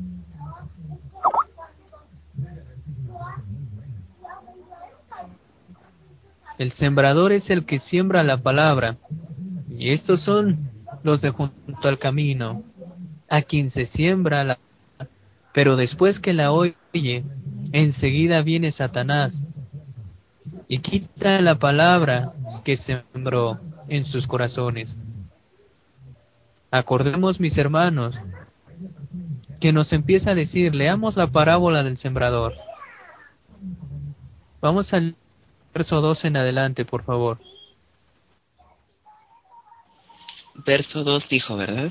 El sembrador es el que siembra la palabra, y estos son los de junto al camino, a quien se siembra la pero después que la oye, enseguida viene Satanás y quita la palabra que sembró en sus corazones. Acordemos, mis hermanos, que nos empieza a decir, leamos la parábola del sembrador. Vamos al verso dos en adelante, por favor. Verso dos dijo, ¿verdad?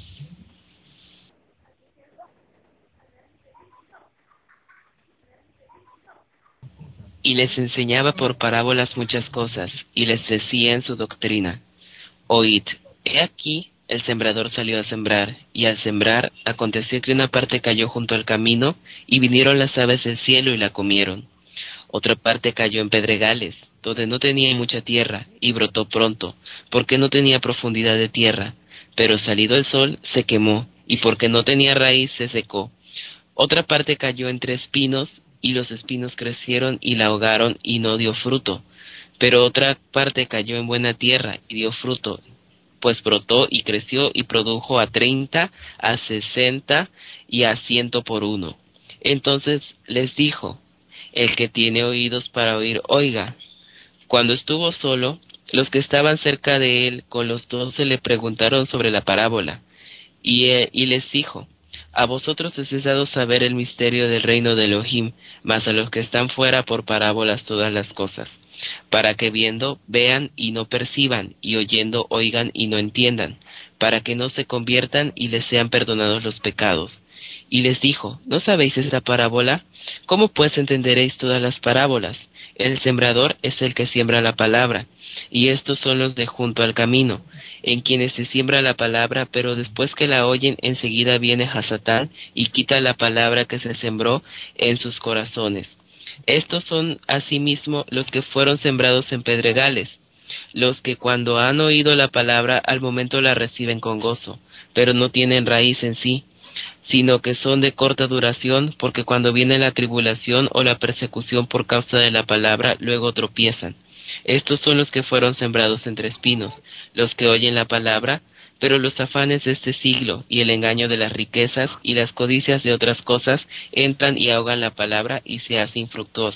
Y les enseñaba por parábolas muchas cosas, y les decía en su doctrina, oíd, he aquí, el sembrador salió a sembrar, y al sembrar, aconteció que una parte cayó junto al camino, y vinieron las aves del cielo y la comieron. Otra parte cayó en pedregales, donde no tenía mucha tierra, y brotó pronto, porque no tenía profundidad de tierra, pero salido el sol, se quemó, y porque no tenía raíz, se secó. Otra parte cayó entre espinos, y los espinos crecieron y la ahogaron, y no dio fruto. Pero otra parte cayó en buena tierra, y dio fruto, pues brotó y creció, y produjo a treinta, a sesenta, y a ciento por uno. Entonces les dijo, el que tiene oídos para oír, oiga. Cuando estuvo solo, los que estaban cerca de él con los doce le preguntaron sobre la parábola, y, eh, y les dijo, a vosotros os es dado saber el misterio del reino de Elohim, mas a los que están fuera por parábolas todas las cosas, para que viendo vean y no perciban, y oyendo oigan y no entiendan, para que no se conviertan y les sean perdonados los pecados. Y les dijo, ¿no sabéis esta parábola? ¿Cómo pues entenderéis todas las parábolas? El sembrador es el que siembra la palabra, y estos son los de junto al camino, en quienes se siembra la palabra, pero después que la oyen, enseguida viene Hasatán y quita la palabra que se sembró en sus corazones. Estos son asimismo los que fueron sembrados en pedregales, los que cuando han oído la palabra al momento la reciben con gozo, pero no tienen raíz en sí, sino que son de corta duración, porque cuando viene la tribulación o la persecución por causa de la palabra, luego tropiezan. Estos son los que fueron sembrados entre espinos, los que oyen la palabra, pero los afanes de este siglo, y el engaño de las riquezas, y las codicias de otras cosas, entran y ahogan la palabra, y se hace infructuosa.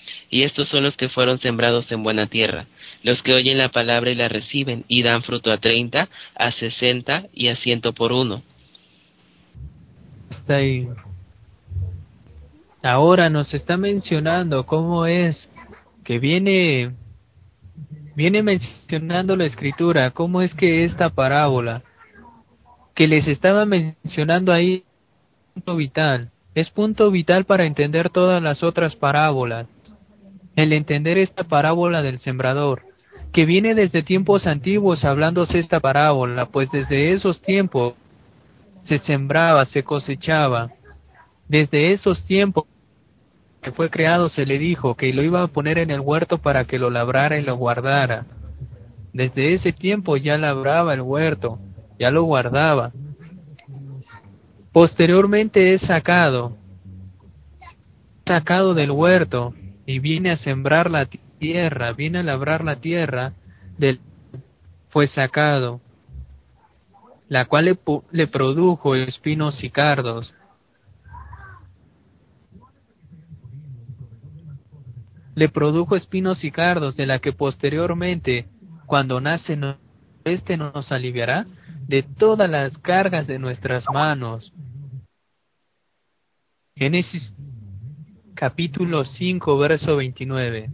Y estos son los que fueron sembrados en buena tierra, los que oyen la palabra y la reciben, y dan fruto a treinta, a sesenta y a ciento por uno. Está ahí. Ahora nos está mencionando cómo es que viene, viene mencionando la Escritura, cómo es que esta parábola que les estaba mencionando ahí es punto vital, es punto vital para entender todas las otras parábolas. El entender esta parábola del sembrador, que viene desde tiempos antiguos hablándose esta parábola, pues desde esos tiempos se sembraba, se cosechaba. Desde esos tiempos que fue creado se le dijo que lo iba a poner en el huerto para que lo labrara y lo guardara. Desde ese tiempo ya labraba el huerto, ya lo guardaba. Posteriormente es sacado, sacado del huerto y viene a sembrar la tierra, viene a labrar la tierra, del fue sacado, la cual le, le produjo espinos y cardos. Le produjo espinos y cardos, de la que posteriormente, cuando nace, este nos aliviará de todas las cargas de nuestras manos. Génesis capítulo cinco, verso veintinueve.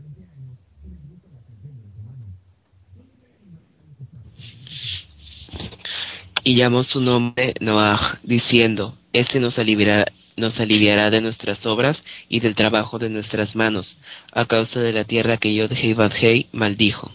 Y llamó su nombre Noaj, diciendo, Este nos aliviará, nos aliviará de nuestras obras y del trabajo de nuestras manos, a causa de la tierra que Yod-Hei Vad-Hei maldijo.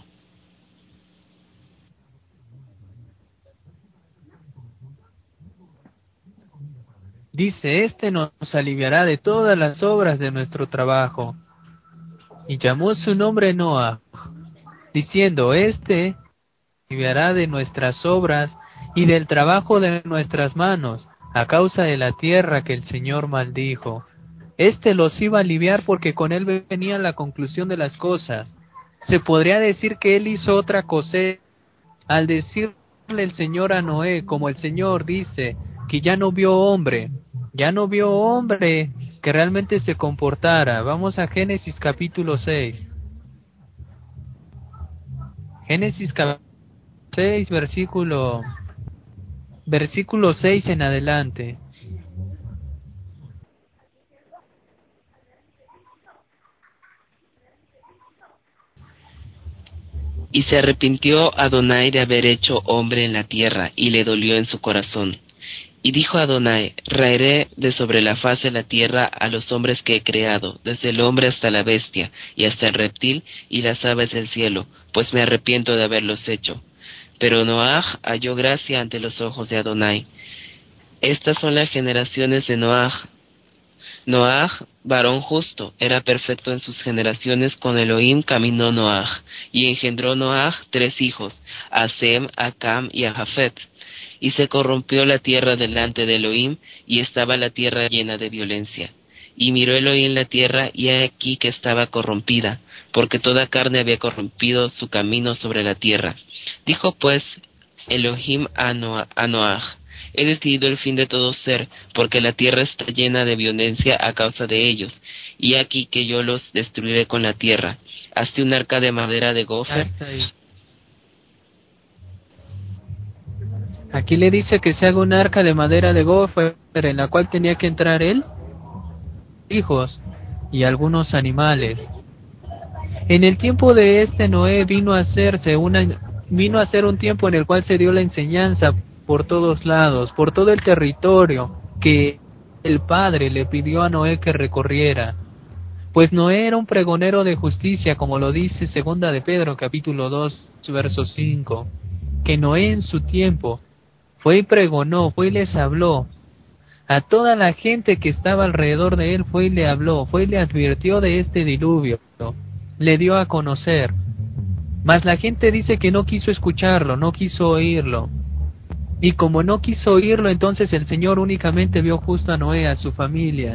Dice, este nos aliviará de todas las obras de nuestro trabajo. Y llamó su nombre Noaj, diciendo, este aliviará de nuestras obras y del trabajo de nuestras manos, a causa de la tierra que el Señor maldijo. Este los iba a aliviar porque con él venía la conclusión de las cosas. Se podría decir que él hizo otra cosecha al decirle el Señor a Noé, como el Señor dice, que ya no vio hombre, ya no vio hombre que realmente se comportara. Vamos a Génesis capítulo seis. Génesis capítulo seis, versículo, versículo seis en adelante. Y se arrepintió Adonai de haber hecho hombre en la tierra, y le dolió en su corazón. Y dijo Adonai, raeré de sobre la faz de la tierra a los hombres que he creado, desde el hombre hasta la bestia, y hasta el reptil y las aves del cielo, pues me arrepiento de haberlos hecho. Pero Noaj halló gracia ante los ojos de Adonai. Estas son las generaciones de Noaj. Noaj, varón justo, era perfecto en sus generaciones, con Elohim caminó Noaj, y engendró Noaj tres hijos, a Sem, a Cam y a Jafet. Y se corrompió la tierra delante de Elohim, y estaba la tierra llena de violencia. Y miró Elohim la tierra, y he aquí que estaba corrompida, porque toda carne había corrompido su camino sobre la tierra. Dijo pues Elohim a Noaj, he decidido el fin de todo ser, porque la tierra está llena de violencia a causa de ellos, y aquí que yo los destruiré con la tierra. Hazte un arca de madera de gofer. Aquí le dice que se haga un arca de madera de gofer, en la cual tenía que entrar él, hijos y algunos animales. En el tiempo de este Noé vino a hacerse una vino a ser un tiempo en el cual se dio la enseñanza por todos lados, por todo el territorio que el Padre le pidió a Noé que recorriera. Pues Noé era un pregonero de justicia, como lo dice segunda de Pedro capítulo dos, verso cinco, que Noé en su tiempo fue y pregonó, fue y les habló a toda la gente que estaba alrededor de él, fue y le habló, fue y le advirtió de este diluvio, le dio a conocer. Mas la gente dice que no quiso escucharlo, no quiso oírlo. Y como no quiso oírlo, entonces el Señor únicamente vio justo a Noé, a su familia,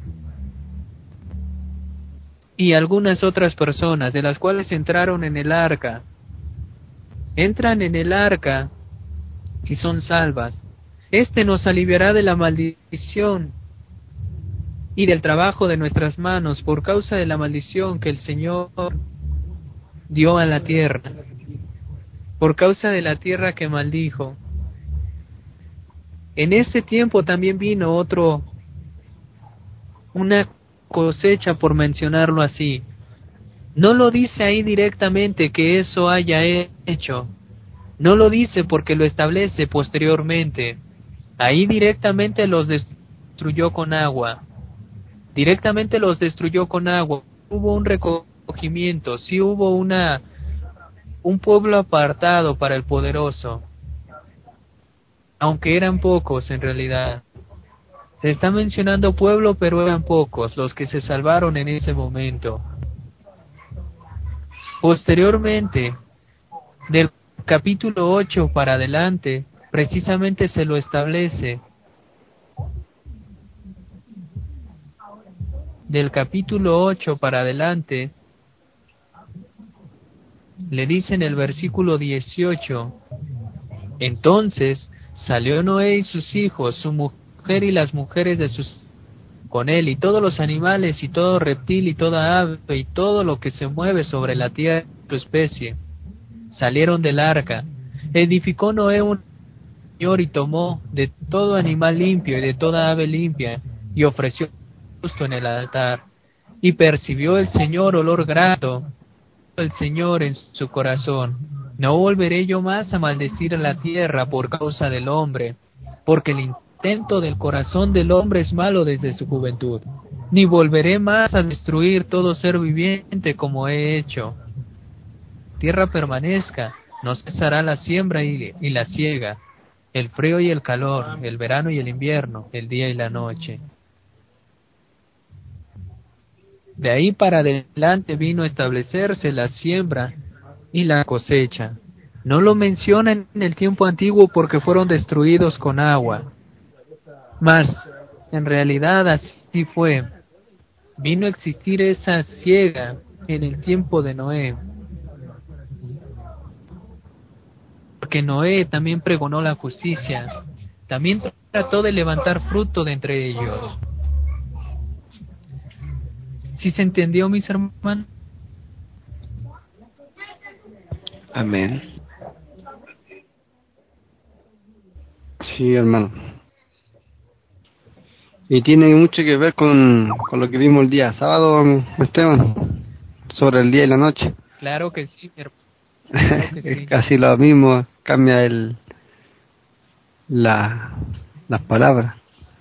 y algunas otras personas, de las cuales entraron en el arca. Entran en el arca y son salvas. Este nos aliviará de la maldición y del trabajo de nuestras manos por causa de la maldición que el Señor dio a la tierra, por causa de la tierra que maldijo. En ese tiempo también vino otro, una cosecha, por mencionarlo así. No lo dice ahí directamente que eso haya hecho, no lo dice porque lo establece posteriormente. Ahí directamente los destruyó con agua, directamente los destruyó con agua. Hubo un recogimiento, sí hubo una, un pueblo apartado para el poderoso, aunque eran pocos en realidad. Se está mencionando pueblo, pero eran pocos los que se salvaron en ese momento. Posteriormente, del capítulo ocho para adelante, precisamente se lo establece. Del capítulo ocho para adelante, le dice en el versículo dieciocho, entonces salió Noé y sus hijos, su mujer y las mujeres de sus con él, y todos los animales y todo reptil y toda ave y todo lo que se mueve sobre la tierra, su especie, salieron del arca. Edificó Noé un señor y tomó de todo animal limpio y de toda ave limpia y ofreció justo en el altar. Y percibió el Señor olor grato, el Señor en su corazón: no volveré yo más a maldecir a la tierra por causa del hombre, porque el intento del corazón del hombre es malo desde su juventud, ni volveré más a destruir todo ser viviente como he hecho. Tierra permanezca, no cesará la siembra y, y la siega, el frío y el calor, el verano y el invierno, el día y la noche. De ahí para adelante vino a establecerse la siembra y la cosecha. No lo menciona en el tiempo antiguo porque fueron destruidos con agua. Mas, en realidad así fue. Vino a existir esa siega en el tiempo de Noé. Porque Noé también pregonó la justicia. También trató de levantar fruto de entre ellos. ¿Sí se entendió, mis hermanos? Amén. Sí, hermano. Y tiene mucho que ver con, con lo que vimos el día sábado, don Esteban, sobre el día y la noche. Claro que sí, mi hermano. Claro que Es sí. casi lo mismo, cambia el la las palabras.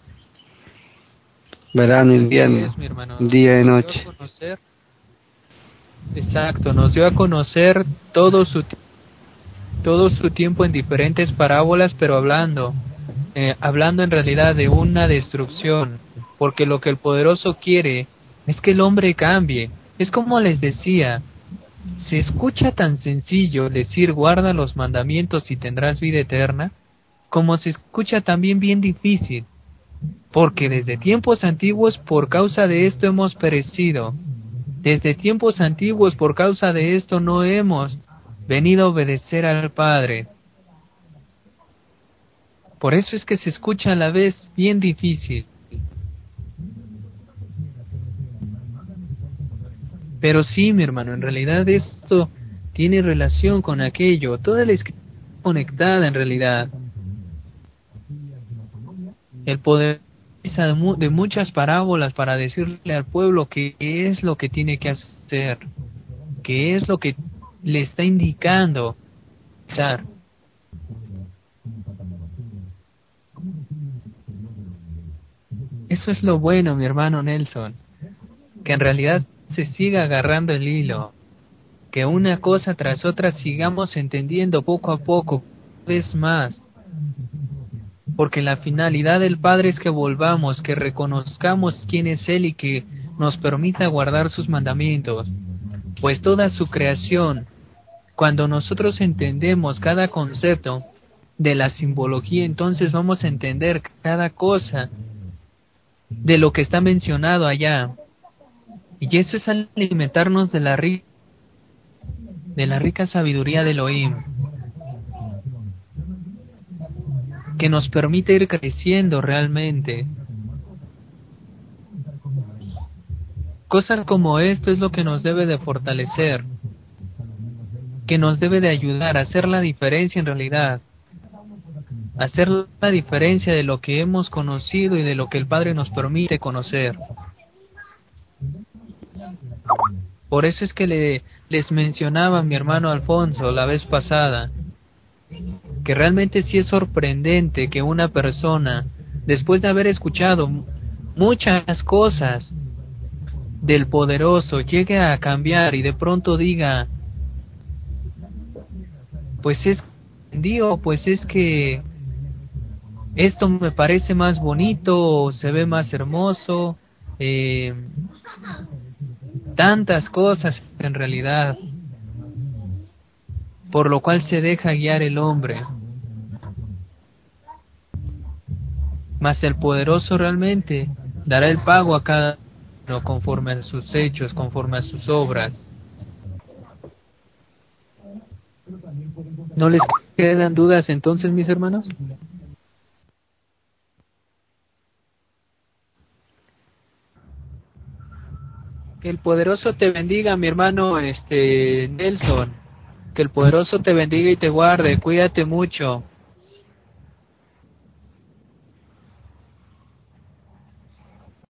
Verano, Así invierno, es, mi hermano. día y Nos dio noche. a conocer, exacto, nos dio a conocer todo su todo su tiempo en diferentes parábolas, pero hablando, eh, hablando en realidad de una destrucción, porque lo que el poderoso quiere es que el hombre cambie. Es como les decía, se escucha tan sencillo decir guarda los mandamientos y tendrás vida eterna, como se escucha también bien difícil, porque desde tiempos antiguos por causa de esto hemos perecido. Desde tiempos antiguos por causa de esto no hemos venido a obedecer al Padre. Por eso es que se escucha a la vez bien difícil. Pero sí, mi hermano, en realidad esto tiene relación con aquello. Toda la escritura está conectada en realidad. El poder de muchas parábolas para decirle al pueblo qué es lo que tiene que hacer, qué es lo que le está indicando. Eso es lo bueno, mi hermano Nelson, que en realidad se siga agarrando el hilo, que una cosa tras otra sigamos entendiendo poco a poco, cada vez más, porque la finalidad del Padre es que volvamos, que reconozcamos quién es Él y que nos permita guardar sus mandamientos, pues toda su creación, cuando nosotros entendemos cada concepto de la simbología, entonces vamos a entender cada cosa de lo que está mencionado allá. Y eso es alimentarnos de la rica, de la rica sabiduría de Elohim, que nos permite ir creciendo realmente. Cosas como esto es lo que nos debe de fortalecer, que nos debe de ayudar a hacer la diferencia en realidad, hacer la diferencia de lo que hemos conocido y de lo que el Padre nos permite conocer. Por eso es que le, les mencionaba a mi hermano Alfonso la vez pasada, que realmente sí es sorprendente que una persona, después de haber escuchado muchas cosas del poderoso, llegue a cambiar y de pronto diga, pues es Dios, pues es que esto me parece más bonito, se ve más hermoso, eh, tantas cosas en realidad, por lo cual se deja guiar el hombre. Mas el poderoso realmente dará el pago a cada uno conforme a sus hechos, conforme a sus obras. ¿No les quedan dudas entonces, mis hermanos? Que el poderoso te bendiga, mi hermano este Nelson. Que el poderoso te bendiga y te guarde. Cuídate mucho.